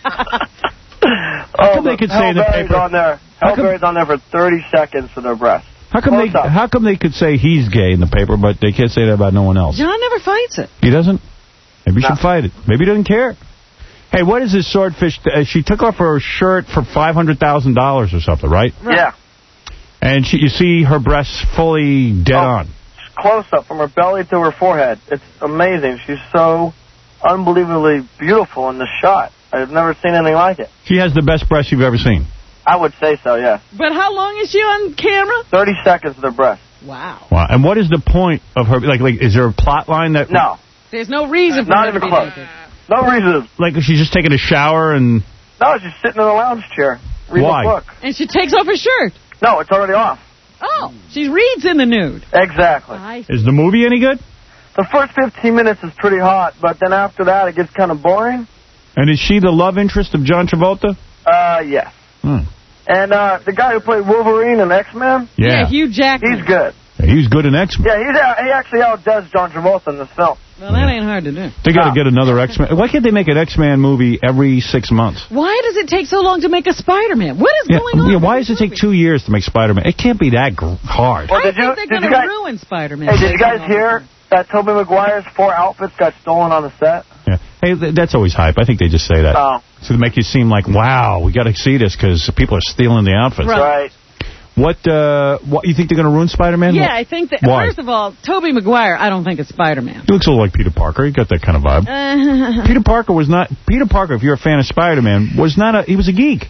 Oh, come they could say in the Berry's paper- on there. How Hail come- Berry's on there for thirty seconds for their breast. How come they? Close up. How come they could say he's gay in the paper, but they can't say that about no one else? John never fights it. He doesn't? Maybe he No. should fight it. Maybe he doesn't care. Hey, what is this Swordfish? Uh, she took off her shirt for five hundred thousand dollars or something, right? Yeah. And she, you see her breasts fully dead Oh. on. Close up from her belly to her forehead. It's amazing. She's so unbelievably beautiful in the shot. I've never seen anything like it. She has the best breasts you've ever seen. I would say so, yeah. But how long is she on camera? thirty seconds of their breast. Wow. Wow. And what is the point of her? Like, like, is there a plot line that? No. There's no reason for Not her to even be close. naked. No reason. Like, she's just taking a shower and. No, she's sitting in a lounge chair reading Why? a book. And she takes off her shirt. No, it's already off. Oh, she reads in the nude. Exactly. I Is the movie any good? The first fifteen minutes is pretty hot, but then after that it gets kind of boring. And is she the love interest of John Travolta? Uh, yes. Hmm. And uh, the guy who played Wolverine in X-Men, Yeah. Hugh Jackman. he's good. He was good in X-Men. Yeah, he's out, he actually outdoes John Travolta in this film. Well, that ain't hard to do. They got to get another X-Men. Why can't they make an X-Men movie every six months? Why does it take so long to make a Spider-Man? What is Yeah, going on? yeah, why does it take two years to make Spider-Man? It can't be that gr- hard. Well, I did think you, they're did going you to guys, ruin Spider-Man. hey, did you guys hear that Tobey Maguire's four outfits got stolen on the set? Yeah. Hey, th- that's always hype. I think they just say that. Oh. So to make you seem like, wow, we got to see this because people are stealing the outfits. Right. What, uh, what, you think they're going to ruin Spider-Man? Yeah, I think that, Why? first of all, Tobey Maguire, I don't think it's Spider-Man. He looks a little like Peter Parker. He got that kind of vibe. Uh, Peter Parker was not, Peter Parker, if you're a fan of Spider-Man, was not a, he was a geek.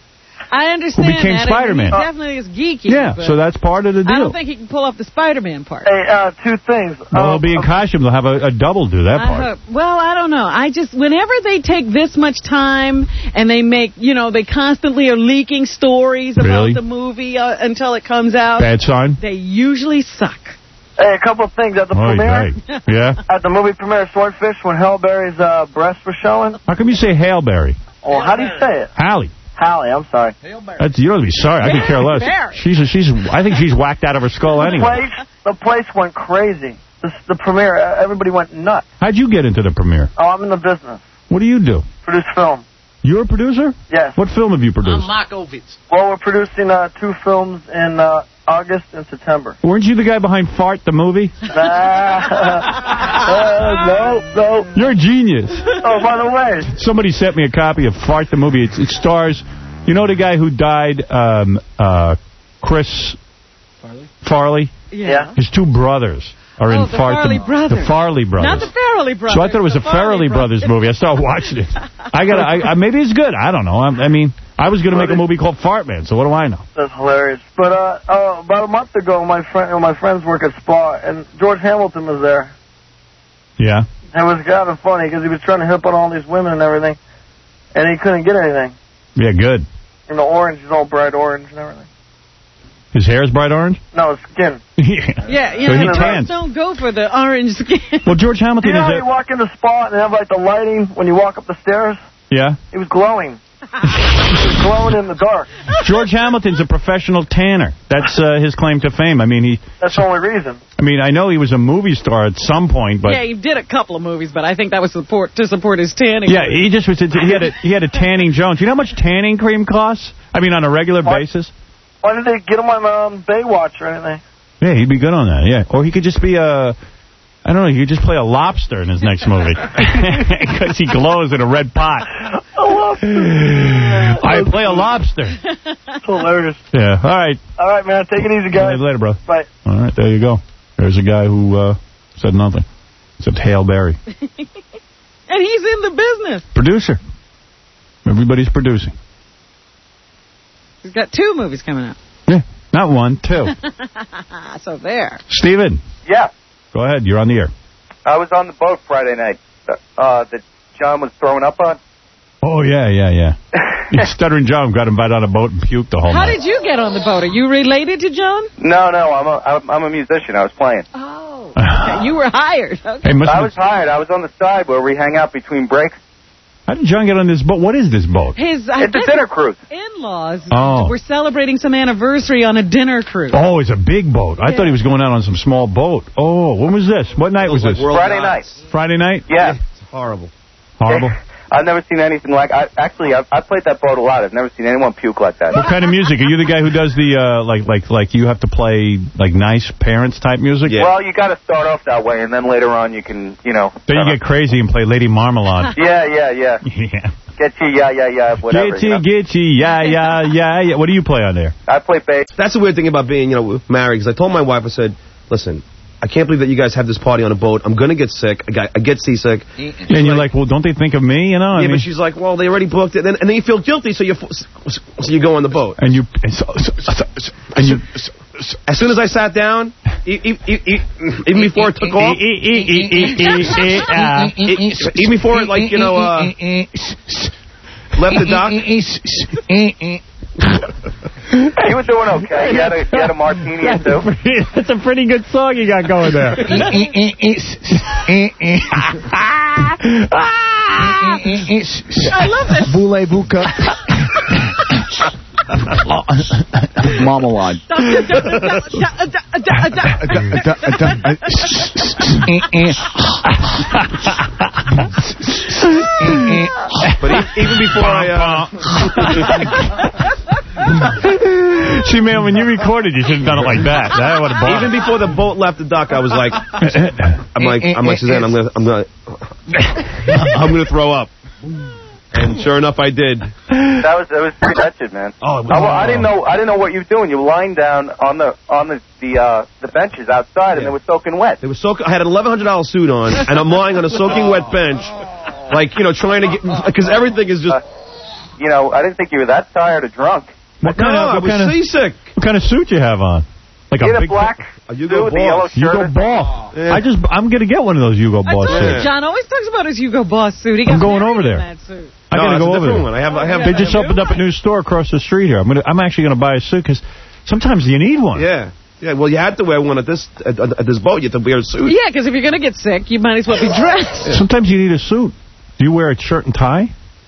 I understand Who became that. Spider-Man. He definitely is geeky. Yeah, but so that's part of the deal. I don't think he can pull off the Spider-Man part. Hey, uh, two things. Well, Um, they'll be in costume. They'll have a, a double do that I part. hope. Well, I don't know. I just, whenever they take this much time and they make, you know, they constantly are leaking stories about Really? the movie uh, until it comes out. Bad sign? They usually suck. Hey, a couple of things at the Oy premiere. vey. Yeah? At the movie premiere of Swordfish, when Halle Berry's uh, breasts were showing. How come you say Hail Berry? Well, how do you say it? Hallie. Hallie, I'm sorry. That's, you don't have to be sorry. I could care less. Berry. She's, she's, I think she's whacked out of her skull The anyway. place, the place went crazy. The, the premiere, uh, everybody went nuts. How'd you get into the premiere? Oh, I'm in the business. What do you do? Produce film. You're a producer? Yes. What film have you produced? Markovitz. Well, we're producing uh, two films in uh, August and September. Weren't you the guy behind Fart, the movie? uh, no, no. You're a genius. Oh, by the way. Somebody sent me a copy of Fart, the movie. It, it stars, you know the guy who died, um, uh, Chris Farley? Farley? Yeah. His two brothers are Oh, in the Fart. Farley the, brothers. the Farley brothers. Not the Farrelly brothers. So I thought it was the a Farrelly Brothers movie. I started watching it. I got. I, I maybe it's good. I don't know. I, I mean, I was going to make a movie called Fart Man. So what do I know? That's hilarious. But uh, uh, about a month ago, my friend, my friends work at Spa, and George Hamilton was there. Yeah. It was kind of funny because he was trying to hip on all these women and everything, and he couldn't get anything. Yeah. Good. And the orange is all bright orange and everything. His hair is bright orange. No, skin. Yeah. Yeah, you So he know, tans. don't go for the orange skin. Well, George Hamilton You know is how a. you walk into Spa and they have like the lighting when you walk up the stairs? Yeah. He was glowing. He was glowing in the dark. George Hamilton's a professional tanner. That's uh, his claim to fame. I mean, he. That's the only reason. I mean, I know he was a movie star at some point, but yeah, he did a couple of movies, but I think that was support to support his tanning. yeah, he just was. He had a he had a tanning Jones. You know how much tanning cream costs? I mean, on a regular What? basis. Why did they get him on um, Baywatch or anything? Yeah, he'd be good on that. Yeah, or he could just be a I don't know. You could just play a lobster in his next movie. Because he glows in a red pot. A lobster. I play a lobster. That's hilarious. Yeah, all right. All right, man. Take it easy, guys. Later, bro. Bye. All right, there you go. There's a guy who uh, said nothing. Except Hale Berry. And he's in the business. Producer. Everybody's producing. He's got two movies coming out. Yeah, not one, two. So there. Steven. Yeah. Go ahead, you're on the air. I was on the boat Friday night uh, that John was throwing up on. Oh, yeah, yeah, yeah. Stuttering John got invited on a boat and puked the whole How night. did you get on the boat? Are you related to John? No, no, I'm a, I'm, I'm a musician. I was playing. Oh. Okay. You were hired. Okay. Hey, I was hired. I was on the side where we hang out between breaks. How did John get on this boat? What is this boat? His, I it's a dinner cruise. In-laws Oh. were celebrating some anniversary on a dinner cruise. Oh, it's a big boat. I Yeah. thought he was going out on some small boat. Oh, when was this? What night was like this? World Friday night. Friday night? Yeah. It's horrible. Horrible. I've never seen anything like. I actually I've, I've played that boat a lot. I've never seen anyone puke like that. What kind of music? Are you the guy who does the, uh, like, like, like you have to play, like, nice parents type music? Well, you got to start off that way, and then later on you can, you know. Then you get crazy and play Lady Marmalade. Yeah, yeah, yeah. Yeah. Get you, yeah, yeah, yeah, whatever. Get you you, know? get you, yeah, yeah, yeah, yeah. What do you play on there? I play bass. That's the weird thing about being, you know, married. Because I told my wife, I said, listen, I can't believe that you guys have this party on a boat. I'm going to get sick. I, got, I get seasick. And you're like, well, don't they think of me, you know? I yeah, mean, but she's like, well, they already booked it. And, and then you feel guilty, so you so you go on the boat. And you... And, so, so, so, so, and you as soon as I sat down, e e e e even before it took off, even before it, like, you know, uh, left the dock. You were doing okay. You had a, you had a martini or two. That's a pretty good song you got going there. I love this. Voulez-vous que... Marmalade. But even before I... Uh... See, man, when you recorded, you should have done it like that. That would have Even before the boat left the dock, I was like... I'm like, I'm like, Suzanne, I'm going to... I'm going to... I'm going to throw up. And sure enough, I did. That was that was pretty wretched, man. Oh, it was I, well, I didn't know I didn't know what you were doing. You were lying down on the on the the uh, the benches outside, and they were soaking wet. They were soaking. I had an eleven hundred dollar suit on, and I'm lying on a soaking wet bench, like, you know, trying to get, because everything is just. Uh, you know, I didn't think you were that tired or drunk. What kind no, of? I What was kind of, seasick. What kind of suit you have on? Like you a had big a black a suit Hugo with the yellow Boss. shirt. Hugo Boss. Yeah. I just, I'm gonna get one of those Hugo I Boss told you, suits. John always talks about his Hugo Boss suit. He got I'm going married over in there. that suit. I No, gotta it's go a over different there. one. I have, I have. They just opened up a new store across the street here. I'm gonna, I'm actually gonna buy a suit because sometimes you need one. Yeah. Yeah, well, you had to wear one at this at, at this boat. You had to wear a suit. Yeah, because if you're going to get sick, you might as well be dressed. Yeah. Sometimes you need a suit. Do you wear a shirt and tie?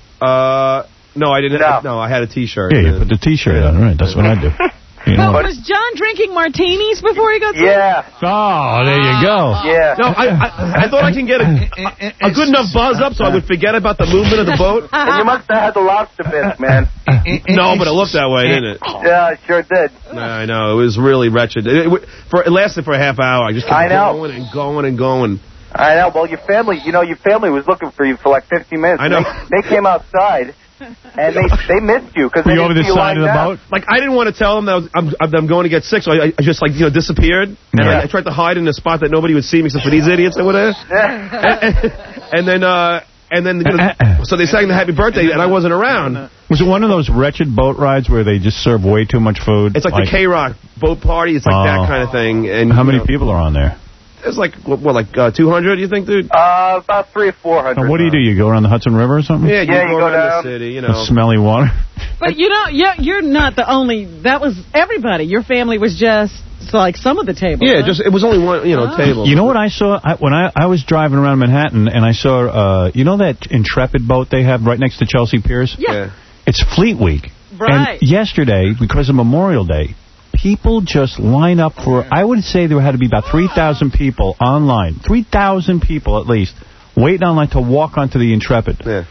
Uh, no, I didn't. No, no I had a T-shirt. Yeah, you put the T-shirt on. Right, that's what I do. You know. But was John drinking martinis before he got sick? Yeah. Oh, there you go. Yeah. No, I, I I thought I can get a, a, a good enough buzz up so I would forget about the movement of the boat. And you must have had the lobster bisque, man. No, but it looked that way, didn't it? Yeah, it sure did. I know. It was really wretched. It, it, for, it lasted for a half hour. I just kept I know. going and going and going. I know. Well, your family, you know, your family was looking for you for like fifteen minutes. I know. They, they came outside, and they they missed you because Were they you over didn't the see you side of lying the down. boat? Like, I didn't want to tell them that I was, I'm, I'm going to get sick, so I, I just, like, you know, disappeared. And Yeah. I, I tried to hide in a spot that nobody would see me except for these idiots that were there. and, and then, uh... And then, you know, so they sang the happy birthday, and I wasn't around. Was it one of those wretched boat rides where they just serve way too much food? It's like, like the K-Rock boat party. It's like Oh. that kind of thing. And How many you know, people are on there? It's like, what, what like uh, two hundred, you think, dude? Uh, about three or four hundred. And what do you do? You go around the Hudson River or something? Yeah, you, Yeah, go, you go around down. the city, you The know. smelly water. But you know, you're, you're not the only. That was everybody. Your family was just like some of the tables. Yeah, huh? just it was only one, you know, Oh. table. You know what I saw? I, when I, I was driving around Manhattan, and I saw, uh, you know that Intrepid boat they have right next to Chelsea Piers? Yeah. Yeah. It's Fleet Week. Right. And yesterday, because of Memorial Day, people just line up for, I would say there had to be about three thousand people online. three thousand people at least, waiting online to walk onto the Intrepid. Yeah.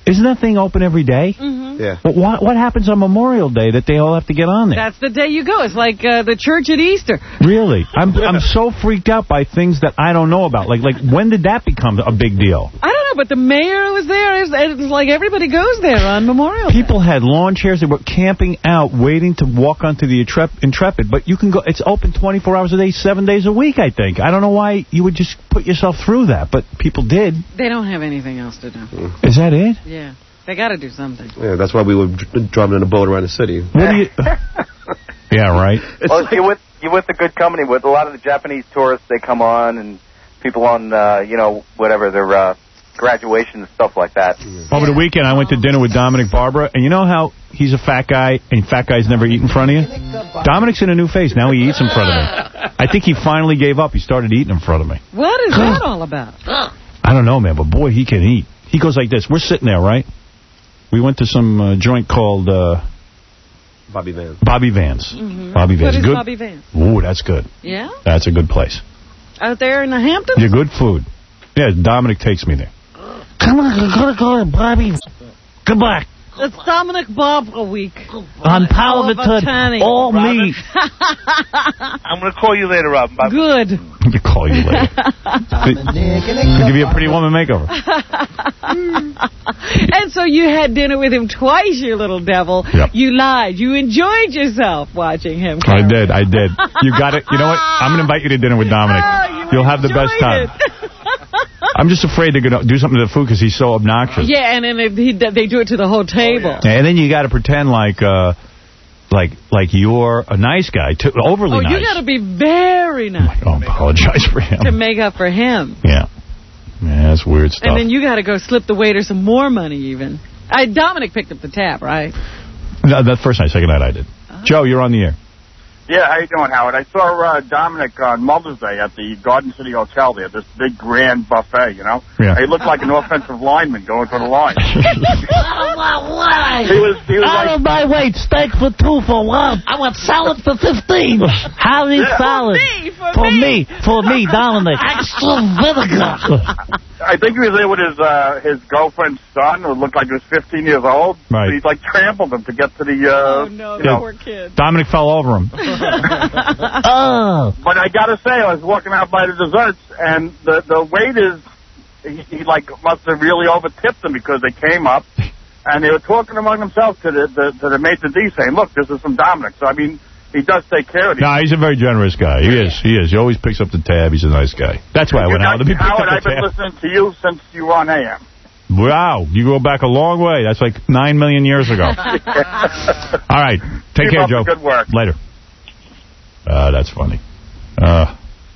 Isn't that thing open every day? Mm-hmm. Yeah. But what, what happens on Memorial Day that they all have to get on there? That's the day you go. It's like uh, the church at Easter. Really? I'm I'm so freaked out by things that I don't know about. Like, like when did that become a big deal? I don't know, but the mayor was there. It's, it's like everybody goes there on Memorial Day. People had lawn chairs. They were camping out, waiting to walk onto the Intrep- Intrepid. But you can go. It's open twenty-four hours a day, seven days a week, I think. I don't know why you would just put yourself through that, but people did. They don't have anything else to do. Is that it? Yeah. They got to do something. Yeah, that's why we were dr- driving in a boat around the city. What do you... Yeah, right. Well, you're with you're with a good company. With a lot of the Japanese tourists, they come on, and people on, uh, you know, whatever their uh, graduation and stuff like that. Over the weekend, I went to dinner with Dominic Barbara, and you know how he's a fat guy, and fat guys never eat in front of you? Dominic's in a new phase. Now he eats in front of me. I think he finally gave up. He started eating in front of me. What is that all about? I don't know, man, but boy, he can eat. He goes like this. We're sitting there, right? We went to some uh, joint called... Uh, Bobby Vans. Bobby Vans. Mm-hmm. Bobby Vans. What is good? Bobby Vans? Ooh, that's good. Yeah? That's a good place. Out there in the Hamptons? Yeah, good food. Yeah, Dominic takes me there. Come on, I'm gonna go to Bobby. Come back. It's Dominic Barbara week. On power of attorney. All me. I'm going to call you later, Robin. Bye. Good. You call you later. I'll give you a pretty woman makeover. And so you had dinner with him twice, you little devil. Yep. You lied. You enjoyed yourself watching him. I did. I did. You got it. You know what? I'm going to invite you to dinner with Dominic. Oh, you You'll have the best time. I'm just afraid they're going to do something to the food because he's so obnoxious. Yeah, and then it, he, they do it to the whole table. Oh, yeah. And then you got to pretend like, uh, like, like you're a nice guy, too, overly oh, nice. you got to be very nice. Oh, apologize for him. To make up for him. Yeah. Yeah, that's weird stuff. And then you got to go slip the waiter some more money, even. I, Dominic picked up the tab, right? No, that first night, second night I did. Oh. Joe, you're on the air. Yeah, how you doing, Howard? I saw uh, Dominic on Mother's Day at the Garden City Hotel there, this big grand buffet, you know? Yeah. He looked like an offensive lineman going for the line. Out of my way. He was, he was Out like, of my way. Steak for two for one. I want salad for fifteen. How is Yeah. salad? For me, for, For me. me. For me, Dominic. Extra vinegar. I think he was there with his uh, his girlfriend's son, who looked like he was fifteen years old. Right. So he's like trampled him to get to the... Uh, Oh, no, you the know. poor kid. Dominic fell over him. Oh. But I gotta say, I was walking out by the desserts, and the the waiters, he, he like must have really overtipped them because they came up, and they were talking among themselves to the, the to the maitre d', saying, "Look, this is from Dominic." So I mean, he does take care of these. No, he's a very generous guy. He is. He is. He always picks up the tab. He's a nice guy. That's why I went out. Let me pick Howard, up I've the been tab. listening to you since you were on A M. Wow, you go back a long way. That's like nine million years ago. All right, take Keep care, up Joe. the good work. Later. Uh, that's funny. Uh,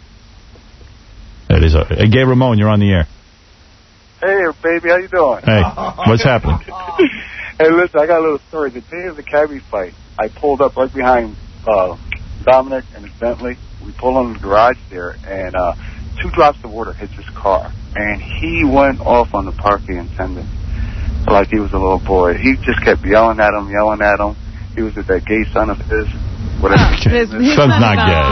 that is a, hey, Gay Ramon, you're on the air. Hey, baby, how you doing? Hey, what's happening? Hey, listen, I got a little story. The day of the cabbie fight, I pulled up right behind uh, Dominic and his Bentley. We pulled on the garage there, and uh, two drops of water hit his car, and he went off on the parking attendant like he was a little boy. He just kept yelling at him, yelling at him. He was with that gay son of his. Whatever. His, his Son's not gay.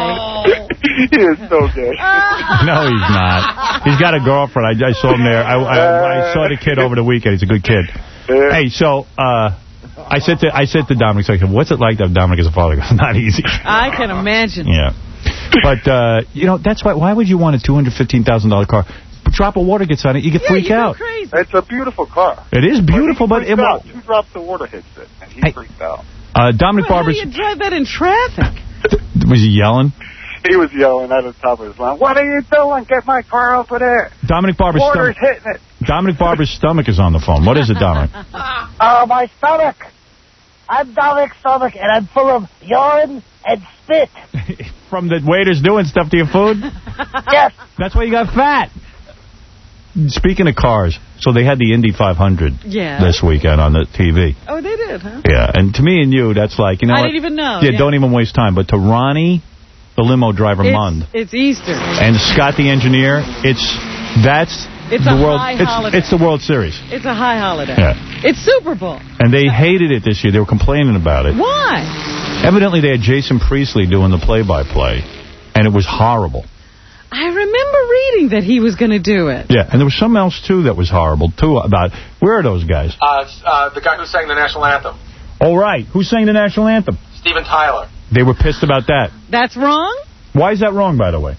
He is so gay. No, he's not. He's got a girlfriend. I, I saw him there. I, I, I saw the kid over the weekend. He's a good kid. Hey, so uh, I said to I said to Dominic, so I said, what's it like to have Dominic as a father? It's not easy. I can imagine. Yeah. But, uh, you know, that's why. Why would you want a two hundred fifteen thousand dollar car? A drop of water gets on it, you get Yeah, freak you go out. crazy. It's a beautiful car. It is beautiful, but, he it freaked won't. out. Two drops of water hits it, and he Hey. freaked out. Uh, Dominic Well, how do Barber's. you drive that in traffic? Was he yelling? He was yelling at the top of his lungs, "What are you doing? Get my car over there! Dominic Barber's Water's stomach. hitting it!" Dominic Barber's stomach is on the phone. What is it, Dominic? Oh, my stomach. I'm Dominic's stomach, and I'm full of urine and spit. From the waiters doing stuff to your food? Yes. That's why you got fat. Speaking of cars, so they had the Indy five hundred Yeah. this weekend on the T V. Oh, they did, huh? Yeah, and to me and you, that's like, you know I what? didn't even know, Yeah, yeah. don't even waste time. But to Ronnie, the limo driver, Mund, It's, it's Easter. and Scott, the engineer, it's, that's It's the a world, high it's, holiday. it's the World Series. It's a high holiday. Yeah. It's Super Bowl. And they hated it this year. They were complaining about it. Why? Evidently, they had Jason Priestley doing the play-by-play, and it was horrible. I remember reading that he was going to do it. Yeah, and there was something else, too, that was horrible, too, about... Where are those guys? Uh, uh, the guy who sang the national anthem. Oh, right. Who sang the national anthem? Steven Tyler. They were pissed about that. That's wrong? Why is that wrong, by the way?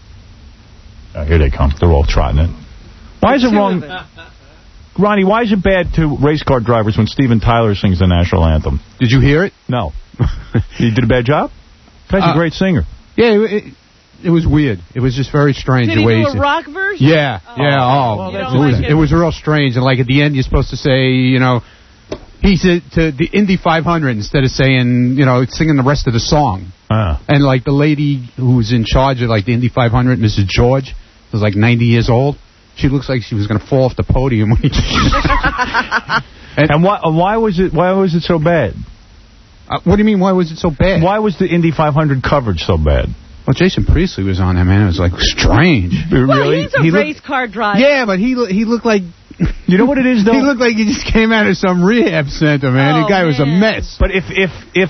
Oh, here they come. They're all trotting it. Why is it wrong... Ronnie, why is it bad to race car drivers when Steven Tyler sings the national anthem? Did you hear it? No. He did a bad job? Guy's uh, a great singer. Yeah, it, it, it was weird. It was just very strange. Did the he way do a he rock version? Yeah, oh. yeah. Oh, well, it, was, like it. it was real strange. And like at the end, you're supposed to say, you know, he said to the Indy five hundred instead of saying, you know, singing the rest of the song. Uh. And like the lady who's in charge of like the Indy five hundred, Missus George, was like ninety years old. She looks like she was going to fall off the podium when he. and and why, why was it? Why was it so bad? Uh, what do you mean? Why was it so bad? Why was the Indy five hundred coverage so bad? Well, Jason Priestley was on there, man. It was like strange. Well, really? he's a he race looked, car driver. Yeah, but he he looked like. You know what it is, though? He looked like he just came out of some rehab center, man. Oh, the guy man. was a mess. But if if if.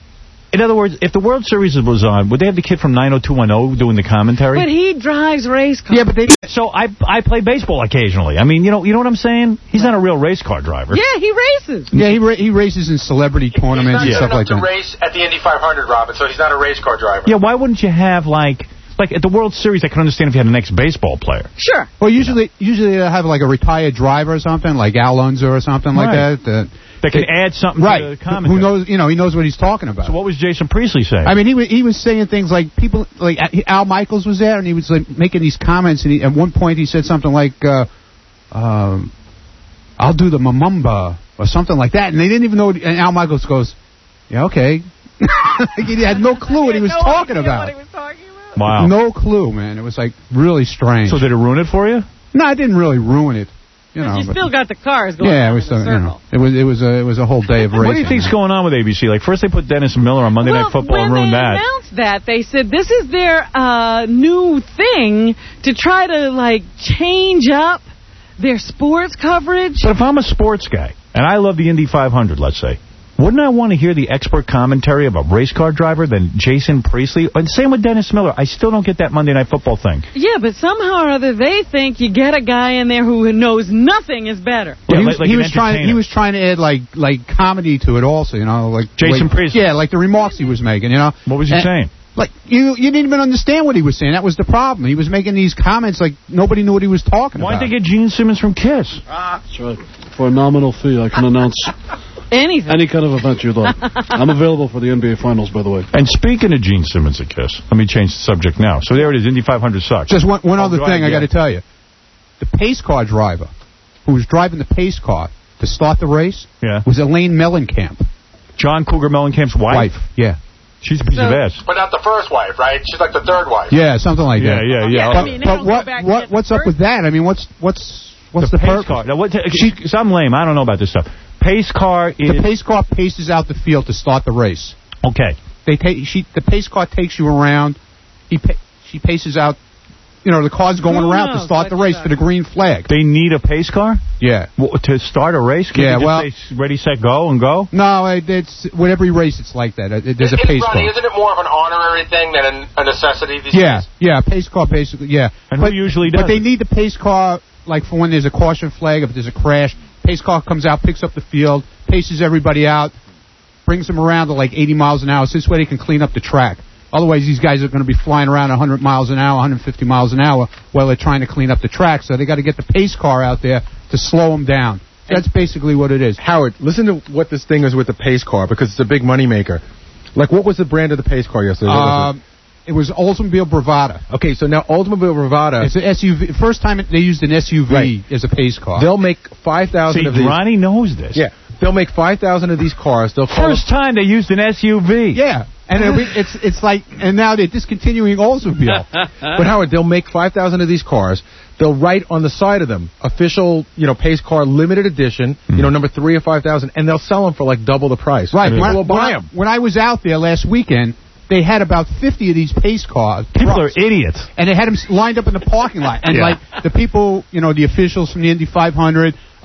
In other words, if the World Series was on, would they have the kid from nine oh two one oh doing the commentary? But he drives race cars. Yeah, but they... So I I play baseball occasionally. I mean, you know you know what I'm saying? He's not a real race car driver. Yeah, he races. Yeah, he ra he races in celebrity tournaments and He's stuff not like good enough that. to race at the Indy five hundred, Robin, so he's not a race car driver. Yeah, why wouldn't you have, like... Like, at the World Series, I can understand if you had an ex-baseball player. Sure. Well, usually usually they have, like, a retired driver or something, like Al Unser or something Right. like that. Uh, That can add something right. to the commentary. Who knows, you know, he knows what he's talking about. So what was Jason Priestley saying? I mean, he was, he was saying things like people, like Al Michaels was there, and he was like making these comments, and he, at one point he said something like, uh, um, I'll do the Mamumba, or something like that, and they didn't even know, and Al Michaels goes, yeah, okay. Like he had no clue what he was no talking idea about. What he was talking about. Wow. No clue, man. It was like really strange. So did it ruin it for you? No, it didn't really ruin it. You know, but you but still got the cars going yeah, it on was in a still, you circle. know, it was it was a it was a whole day of racing. What do you think's going on with A B C? Like, first they put Dennis Miller on Monday well, Night Football and ruined when they that. announced that, they said this is their uh, new thing to try to, like, change up their sports coverage. But if I'm a sports guy, and I love the Indy five hundred, let's say, wouldn't I want to hear the expert commentary of a race car driver than Jason Priestley? And same with Dennis Miller. I still don't get that Monday Night Football thing. Yeah, but somehow or other they think you get a guy in there who knows nothing is better. Well, Yeah, he like- was, like he an was trying. He entertainer. was trying to add like like comedy to it also. You know, like Jason like, Priestley. Yeah, like the remarks he was making. You know, What was he And- saying? Like you, you didn't even understand what he was saying. That was the problem. He was making these comments like nobody knew what he was talking Why about. didn't they get Gene Simmons from Kiss? That's right. For a nominal fee, I can announce Anything. any kind of event you'd like. I'm available for the N B A Finals, by the way. And speaking of Gene Simmons at Kiss, let me change the subject now. So there it is, Indy five hundred sucks. Just one, one Oh, other go thing ahead, I got yeah. to tell you. The pace car driver who was driving the pace car to start the race Yeah. was Elaine Mellencamp. John Cougar Mellencamp's wife? Wife, yeah. She's a piece of ass. But not the first wife, right? She's like the third wife. Yeah, something like Yeah, that. yeah, yeah. I But, mean, they but don't go what, back and what get what's the up first- with that? I mean, what's what's what's the the, pace purpose? car. Now, what, she, I'm lame. I don't know about this stuff. Pace car is... The pace car paces out the field to start the race. Okay. They take she the pace car takes you around. He pa- she paces out. You know, the car's going Who around to knows start what the you race got. for the green flag. They need a pace car? Yeah. Well, to start a race? Can Yeah, you just well- say ready, set, go, and go? No, it- it's with every race it's like that. It- There's a Isn't- pace Ronnie, car. Isn't it more of an honorary thing than an, a necessity these Yeah, days? yeah, pace car basically, yeah. And but, who usually does But they it? need the pace car, like for when there's a caution flag, if there's a crash. Pace car comes out, picks up the field, paces everybody out, brings them around to like eighty miles an hour. So this way they can clean up the track. Otherwise, these guys are going to be flying around one hundred miles an hour, one hundred fifty miles an hour while they're trying to clean up the track. So they got to get the pace car out there to slow them down. That's basically what it is. Howard, listen to what this thing is with the pace car, because it's a big moneymaker. Like, what was the brand of the pace car yesterday? What was Um, it was Oldsmobile Bravada. it? Okay, so now Oldsmobile Bravada, It's an S U V. First time it, they used an S U V Right. as a pace car. they'll make five thousand See, of these. Ronnie knows this. Yeah, they'll make five thousand of these cars. They'll call First time they used an S U V. Yeah, and it'll be, it's it's like, and now they're discontinuing Oldsmobile. But Howard, they'll make five thousand of these cars. They'll write on the side of them, official, you know, pace car, limited edition, you know, number three or five thousand, and they'll sell them for like double the price. Right. And When, people I, will when, buy I, them. when I was out there last weekend, they had about fifty of these pace cars. People trucks, are idiots. and they had them lined up in the parking lot. And Yeah. like the people, you know, the officials from the Indy five hundred,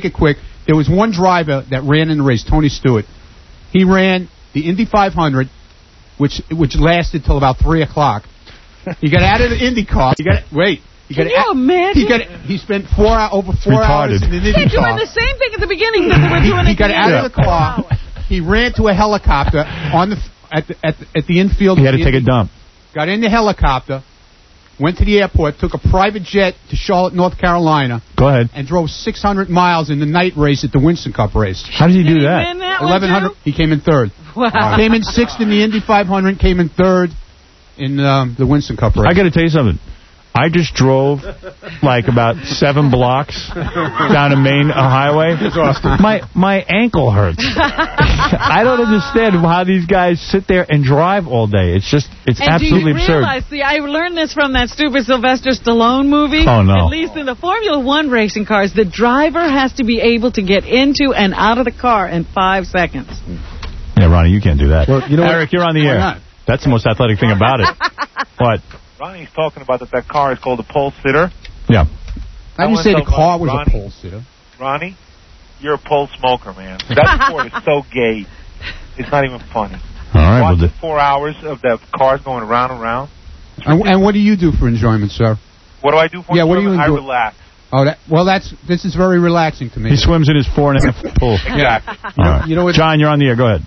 make it quick. there was one driver that ran in the race, Tony Stewart. He ran the Indy five hundred, which which lasted till about three o'clock. He got out of the Indy car. He got wait. He Can got you out, imagine? He got he spent four hours, over four hours in the Indy They're doing car. the same thing at the beginning that they were doing He at got the out end. of the car. He ran to a helicopter on the at the at the, at the infield. He had of to the take a Indy- dump. Got in the helicopter, went to the airport, took a private jet to Charlotte, North Carolina. Go ahead. And drove six hundred miles in the night race at the Winston Cup race. How did he do that? eleven hundred. He came in third. Wow. Came in sixth in the Indy five hundred. Came in third in um, the Winston Cup race. I got to tell you something. I just drove like about seven blocks down a main a highway. My my ankle hurts. I don't understand how these guys sit there and drive all day. It's just it's And absolutely do you absurd. realize, see, I learned this from that stupid Sylvester Stallone movie. Oh, no. At least in the Formula One racing cars, the driver has to be able to get into and out of the car in five seconds. Yeah, Ronnie, you can't do that. Well, you know what? Eric, you're on the Why air. not? That's the most athletic thing about it. What? Ronnie's talking about that that car is called a pole sitter. Yeah. I didn't wanna say the tell car was Ronnie, a pole sitter. Ronnie, you're a pole smoker, man. That sport is so gay. It's not even funny. All right, Watch well, the four hours of the cars going around and around. And, and what do you do for enjoyment, sir? What do I do for Yeah, what do you enjoyment? I enjoy? relax. Oh, that, well, that's this is very relaxing to me. He swims in his four and a half pool. Exactly. You know, you know what? John, you're on the air. Go ahead.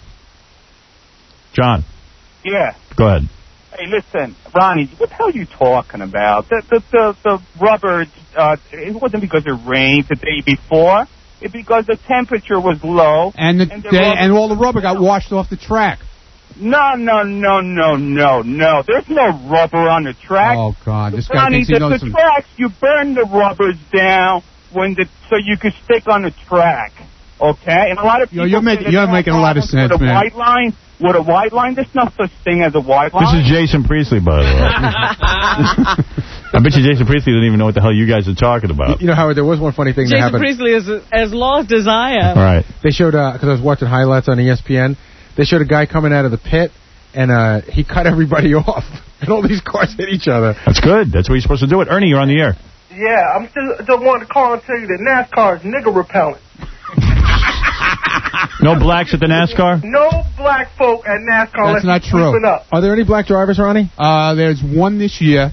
John, Yeah. go ahead. Hey, listen, Ronnie, what the hell are you talking about? The the the, the rubber, uh, it wasn't because it rained the day before. It's because the temperature was low. And the, and the they, rubber- and all the rubber got washed off the track. No, no, no, no, no, no. There's no rubber on the track. Oh God, this guy Ronnie, thinks he the, knows the some. tracks, you burn the rubbers down when the so you could stick on the track. Okay, and a lot of people. Yo, you're say making that you're they making a have lot of problems sense, with a man. white line. With a white line, there's no such thing as a white This line. is Jason Priestley, by the way. I bet you Jason Priestley doesn't even know what the hell you guys are talking about. You know, Howard, there was one funny thing that Jason happened. Priestley is as lost as I am. All right. They showed, because I was watching highlights on E S P N, they showed a guy coming out of the pit, and uh, he cut everybody off. And all these cars hit each other. That's good. That's what you're supposed to do it. Ernie, you're on the air. Yeah, I'm just, just wanting to call and tell you that NASCAR is nigger repellent. No blacks at the NASCAR? No black folk at NASCAR. That's unless not you true. sweeping Up. Are there any black drivers, Ronnie? Uh, there's one this year.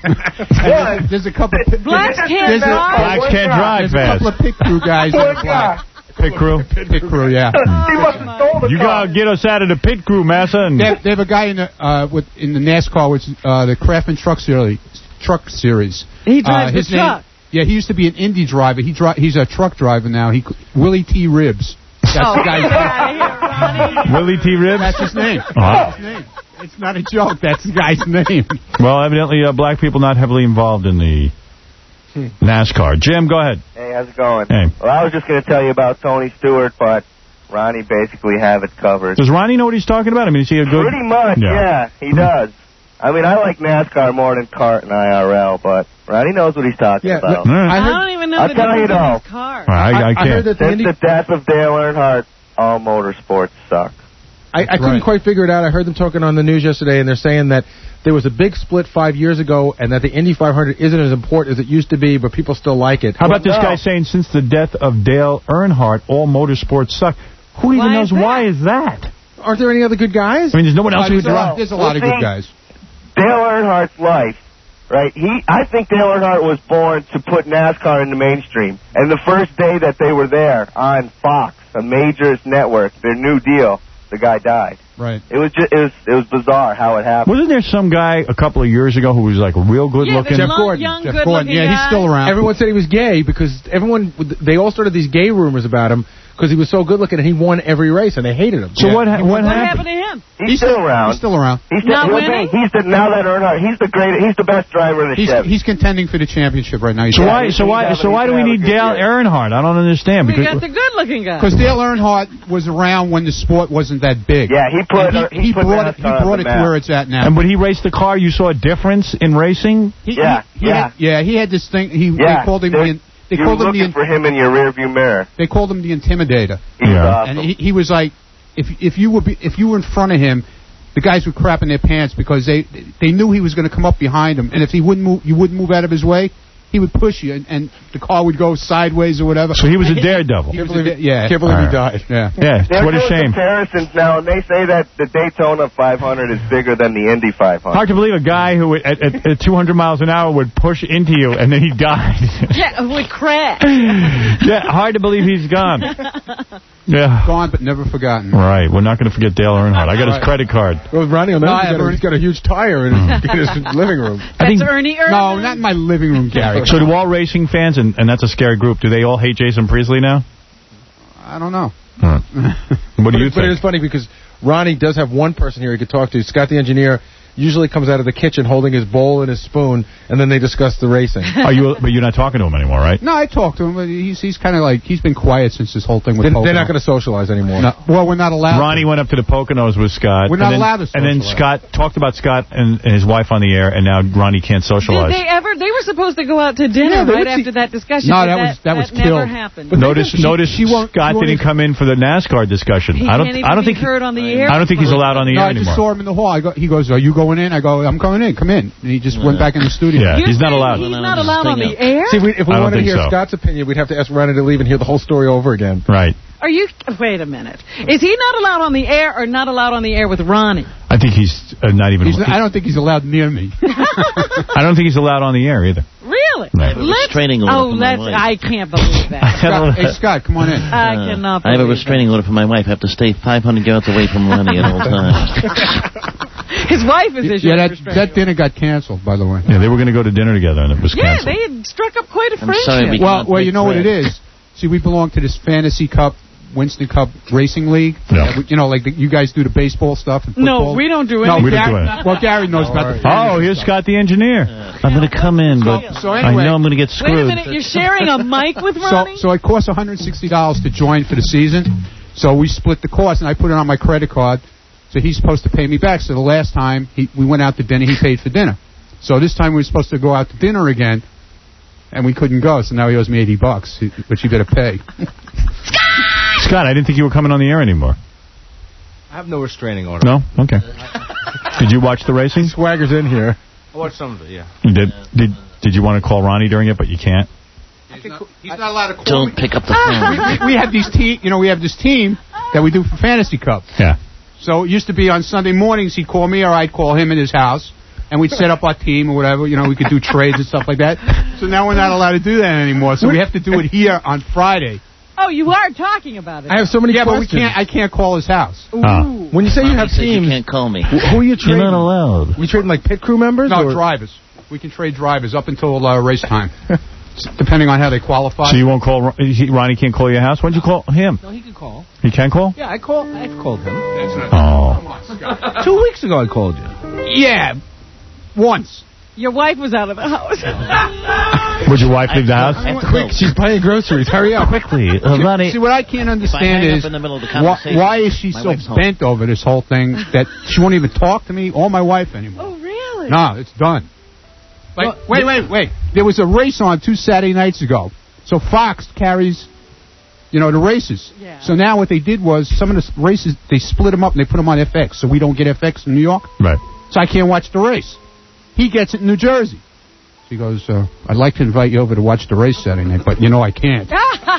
One. There's a couple. Blacks can't there's a- drive. Blacks can't drive There's a fast. couple of pit crew guys that One are black. guy. Pit crew? Pit crew, yeah. He must have stole the You car. gotta get us out of the pit crew, Massa. And They have, they have a guy in the uh, with in the NASCAR, which uh, the Craftsman Truck Series. Truck Series. He drives uh, his the name, truck. Yeah, he used to be an Indy driver. He dri- He's a truck driver now. He Willie T. Ribs. That's Oh, the guy's get out of here, Ronnie. Willie T. Ribs? That's his name. Uh-huh. That's his name. It's not a joke. That's the guy's name. Well, evidently, uh, black people not heavily involved in the NASCAR. Jim, go ahead. Hey, how's it going? Hey. Well, I was just going to tell you about Tony Stewart, but Ronnie basically have it covered. Does Ronnie know what he's talking about? I mean, is he a good... Pretty much, yeah, he does. I mean, I like NASCAR more than kart and I R L, but Ronnie knows what he's talking Yeah, about. All right. I don't even know I'll the tell you difference in though. these cars. I, I, I can't. heard that the Since Indy... the death of Dale Earnhardt, all motorsports suck. I, I couldn't Right. quite figure it out. I heard them talking on the news yesterday, and they're saying that there was a big split five years ago, and that the Indy five hundred isn't as important as it used to be, but people still like it. How about this no. guy saying since the death of Dale Earnhardt, all motorsports suck? Who even Why knows is that? why is that? Aren't there any other good guys? I mean, there's no one else who would there's, a drive. lot, there's a lot of Well, good see, guys. Dale Earnhardt's life, right? He, I think Dale Earnhardt was born to put NASCAR in the mainstream. And the first day that they were there on Fox, a major network, their new deal, the guy died. Right. It was just, it was, it was bizarre how it happened. Wasn't there some guy a couple of years ago who was like real good Yeah, looking? the Jeff long, Gordon. young, Jeff good-looking Gordon. Yeah, he's guy. still around. Everyone said he was gay because everyone, they all started these gay rumors about him because he was so good looking and he won every race and they hated him. So Yeah. what ha- what What happened? happened to him? He's, still around. He's still around. He's Not the, winning? He's the now that Earnhardt. He's the great. He's the best driver in the He's, Chevy. he's contending for the championship right now. He's So Yeah, why he's- so he's why having- so why he's do we having need a good Dale year. Earnhardt? I don't understand. We Because got the good-looking guy. Because Dale Earnhardt was around when the sport wasn't that big. Yeah, he put- And he put brought it. He NASCAR on brought the it to map. where it's at now. and when he raced the car, you saw a difference in racing. He, Yeah, he, he yeah. Had, yeah. He had this thing. He yeah, they called him they're- the. They you're called him looking the. for him in your rearview mirror. They called him the Intimidator. He's Yeah. awesome. And he, he was like, if if you were be, if you were in front of him, the guys would crap in their pants because they they knew he was going to come up behind him, and if he wouldn't move, you wouldn't move out of his way, he would push you, and, and the car would go sideways or whatever. So he was a daredevil. He was a da- yeah. Can't believe All he right. died. Yeah. Yeah, They're what a doing shame. comparisons now, and they say that the Daytona five hundred is bigger than the Indy five hundred. Hard to believe a guy who would, at, at, at two hundred miles an hour would push into you and then he died. Yeah, with crash. Yeah, hard to believe he's gone. Yeah. Gone but never forgotten. Right, we're not going to forget Dale Earnhardt. I got his Right. credit card. Well, Ronnie will No, never I forget have him. He's got a huge tire in his, in his living room. That's Ernie Irvin. No, not in my living room, Gary. So do all racing fans, and, and that's a scary group, do they all hate Jason Priestley now? I don't know. Huh. What do you but, but think? it's funny because Ronnie does have one person here he could talk to. Scott the engineer usually comes out of the kitchen holding his bowl and his spoon, and then they discuss the racing. Are you? But you're not talking to him anymore, right? No, I talked to him, but he's he's kind of like, he's been quiet since this whole thing with They're, Pocono. they're not going to socialize anymore. No, well, we're not allowed. Ronnie went up to the Poconos with Scott. We're not and then, allowed to And then socialize. Scott talked about Scott and, and his wife on the air, and now Ronnie can't Did socialize. they ever? They were supposed to go out to dinner Yeah, they right would see- after that discussion. No, but that was- that was never killed. happened. But Notice, She- notice she won't- Scott she won't didn't even- come in for the NASCAR discussion. He I don't. can't even I don't be think. heard on the air. I don't think he's allowed on the No, air I just anymore. saw him in the hall. I go, he goes, "Are you going in?" I go, "I'm going in. Come in." And he just went back in the studio. Yeah, You're he's not saying allowed. He's not allowed on the air. See, we, if we I don't wanted to think hear so. Scott's opinion, we'd have to ask Ronnie to leave and hear the whole story over again. Right. Are you? Wait a minute. Is he not allowed on the air or not allowed on the air with Ronnie? I think he's uh, not even. He's not, I don't think he's allowed near me. I don't think he's allowed on the air either. Really? No. I have a Let's- restraining order Oh, from my let's. wife. I can't believe that. Scott, hey, Scott, come on in. I Uh, cannot. I have a believe restraining order from my wife. I have to stay five hundred yards away from Ronnie at all times. that. His wife is issuing Yeah, that, restraining that dinner got canceled, by the way. Yeah, they were going to go to dinner together, and it was Yeah, canceled. they had struck up quite a I'm friendship. sorry, we Well, can't well, make you know what it friends. is. See, we belong to this Fantasy Cup, Winston Cup Racing League. Yeah. Uh, we- You know, like the, you guys do the baseball stuff and No, football. we don't do No, anything. We don't Gary, do it. well, Gary knows about the fantasy Oh, here's stuff. Scott the engineer. I'm going to come in, but So- so anyway- I know I'm going to get Wait a screwed. minute, you're sharing a mic with So, Ronnie? so it costs one hundred sixty dollars to join for the season. So we split the cost, and I put it on my credit card. So he's supposed to pay me back. So the last time he, we went out to dinner, he paid for dinner. So this time we were supposed to go out to dinner again, and we couldn't go. So now he owes me eighty bucks, which you got to pay. Scott, I didn't think you were coming on the air anymore. I have no restraining order. No? Okay. Did you watch the racing? Swagger's in here. I watched some of it, yeah. You did. Did Did you want to call Ronnie during it, but you can't? He's not, he's not allowed to call Don't me. pick up the phone. we, we have these team, you know, we have this team that we do for Fantasy Cup. Yeah. So it used to be on Sunday mornings he'd call me or I'd call him in his house, and we'd set up our team or whatever. You know, we could do trades and stuff like that. So now we're not allowed to do that anymore. So we have to do it here on Friday. Oh, you are talking about it. I have so many Yeah, but we questions. can't. I can't call his house. Oh. When you say you Ronnie have said teams, you can't call me. wh- who are you trading? You're not allowed. You trading like pit crew members? No, or? drivers. We can trade drivers up until uh, race time, depending on how they qualify. So you won't call, Ron- he- Ronnie can't call your house? When'd you call him? No, he can call. He can call? Yeah, I called. I called him. Oh. Two weeks ago, I called you. Yeah, once. Your wife was out of the house. Would your wife leave the house? Quick, she's buying groceries. Hurry up. Quickly. Uh, See, Ronnie. see, what I can't If I understand hang is up in the middle of the why, conversation, why is she my so wife's home. bent over this whole thing that she won't even talk to me or my wife anymore. Oh, really? No, it's done. Like, Well, wait, wait, wait. There was a race on two Saturday nights ago. So Fox carries, you know, the races. Yeah. So now what they did was some of the s- races, they split them up and they put them on F X. So we don't get F X in New York. Right. So I can't watch the race. He gets it in New Jersey. She goes, uh, I'd like to invite you over to watch the race Saturday night, but you know I can't.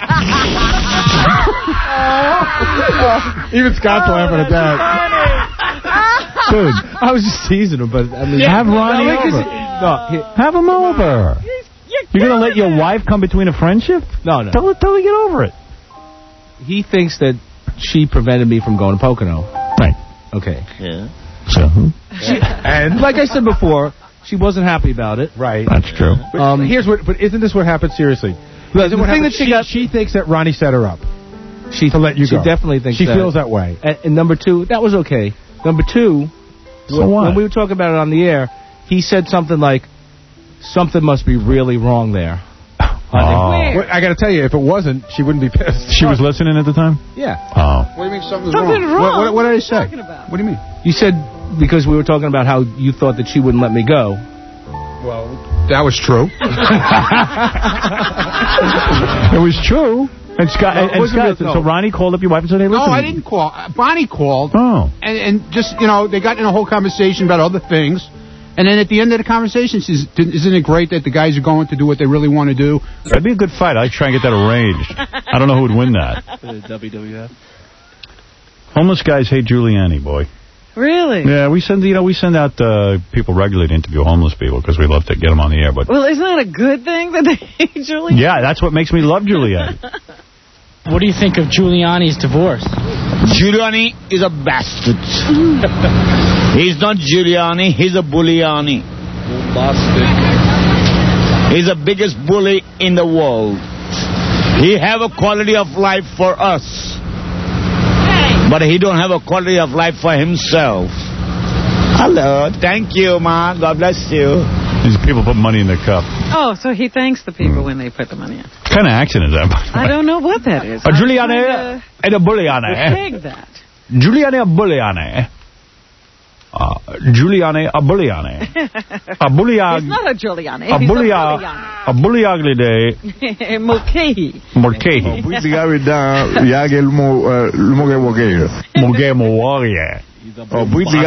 Even Scott's laughing at that. Dude, I was just teasing him, but I mean, have Ronnie no, over. No, he, Have him over. You're going to let your wife come between a friendship? no, no. Tell her, tell her to get over it. He thinks that she prevented me from going to Pocono. Right. Okay. Yeah. So, She, and like I said before, she wasn't happy about it. Right. that's true. But Um, here's what. But isn't this what happened? Seriously, The, Isn't the what thing happened? that she, she got, she thinks that Ronnie set her up she to let you she go. definitely thinks she that. feels that way. And, and number two, that was okay. Number two, So when, what? when we were talking about it on the air, he said something like, "Something must be really wrong there." Oh. Well, I got to tell you, if it wasn't, she wouldn't be pissed. She was listening at the time? Yeah. Oh. What do you mean something's, Something's wrong? wrong. What, what, what did I say? What are you talking about? What do you mean? You said because we were talking about how you thought that she wouldn't let me go. Well, that was true. It was true. And Scott, No, it and, and wasn't Scott real- so no. Ronnie called up your wife and said, hey, No, listen. I didn't call. Uh, Bonnie called. Oh. And, and just, you know, they got in a whole conversation about other things. And then at the end of the conversation, she says, isn't it great that the guys are going to do what they really want to do? That'd be a good fight. I'd try and get that arranged. I don't know who would win that. W W F. Homeless guys hate Giuliani, boy. Really? Yeah, we send you know we send out uh, people regularly to interview homeless people because we love to get them on the air. But well, isn't that a good thing that they hate Giuliani? Yeah, that's what makes me love Giuliani. What do you think of Giuliani's divorce? Giuliani is a bastard. He's not Giuliani, he's a bulliani. He's the biggest bully in the world. He have a quality of life for us, but he don't have a quality of life for himself. Hello, thank you, ma. God bless you. These people put money in their cup. Oh, so he thanks the people when they put the money in. What kind of accent is that, by the way? I don't know what that is. A Giuliani and a bulliani. Take that. Giuliani a bulliani. Uh, Giuliani a bulliani. A bulliag. It's not a Giuliani. A He's bulliag. A bulliagli day. Mulcahy. Mulcahy. Oh,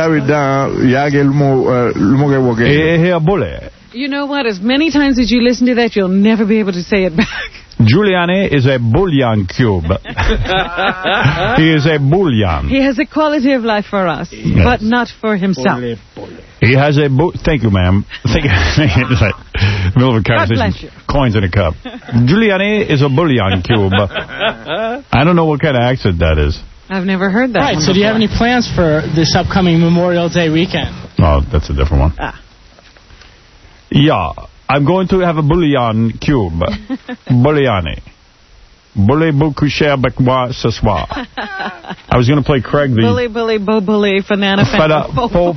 you know what? As many times as you listen to that, you'll never be able to say it back. Giuliani is a bullion cube. He is a bullion. He has a quality of life for us, yes. but not for himself. He has a... Bu Thank you, ma'am. Thank you. It's like middle of a conversation. Coins in a cup. Giuliani is a bullion cube. I don't know what kind of accent that is. I've never heard that. Right, so before. do you have any plans for this upcoming Memorial Day weekend? Oh, that's a different one. Ah. Yeah, I'm going to have a bullion cube. Bulliani. Bully boucoucher bekwa ce soir. I was going to play Craig the... Bully, bully, bo, bully, banana, feta, fo,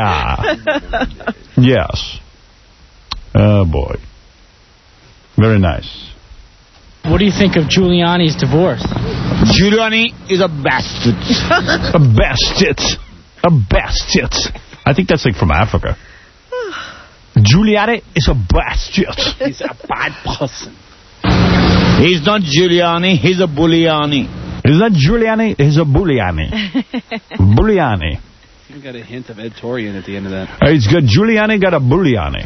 yes. Oh, boy. Very nice. What do you think of Giuliani's divorce? Giuliani is a bastard. A bastard. A bastard. I think that's like from Africa. Giuliani is a bastard. He's a bad person. He's not Giuliani, he's a bulliani. He's not Giuliani, he's a bulliani. Bulliani. You got a hint of Ed Torian at the end of that. Uh, he's got Giuliani got a bulliani.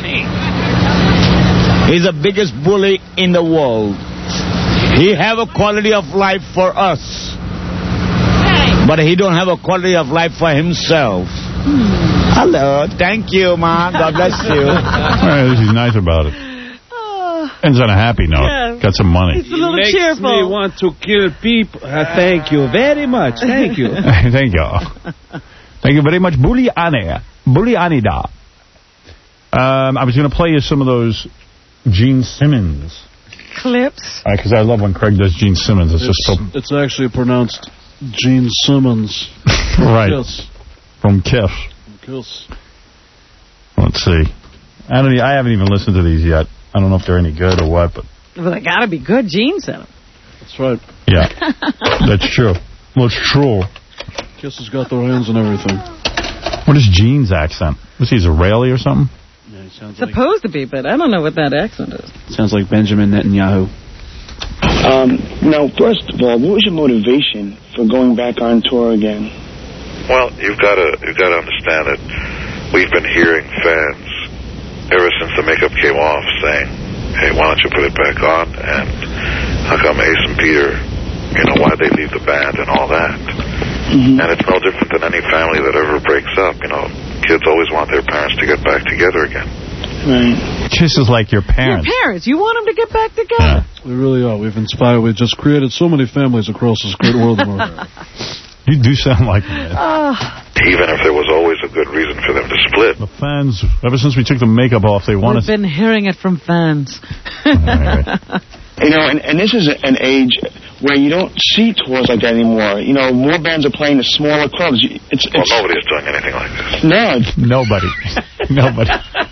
He's the biggest bully in the world. He have a quality of life for us, but he don't have a quality of life for himself. Hello, thank you, ma. God bless you. Right, he's nice about it. Ends on a happy note. Yeah. Got some money. It's a little makes cheerful. me want to kill people. Uh, thank you very much. Thank you. Thank you. Thank you very much. Bulliani. Bullianida. Um, I was going to play you some of those Gene Simmons clips. Because uh, I love when Craig does Gene Simmons. It's, it's just so... It's actually pronounced Gene Simmons. Right. Kiss. From Kiss. From Kiss. Let's see. I don't. I haven't even listened to these yet. I don't know if they're any good or what, but... Well, they got to be good. Gene said them. That's right. Yeah. That's true. Well, it's true. Kiss has got their hands on everything. What is Gene's accent? Was he Israeli or something? Yeah, he sounds Supposed like, to be, but I don't know what that accent is. Sounds like Benjamin Netanyahu. Um, now, first of all, what was your motivation for going back on tour again? Well, you've got to you've got to understand that we've been hearing fans ever since the makeup came off saying, "Hey, why don't you put it back on?" And how come Ace and Peter, you know, why'd they leave the band and all that? Mm-hmm. And it's no different than any family that ever breaks up. You know, kids always want their parents to get back together again. Right. Kiss is like your parents. Your parents. You want them to get back together. Yeah. We really are. We've inspired. We've just created so many families across this great world of ours. You do sound like that. Uh, Even if there was always a good reason for them to split. The fans, ever since we took the makeup off, they want We've us... been hearing it from fans. You know, and, and this is an age where you don't see tours like that anymore. You know, more bands are playing the smaller clubs. It's, it's, well, nobody's doing anything like this. No. Nobody. Nobody.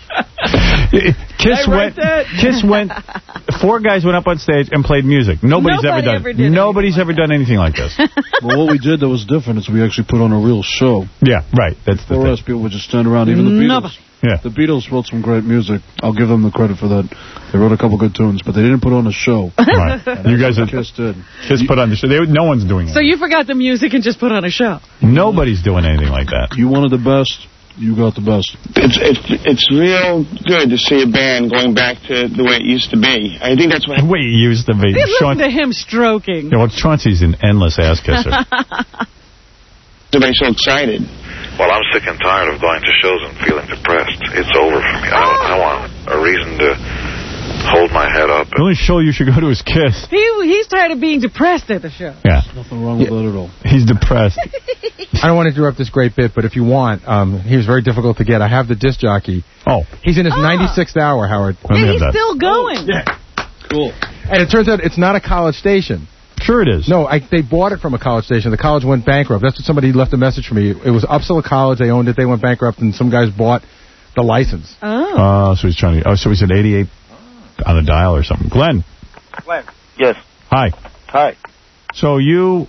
Kiss went. Kiss went. Four guys went up on stage and played music. Nobody's Nobody ever done. Ever did Nobody's ever like done anything like this. Well, what we did that was different is we actually put on a real show. Yeah, right. That's the For thing. us, people would just stand around. Even the Beatles. Nobody. Yeah. The Beatles wrote some great music. I'll give them the credit for that. They wrote a couple good tunes, but they didn't put on a show. Right. You guys are... Kiss did. Kiss put on the show. They, no one's doing it. So you forgot the music and just put on a show. Nobody's doing anything like that. You wanted the best. You got the best. It's it's it's real good to see a band going back to the way it used to be. I think that's what... The way it used to be. Listen to him stroking. Yeah, well, Chauncey's an endless ass kisser. Everybody's so excited. Well, I'm sick and tired of going to shows and feeling depressed. It's over for me. I, I want a reason to hold my head up. The only show you should go to is Kiss. He He's tired of being depressed at the show. Yeah. Nothing wrong with that at all. He's depressed. I don't want to interrupt this great bit, but if you want, um, he was very difficult to get. I have the disc jockey. Oh. He's in his Ah. ninety-sixth hour, Howard. Let me And have he's that. still going. Oh, yeah. Cool. And it turns out it's not a college station. Sure it is. No, I, they bought it from a college station. The college went bankrupt. That's what somebody left a message for me. It was Upsala College. They owned it. They went bankrupt, and some guys bought the license. Oh. Uh, so he's trying to... Oh, so he's at eighty-eight on the dial or something. Glenn. Glenn. Yes. Hi. Hi. So you...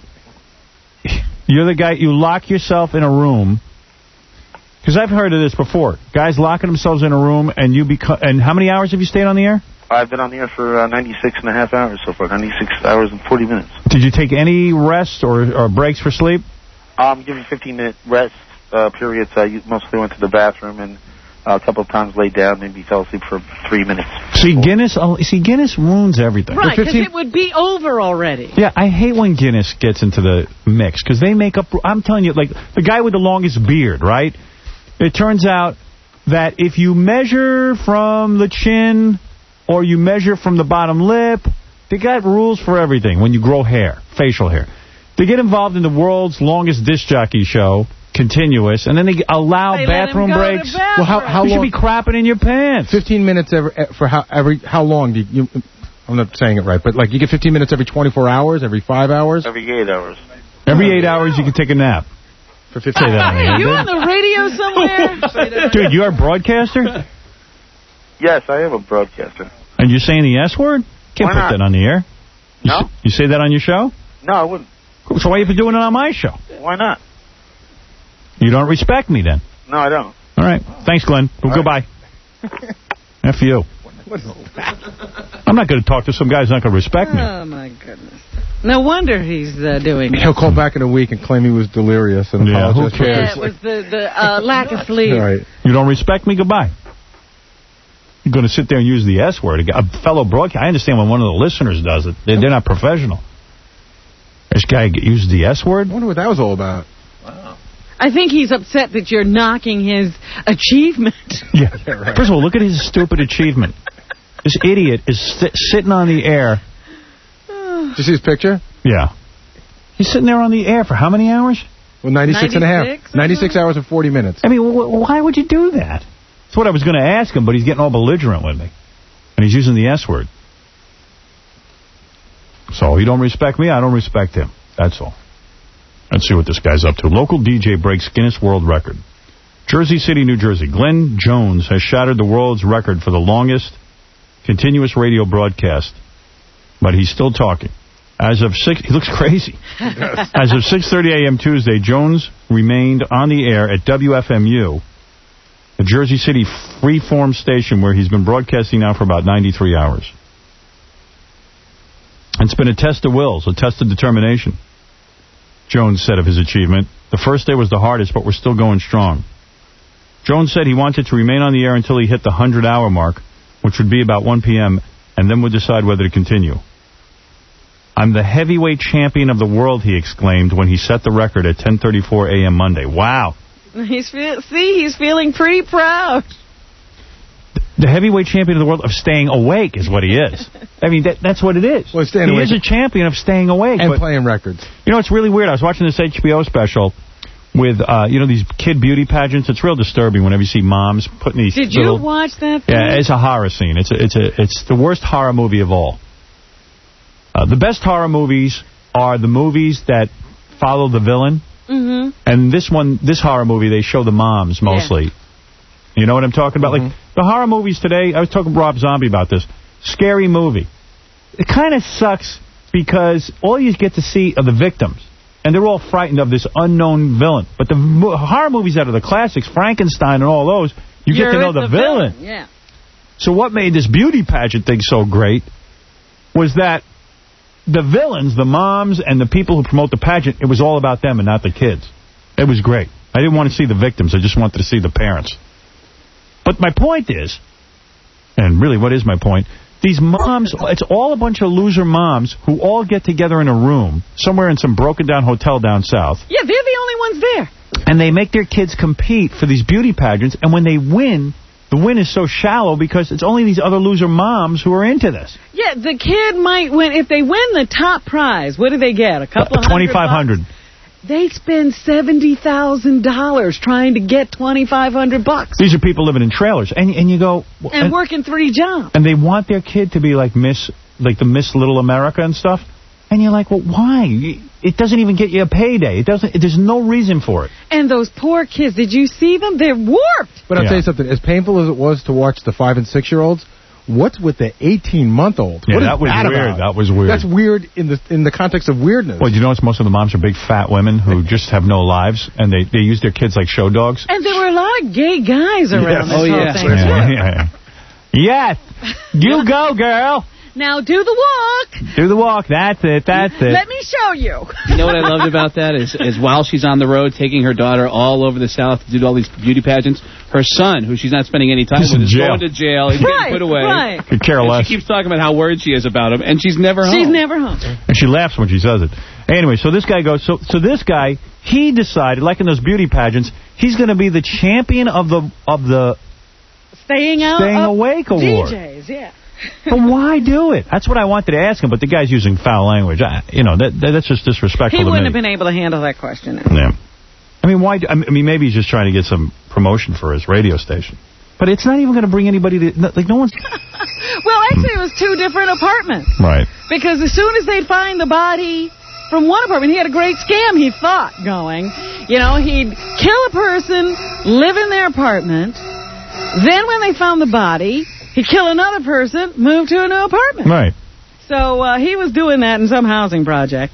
You're the guy... You lock yourself in a room... Because I've heard of this before. Guys locking themselves in a room, and you become... And how many hours have you stayed on the air? I've been on the air for uh, ninety-six and a half hours so far. ninety-six hours and forty minutes. Did you take any rest or, or breaks for sleep? I'm giving fifteen minute rest uh, periods. I u- mostly went to the bathroom and uh, a couple of times laid down, maybe fell asleep for three minutes. See, Guinness... oh, See, Guinness ruins everything. Right, because it would be over already. Yeah, I hate when Guinness gets into the mix, because they make up... I'm telling you, like, the guy with the longest beard, right? It turns out that if you measure from the chin or you measure from the bottom lip, they got rules for everything when you grow hair, facial hair. They get involved in the world's longest disc jockey show, continuous, and then they allow They let bathroom him go to breaks. bathroom. Well, how, how you long? should be crapping in your pants. fifteen minutes every, for how every how long do you, you... I'm not saying it right, but like you get fifteen minutes every twenty-four hours, every five hours? Every eight hours. Every eight hours you can take a nap. For fifteen Say that on the Are air, you dude. on the radio somewhere? Dude, you're a broadcaster? Yes, I am a broadcaster. And you're saying the S word? Can't Why put not? that on the air. You No. s- You say that on your show? No, I wouldn't. So why are you doing it on my show? Why not? You don't respect me then. No, I don't. All right. Thanks, Glenn. Well, goodbye. F you. I'm not going to talk to some guy who's not going to respect me. Oh, my goodness. No wonder he's uh, doing it. He'll call back in a week and claim he was delirious and Yeah, who apologize. for Yeah, his- it was the, the uh, lack of sleep. All right. You don't respect me? Goodbye. You're going to sit there and use the S word. A fellow broadcaster. I understand when one of the listeners does it. They're, they're not professional. This guy used the S word? I wonder what that was all about. I think he's upset that you're knocking his achievement. Yeah. First of all, look at his stupid achievement. This idiot is sit sitting on the air. Did you see his picture? Yeah. He's sitting there on the air for how many hours? Well, ninety-six and a half. ninety-six ninety-six hours and forty minutes. I mean, wh why would you do that? That's what I was going to ask him, but he's getting all belligerent with me. And he's using the S word. So he don't respect me, I don't respect him. That's all. Let's see what this guy's up to. Local D J breaks Guinness World Record. Jersey City, New Jersey. Glenn Jones has shattered the world's record for the longest continuous radio broadcast. But he's still talking. As of six, he looks crazy. As of six thirty a m Tuesday, Jones remained on the air at W F M U, the Jersey City freeform station where he's been broadcasting now for about ninety-three hours. It's been a test of wills, a test of determination. Jones said of his achievement, the first day was the hardest, but we're still going strong. Jones said he wanted to remain on the air until he hit the hundred-hour mark, which would be about one p m, and then would decide whether to continue. I'm the heavyweight champion of the world, he exclaimed when he set the record at ten thirty-four a m Monday. Wow. He's feel See, he's feeling pretty proud. The heavyweight champion of the world of staying awake is what he is. I mean, that, that's what it is. Well, staying he awake is a champion of staying awake. and but, playing records. you know, it's really weird. I was watching this H B O special with, uh, you know, these kid beauty pageants. It's real disturbing whenever you see moms putting these Did little... you watch that thing? Yeah, it's a horror scene. It's a, it's a, it's the worst horror movie of all. Uh, the best horror movies are the movies that follow the villain. Mm-hmm. And this one, this horror movie, they show the moms mostly. Yeah. You know what I'm talking about? Mm-hmm. Like, the horror movies today, I was talking to Rob Zombie about this. Scary movie. It kind of sucks because all you get to see are the victims. And they're all frightened of this unknown villain. But the mo horror movies that are the classics, Frankenstein and all those, you You're get to know the, the villain. villain. Yeah. So what made this beauty pageant thing so great was that the villains, the moms, and the people who promote the pageant, it was all about them and not the kids. It was great. I didn't want to see the victims. I just wanted to see the parents. But my point is, and really what is my point, these moms, it's all a bunch of loser moms who all get together in a room somewhere in some broken-down hotel down south. Yeah, they're the only ones there. And they make their kids compete for these beauty pageants, and when they win, the win is so shallow because it's only these other loser moms who are into this. Yeah, the kid might win. If they win the top prize, what do they get? A couple of hundred twenty-five hundred bucks? They spend seventy thousand dollars trying to get twenty-five hundred bucks. These are people living in trailers. And and you go... And, and working three jobs. And they want their kid to be like Miss, like the Miss Little America and stuff. And you're like, well, why? It doesn't even get you a payday. It doesn't. There's no reason for it. And those poor kids, did you see them? They're warped. But I'll Yeah. tell you something. As painful as it was to watch the five and six-year-olds, what's with the eighteen-month-old? Yeah, what is that was that weird. about? That was weird. That's weird in the in the context of weirdness. Well, you notice most of the moms are big fat women who just have no lives, and they, they use their kids like show dogs. And there were a lot of gay guys around this oh, whole yeah. thing. Yeah, yeah. Yes. You go, girl. Now do the walk. Do the walk. That's it. That's it. Let me show you. You know what I loved about that is, is while she's on the road taking her daughter all over the South to do all these beauty pageants, her son, who she's not spending any time He's with, in is jail. going to jail. He's Right, getting put away. right. Could care And less. she keeps talking about how worried she is about him, and she's never home. She's never home. And she laughs when she says it. Anyway, so this guy goes, so so this guy, he decided, like in those beauty pageants, he's going to be the champion of the of the Staying out Staying up Awake award. D Js, yeah. But why do it? That's what I wanted to ask him, but the guy's using foul language. I, you know, that, that that's just disrespectful He to wouldn't me. have been able to handle that question. Yeah. I mean, why? Do, I mean, maybe he's just trying to get some promotion for his radio station. But it's not even going to bring anybody to... No, like, no one's... Well, actually, it was two different apartments. Right. Because as soon as they'd find the body from one apartment, he had a great scam, he thought, going. You know, he'd kill a person, live in their apartment. Then when they found the body, he'd kill another person, move to a new apartment. Right. So uh, he was doing that in some housing project.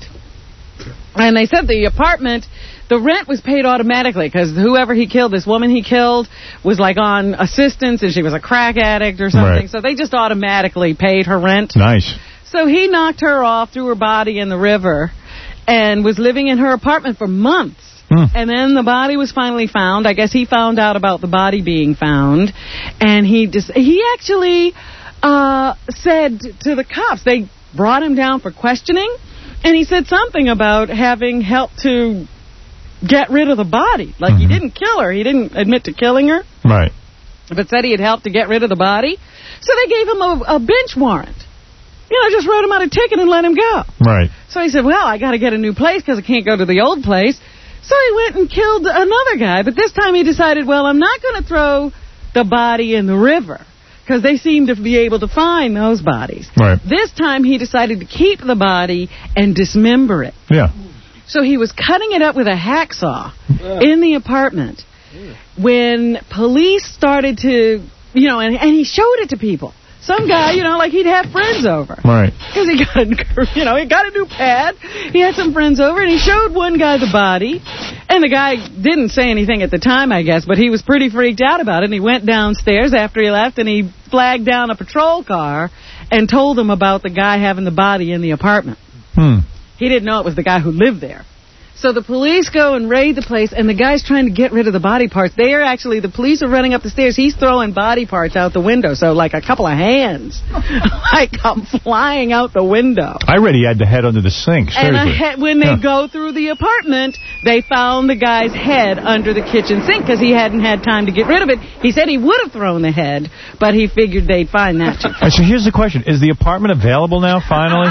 And they said the apartment, the rent was paid automatically because whoever he killed, this woman he killed, was like on assistance and she was a crack addict or something. Right. So they just automatically paid her rent. Nice. So he knocked her off, threw her body in the river, and was living in her apartment for months. Hmm. And then the body was finally found. I guess he found out about the body being found. And he just, he actually uh, said to the cops, they brought him down for questioning, and he said something about having helped to get rid of the body. Like, Mm-hmm. he didn't kill her. He didn't admit to killing her, Right. but said he had helped to get rid of the body. So they gave him a, a bench warrant. You know, just wrote him out a ticket and let him go. Right. So he said, well, I got to get a new place because I can't go to the old place. So he went and killed another guy. But this time he decided, well, I'm not going to throw the body in the river because they seem to be able to find those bodies. Right. This time he decided to keep the body and dismember it. Yeah. So he was cutting it up with a hacksaw in the apartment when police started to, you know, and, and he showed it to people. Some guy, you know, like he'd have friends over. Right. Because he got, a, you know, he got a new pad. He had some friends over, and he showed one guy the body. And the guy didn't say anything at the time, I guess, but he was pretty freaked out about it. And he went downstairs after he left, and he flagged down a patrol car and told them about the guy having the body in the apartment. Hmm. He didn't know it was the guy who lived there. So the police go and raid the place, and the guy's trying to get rid of the body parts. They are actually, the police are running up the stairs. He's throwing body parts out the window, so like a couple of hands, like come flying out the window. I read he had the head under the sink. And a Seriously. he- when they Huh. go through the apartment, they found the guy's head under the kitchen sink because he hadn't had time to get rid of it. He said he would have thrown the head, but he figured they'd find that too. All right, so here's the question. Is the apartment available now, finally?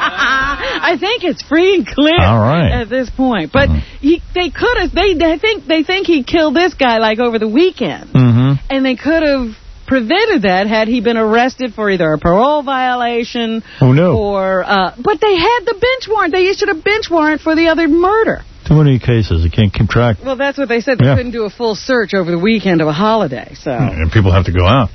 I think it's free and clear All right. at this point. But he, they could have. They, they think they think he killed this guy like over the weekend, Mm-hmm. and they could have prevented that had he been arrested for either a parole violation Who knew? or. Uh, but they had the bench warrant. They issued a bench warrant for the other murder. Too many cases. You can't keep track. Well, that's what they said. They Yeah. couldn't do a full search over the weekend of a holiday. So And people have to go out.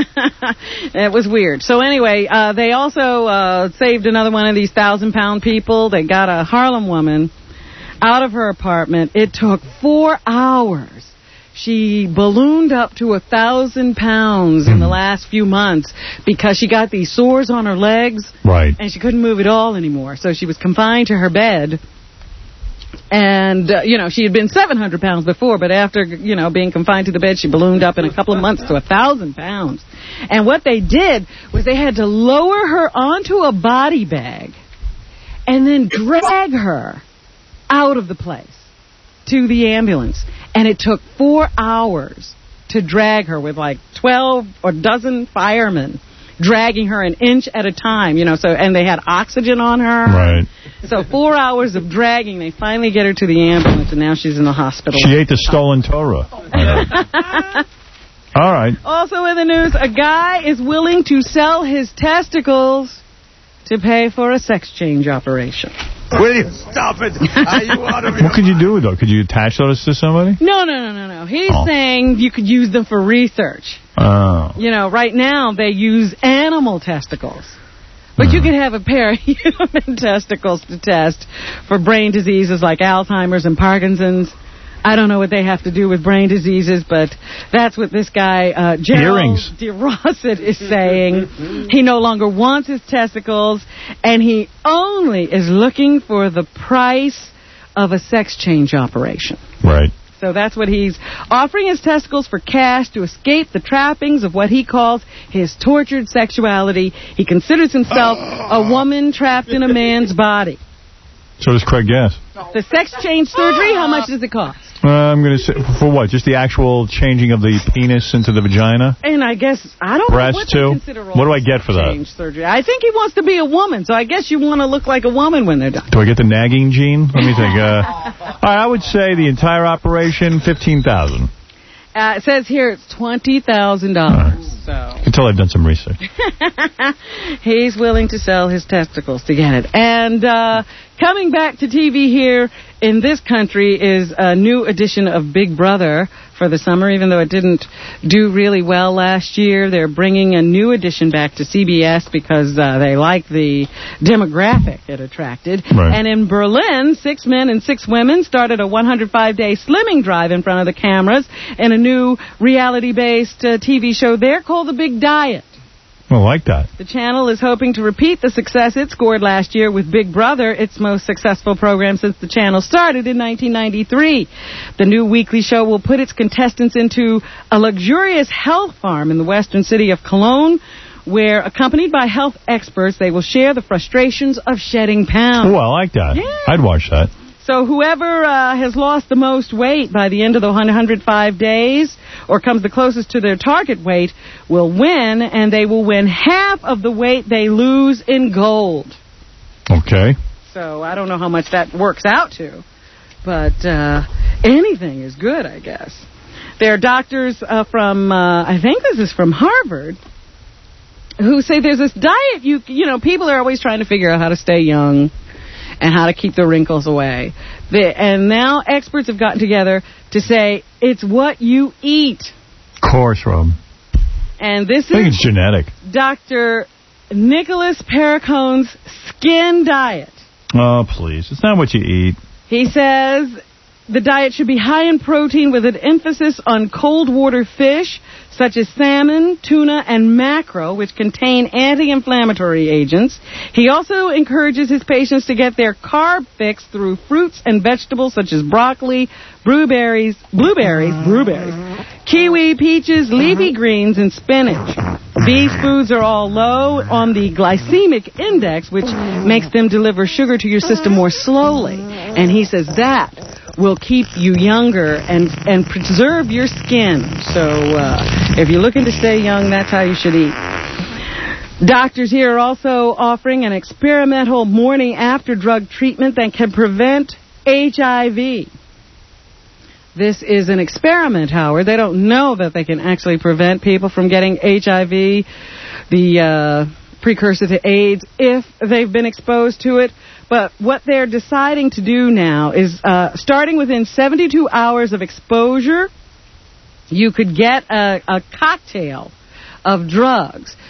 it was weird. So anyway, uh, they also uh, saved another one of these thousand-pound people. They got a Harlem woman out of her apartment. It took four hours. She ballooned up to a thousand pounds in the last few months because she got these sores on her legs. Right. And she couldn't move at all anymore. So she was confined to her bed. And, uh, you know, she had been seven hundred pounds before, but after, you know, being confined to the bed, she ballooned up in a couple of months to one thousand pounds. And what they did was they had to lower her onto a body bag and then drag her out of the place to the ambulance. And it took four hours to drag her with like twelve or dozen firemen dragging her an inch at a time, you know, so, and they had oxygen on her. Right. So four hours of dragging, they finally get her to the ambulance, and now she's in the hospital. She ate the stolen Torah. All right. Also in the news, a guy is willing to sell his testicles to pay for a sex change operation. Will you stop it? Are you out of What could you do, though? Could you attach those to somebody? No, no, no, no, no. He's Oh. saying you could use them for research. Oh. You know, right now they use animal testicles. But you could have a pair of human testicles to test for brain diseases like Alzheimer's and Parkinson's. I don't know what they have to do with brain diseases, but that's what this guy, uh, Gerald Earrings. DeRosset, is saying. He no longer wants his testicles, and he only is looking for the price of a sex change operation. Right. So that's what he's offering his testicles for cash to escape the trappings of what he calls his tortured sexuality. He considers himself a woman trapped in a man's body. So does Craig Gass. The sex change surgery, how much does it cost? Uh, I'm going to say, for what? Just the actual changing of the penis into the vagina? And I guess, I don't Breast, know what too? they consider What do I get for that? change surgery. I think he wants to be a woman, so I guess you want to look like a woman when they're done. Do I get the nagging gene? Let me think. Uh, all right, I would say the entire operation, fifteen thousand dollars. Uh, it says here it's twenty thousand dollars. So You can tell I've done some research. he's willing to sell his testicles to get it. And uh, coming back to T V here in this country is a new edition of Big Brother for the summer, even though it didn't do really well last year. They're bringing a new edition back to C B S because uh, they like the demographic it attracted. Right. And in Berlin, six men and six women started a one hundred five day slimming drive in front of the cameras in a new reality-based uh, T V show there called The Big Diet. I like that. The channel is hoping to repeat the success it scored last year with Big Brother, its most successful program since the channel started in nineteen ninety-three. The new weekly show will put its contestants into a luxurious health farm in the western city of Cologne, where, accompanied by health experts, they will share the frustrations of shedding pounds. Oh, I like that. Yeah. I'd watch that. So whoever uh, has lost the most weight by the end of the one hundred five days or comes the closest to their target weight will win, and they will win half of the weight they lose in gold. Okay. So I don't know how much that works out to, but uh, anything is good, I guess. There are doctors uh, from, uh, I think this is from Harvard, who say there's this diet, you you know, people are always trying to figure out how to stay young and how to keep the wrinkles away. The, and now experts have gotten together to say it's what you eat. Of course, Rob. And this I think is it's genetic. Doctor Nicholas Pericone's skin diet. Oh, please. It's not what you eat. He says the diet should be high in protein with an emphasis on cold water fish, such as salmon, tuna, and mackerel, which contain anti-inflammatory agents. He also encourages his patients to get their carb fix through fruits and vegetables such as broccoli, blueberries, blueberries, blueberries, kiwi, peaches, leafy greens, and spinach. These foods are all low on the glycemic index, which makes them deliver sugar to your system more slowly. And he says that will keep you younger and, and preserve your skin. So uh, if you're looking to stay young, that's how you should eat. Doctors here are also offering an experimental morning after drug treatment that can prevent H I V. This is an experiment, Howard. They don't know that they can actually prevent people from getting H I V, the uh, precursor to AIDS, if they've been exposed to it. But what they're deciding to do now is, uh, starting within seventy-two hours of exposure, you could get a, a cocktail of drugs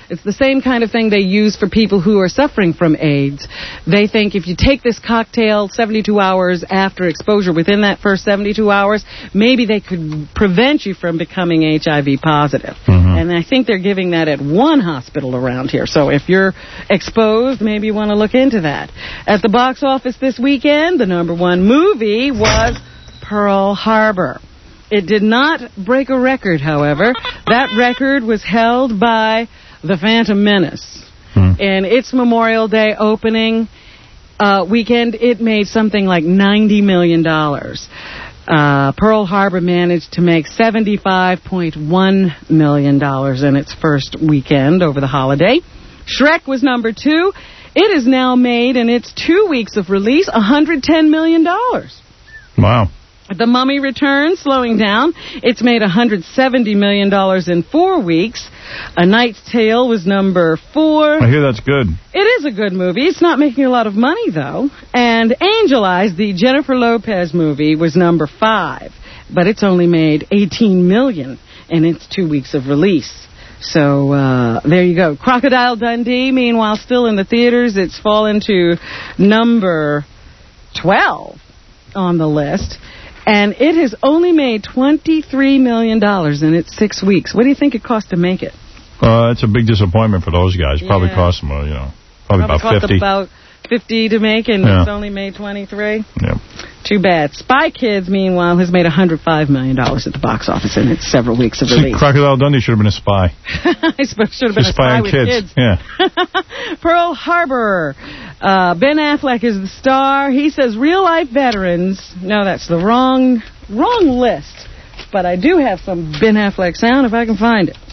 It's the same kind of thing they use for people who are suffering from AIDS. They think if you take this cocktail seventy-two hours after exposure, within that first seventy-two hours, maybe they could prevent you from becoming H I V positive. Mm-hmm. And I think they're giving that at one hospital around here. So if you're exposed, maybe you want to look into that. At the box office this weekend, the number one movie was Pearl Harbor. It did not break a record, however. That record was held by The Phantom Menace. Hmm. And its Memorial Day opening uh, weekend, it made something like ninety million dollars. Uh, Pearl Harbor managed to make seventy-five point one million dollars in its first weekend over the holiday. Shrek was number two. It has now made, in its two weeks of release, one hundred ten million dollars. Wow. The Mummy Returns, slowing down. It's made one hundred seventy million dollars in four weeks. A Knight's Tale was number four. I hear that's good. It is a good movie. It's not making a lot of money, though. And Angel Eyes, the Jennifer Lopez movie, was number five. But it's only made eighteen million dollars in its two weeks of release. So uh, there you go. Crocodile Dundee, meanwhile, still in the theaters. It's fallen to number twelve on the list. And it has only made twenty-three million dollars in its six weeks. What do you think it cost to make it? Uh, it's a big disappointment for those guys. Probably Yeah. cost them, uh, you know, probably, Probably about cost fifty. about fifty to make, and Yeah. it's only made twenty-three. Yeah. Too bad. Spy Kids, meanwhile, has made one hundred five million dollars at the box office in its several weeks of See, release. Crocodile Dundee should have been a spy. I suppose should have been Just a spy spying with kids. kids. Yeah. Pearl Harbor. Uh, Ben Affleck is the star. He says real-life veterans. No, that's the wrong wrong list. But I do have some Ben Affleck sound if I can find it.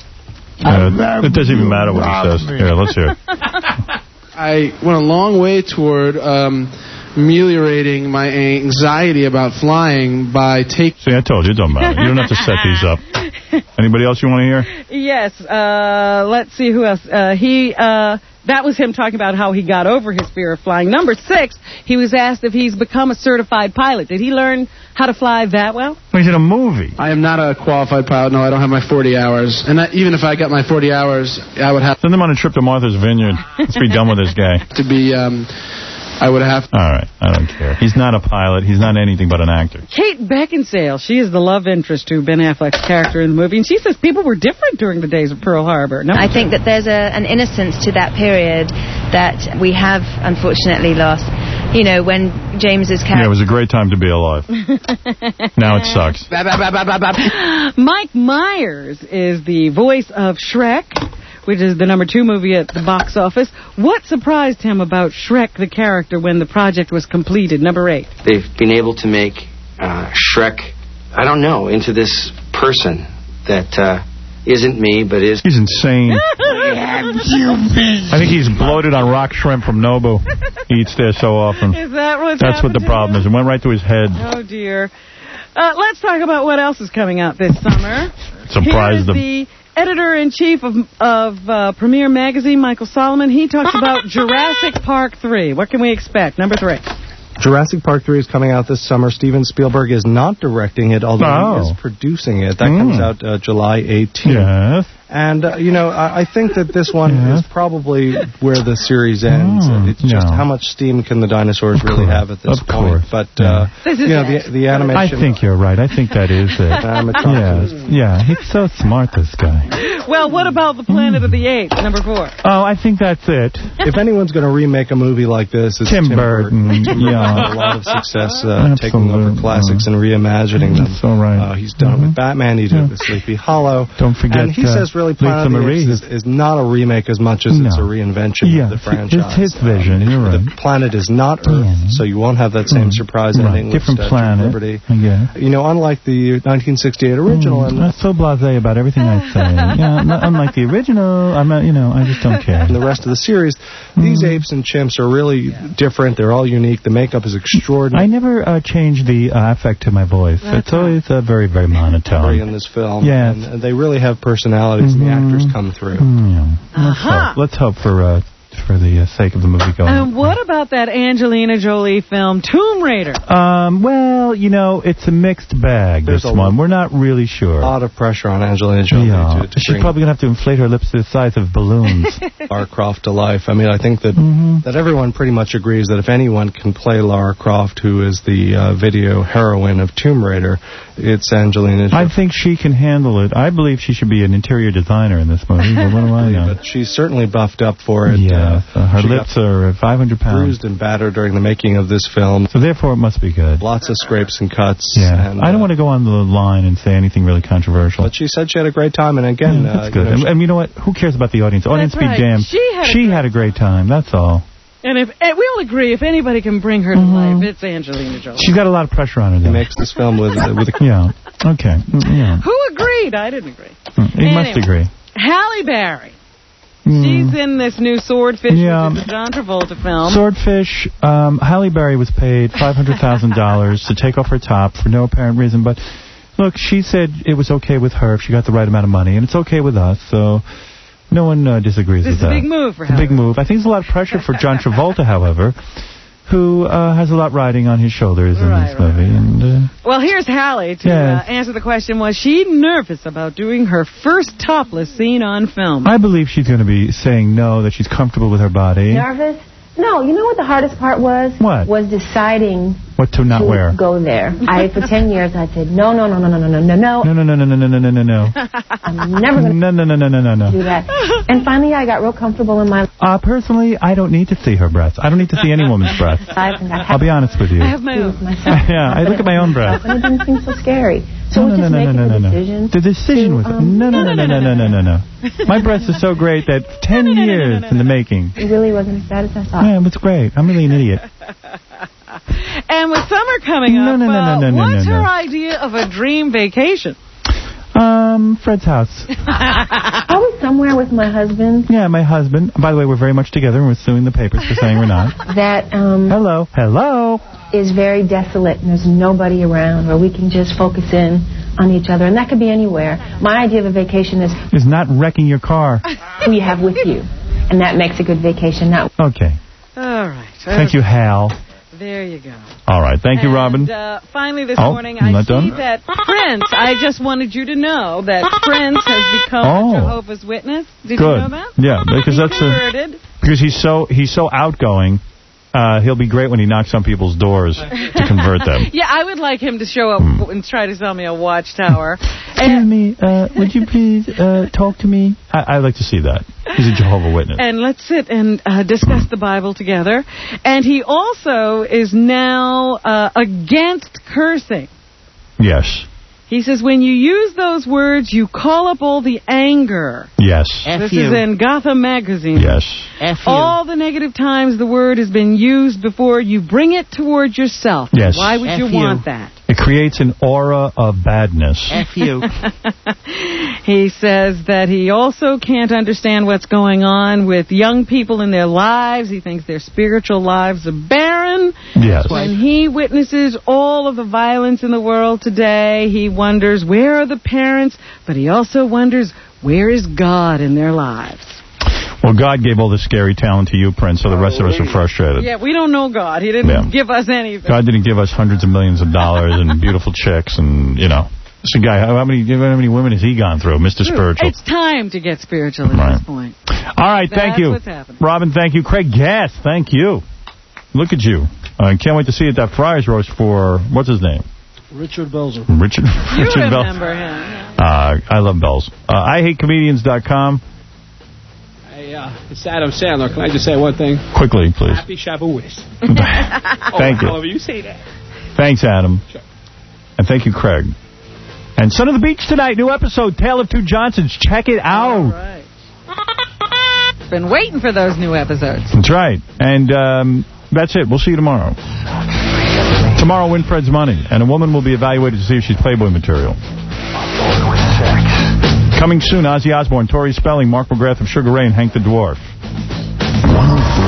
Uh, it doesn't even matter what he says. Here, let's hear it. I went a long way toward um, ameliorating my anxiety about flying by taking... See, I told you, it don't matter. You don't have to set these up. Anybody else you want to hear? Yes. Uh, let's see who else. Uh, he. Uh, that was him talking about how he got over his fear of flying. Number six, he was asked if he's become a certified pilot. Did he learn how to fly that well? He's in a movie. I am not a qualified pilot. No, I don't have my forty hours. And that, even if I got my forty hours, I would have Send them on a trip to Martha's Vineyard. Let's be done with this guy. to be... Um, I would have... All right, I don't care. He's not a pilot. He's not anything but an actor. Kate Beckinsale, she is the love interest to Ben Affleck's character in the movie, and she says people were different during the days of Pearl Harbor. No? I think that there's a, an innocence to that period that we have unfortunately lost. You know, when James's character... Yeah, it was a great time to be alive. Now it sucks. Mike Myers is the voice of Shrek, which is the number two movie at the box office. What surprised him about Shrek, the character, when the project was completed? Number eight. They've been able to make uh, Shrek, I don't know, into this person that uh, isn't me, but is... He's insane. I think he's bloated on rock shrimp from Nobu. He eats there so often. Is that what's That's what the happened to problem him? is. It went right to his head. Oh, dear. Uh, let's talk about what else is coming out this summer. Surprised Here them. is the editor-in-chief of, of uh, Premiere Magazine, Michael Solomon. He talks about Jurassic Park three. What can we expect? Number three. Jurassic Park three is coming out this summer. Steven Spielberg is not directing it, although Oh. he is producing it. That Mm. comes out uh, July eighteenth. Yes. And, uh, you know, I, I think that this one Yes. is probably where the series ends. Mm, It's just yeah. how much steam can the dinosaurs really course. have at this Of point. course. But, uh, This you is know, it. the, the animation... I think you're right. I think that is it. I'm a yes. Yeah, he's so smart, this guy. Well, what about the Planet of the Apes? Number four. Oh, I think that's it. If anyone's going to remake a movie like this, it's Tim Tim, Burton, Tim yeah. Burton had a lot of success uh, taking over Absolutely. classics and reimagining them. That's all right. Uh, he's done it with Batman. He did it with Sleepy Hollow. Don't forget And he uh, says really Lisa Planet of the Marie. Apes is, is not a remake as much as it's a No. reinvention Yeah, of the it's- franchise. it's his vision, Um, you're right. The planet is not Earth, so you won't have that same surprise Right, ending with different Statue planet. of Liberty. Yeah. You know, unlike the nineteen sixty-eight original, and I'm so blasé about everything I say. Yeah, not unlike the original, I'm not, you know, I just don't care. and the rest of the series, these apes and chimps are really different. They're all unique. The makeup is extraordinary. I never uh, change the uh, affect to my voice. That's It's always uh, very, very monotone. in this film. Yes. And they really have personalities, and the actors come through. Mm, yeah. Let's, Aha. hope, let's hope for uh, for the uh, sake of the movie going. And what about that Angelina Jolie film, Tomb Raider? Um, well, you know, it's a mixed bag, There's this a one. We're not really sure. A lot of pressure on Angelina Jolie Yeah. to, to She's bring probably going to have to inflate her lips to the size of balloons. Lara Croft to life. I mean, I think that Mm-hmm. that everyone pretty much agrees that if anyone can play Lara Croft, who is the uh, video heroine of Tomb Raider, it's Angelina Jolie. I think she can handle it. I believe she should be an interior designer in this movie, but what do I know? But she's certainly buffed up for it. Yeah, Uh, uh, her she lips got are five hundred pounds. bruised and battered during the making of this film. So therefore, it must be good. Lots of scrapes and cuts. Yeah, and, I don't uh, want to go on the line and say anything really controversial. But she said she had a great time, and again, Yeah, uh, that's good. You know, and, and you know what? Who cares about the audience? Audience That's right. be damned. She had a she great had a great time. That's all. And if and we all agree, if anybody can bring her to Mm-hmm. life, it's Angelina Jolie. She's got a lot of pressure on her. She Though. makes this film with uh, with a Yeah. Okay. Mm, Yeah. Who agreed? I didn't agree. Mm, You must Anyway. agree. Halle Berry. Mm. She's in this new Swordfish, Yeah. which is a John Travolta film. Swordfish, um, Halle Berry was paid five hundred thousand dollars to take off her top for no apparent reason. But, look, she said it was okay with her if she got the right amount of money, and it's okay with us, so no one uh, disagrees This with is a that. big move for It's a Halle. big move. I think there's a lot of pressure for John Travolta, however, who uh, has a lot riding on his shoulders in Right, this movie. And uh, Well, here's Halle to Yes. uh, answer the question, was she nervous about doing her first topless scene on film? I believe she's going to be saying no, that she's comfortable with her body. Nervous? No, you know what the hardest part was? What? Was deciding What to not to wear. go there. I, for ten years, I said, no, no, no, no, no, no, no, no, no. No, no, no, no, no, no, no, no, no, no. I'm never going No, no, no, no, no, no, to do no. that. And finally, I got real comfortable in my Uh, personally, I don't need to see her breasts. I don't need to see any woman's breasts. life. And I I'll be honest with you. I have my own. myself. Yeah, I look at my own breasts. And it didn't seem so scary. So No, we're no, just no, no, making no, no, the no. decision. The decision to, was um, no, no, no, no, no, no, no, no, no. My breasts are so great that ten years in the making. It really wasn't as bad as I thought. Yeah, it's great. I'm really an idiot. And with summer coming No, up, no, no, no, uh, no, no, what's no, her no. idea of a dream vacation? Um, Fred's house. I was somewhere with my husband Yeah, my husband. By the way, we're very much together, and we're suing the papers for saying we're not. that um, Hello. Hello. is very desolate and there's nobody around where we can just focus in on each other. And that could be anywhere. My idea of a vacation is Is not wrecking your car. who you have with you. And that makes a good vacation. Not Okay. All right. Thank you, Hal. There you go. All right. Thank you, Robin. And uh, finally this Oh, morning, you're I not see done? that Prince, I just wanted you to know that Prince has become Oh. a Jehovah's Witness. Did Good. you know that? Yeah, because He that's a, converted. because he's so he's so outgoing. Uh, he'll be great when he knocks on people's doors to convert them. Yeah, I would like him to show up and try to sell me a watchtower. Excuse me, uh, would you please uh, talk to me? I, I'd like to see that. He's a Jehovah's Witness. And let's sit and uh, discuss the Bible together. And he also is now uh, against cursing. Yes. He says when you use those words, you call up all the anger. Yes. This is in Gotham Magazine. Yes. All the negative times the word has been used before, you bring it toward yourself. Yes. Why would you F you. want that? It creates an aura of badness. F you. He says that he also can't understand what's going on with young people in their lives. He thinks their spiritual lives are barren. Yes. When he witnesses all of the violence in the world today, he wonders, where are the parents? But he also wonders, where is God in their lives? Well, God gave all this scary talent to you, Prince, so the rest of us are frustrated. Yeah, we don't know God. He didn't Yeah. give us anything. God didn't give us hundreds of millions of dollars and beautiful chicks and, you know. This is a guy, how many, how many women has he gone through, Mister Spiritual? It's time to get spiritual at Right. this point. All right, thank That's you. what's happening. Robin, thank you. Craig Gass, thank you. Look at you. I uh, can't wait to see you at that Friars roast for, what's his name? Richard Belzer. Richard, You Richard Bells. remember him. Uh, I love Bells. Uh, I hate comedians dot com. Hey, uh, it's Adam Sandler. Can I just say one thing? Quickly, please. Happy Shavuos. Thank oh, you. However you say that. Thanks, Adam. Sure. And thank you, Craig. And Son of the Beach tonight, new episode, Tale of Two Johnsons. Check it out. All right. Been waiting for those new episodes. That's right. And um, that's it. We'll see you tomorrow. Tomorrow, win Fred's money. And a woman will be evaluated to see if she's Playboy material. Coming soon, Ozzy Osbourne, Tori Spelling, Mark McGrath of Sugar Ray, and Hank the Dwarf.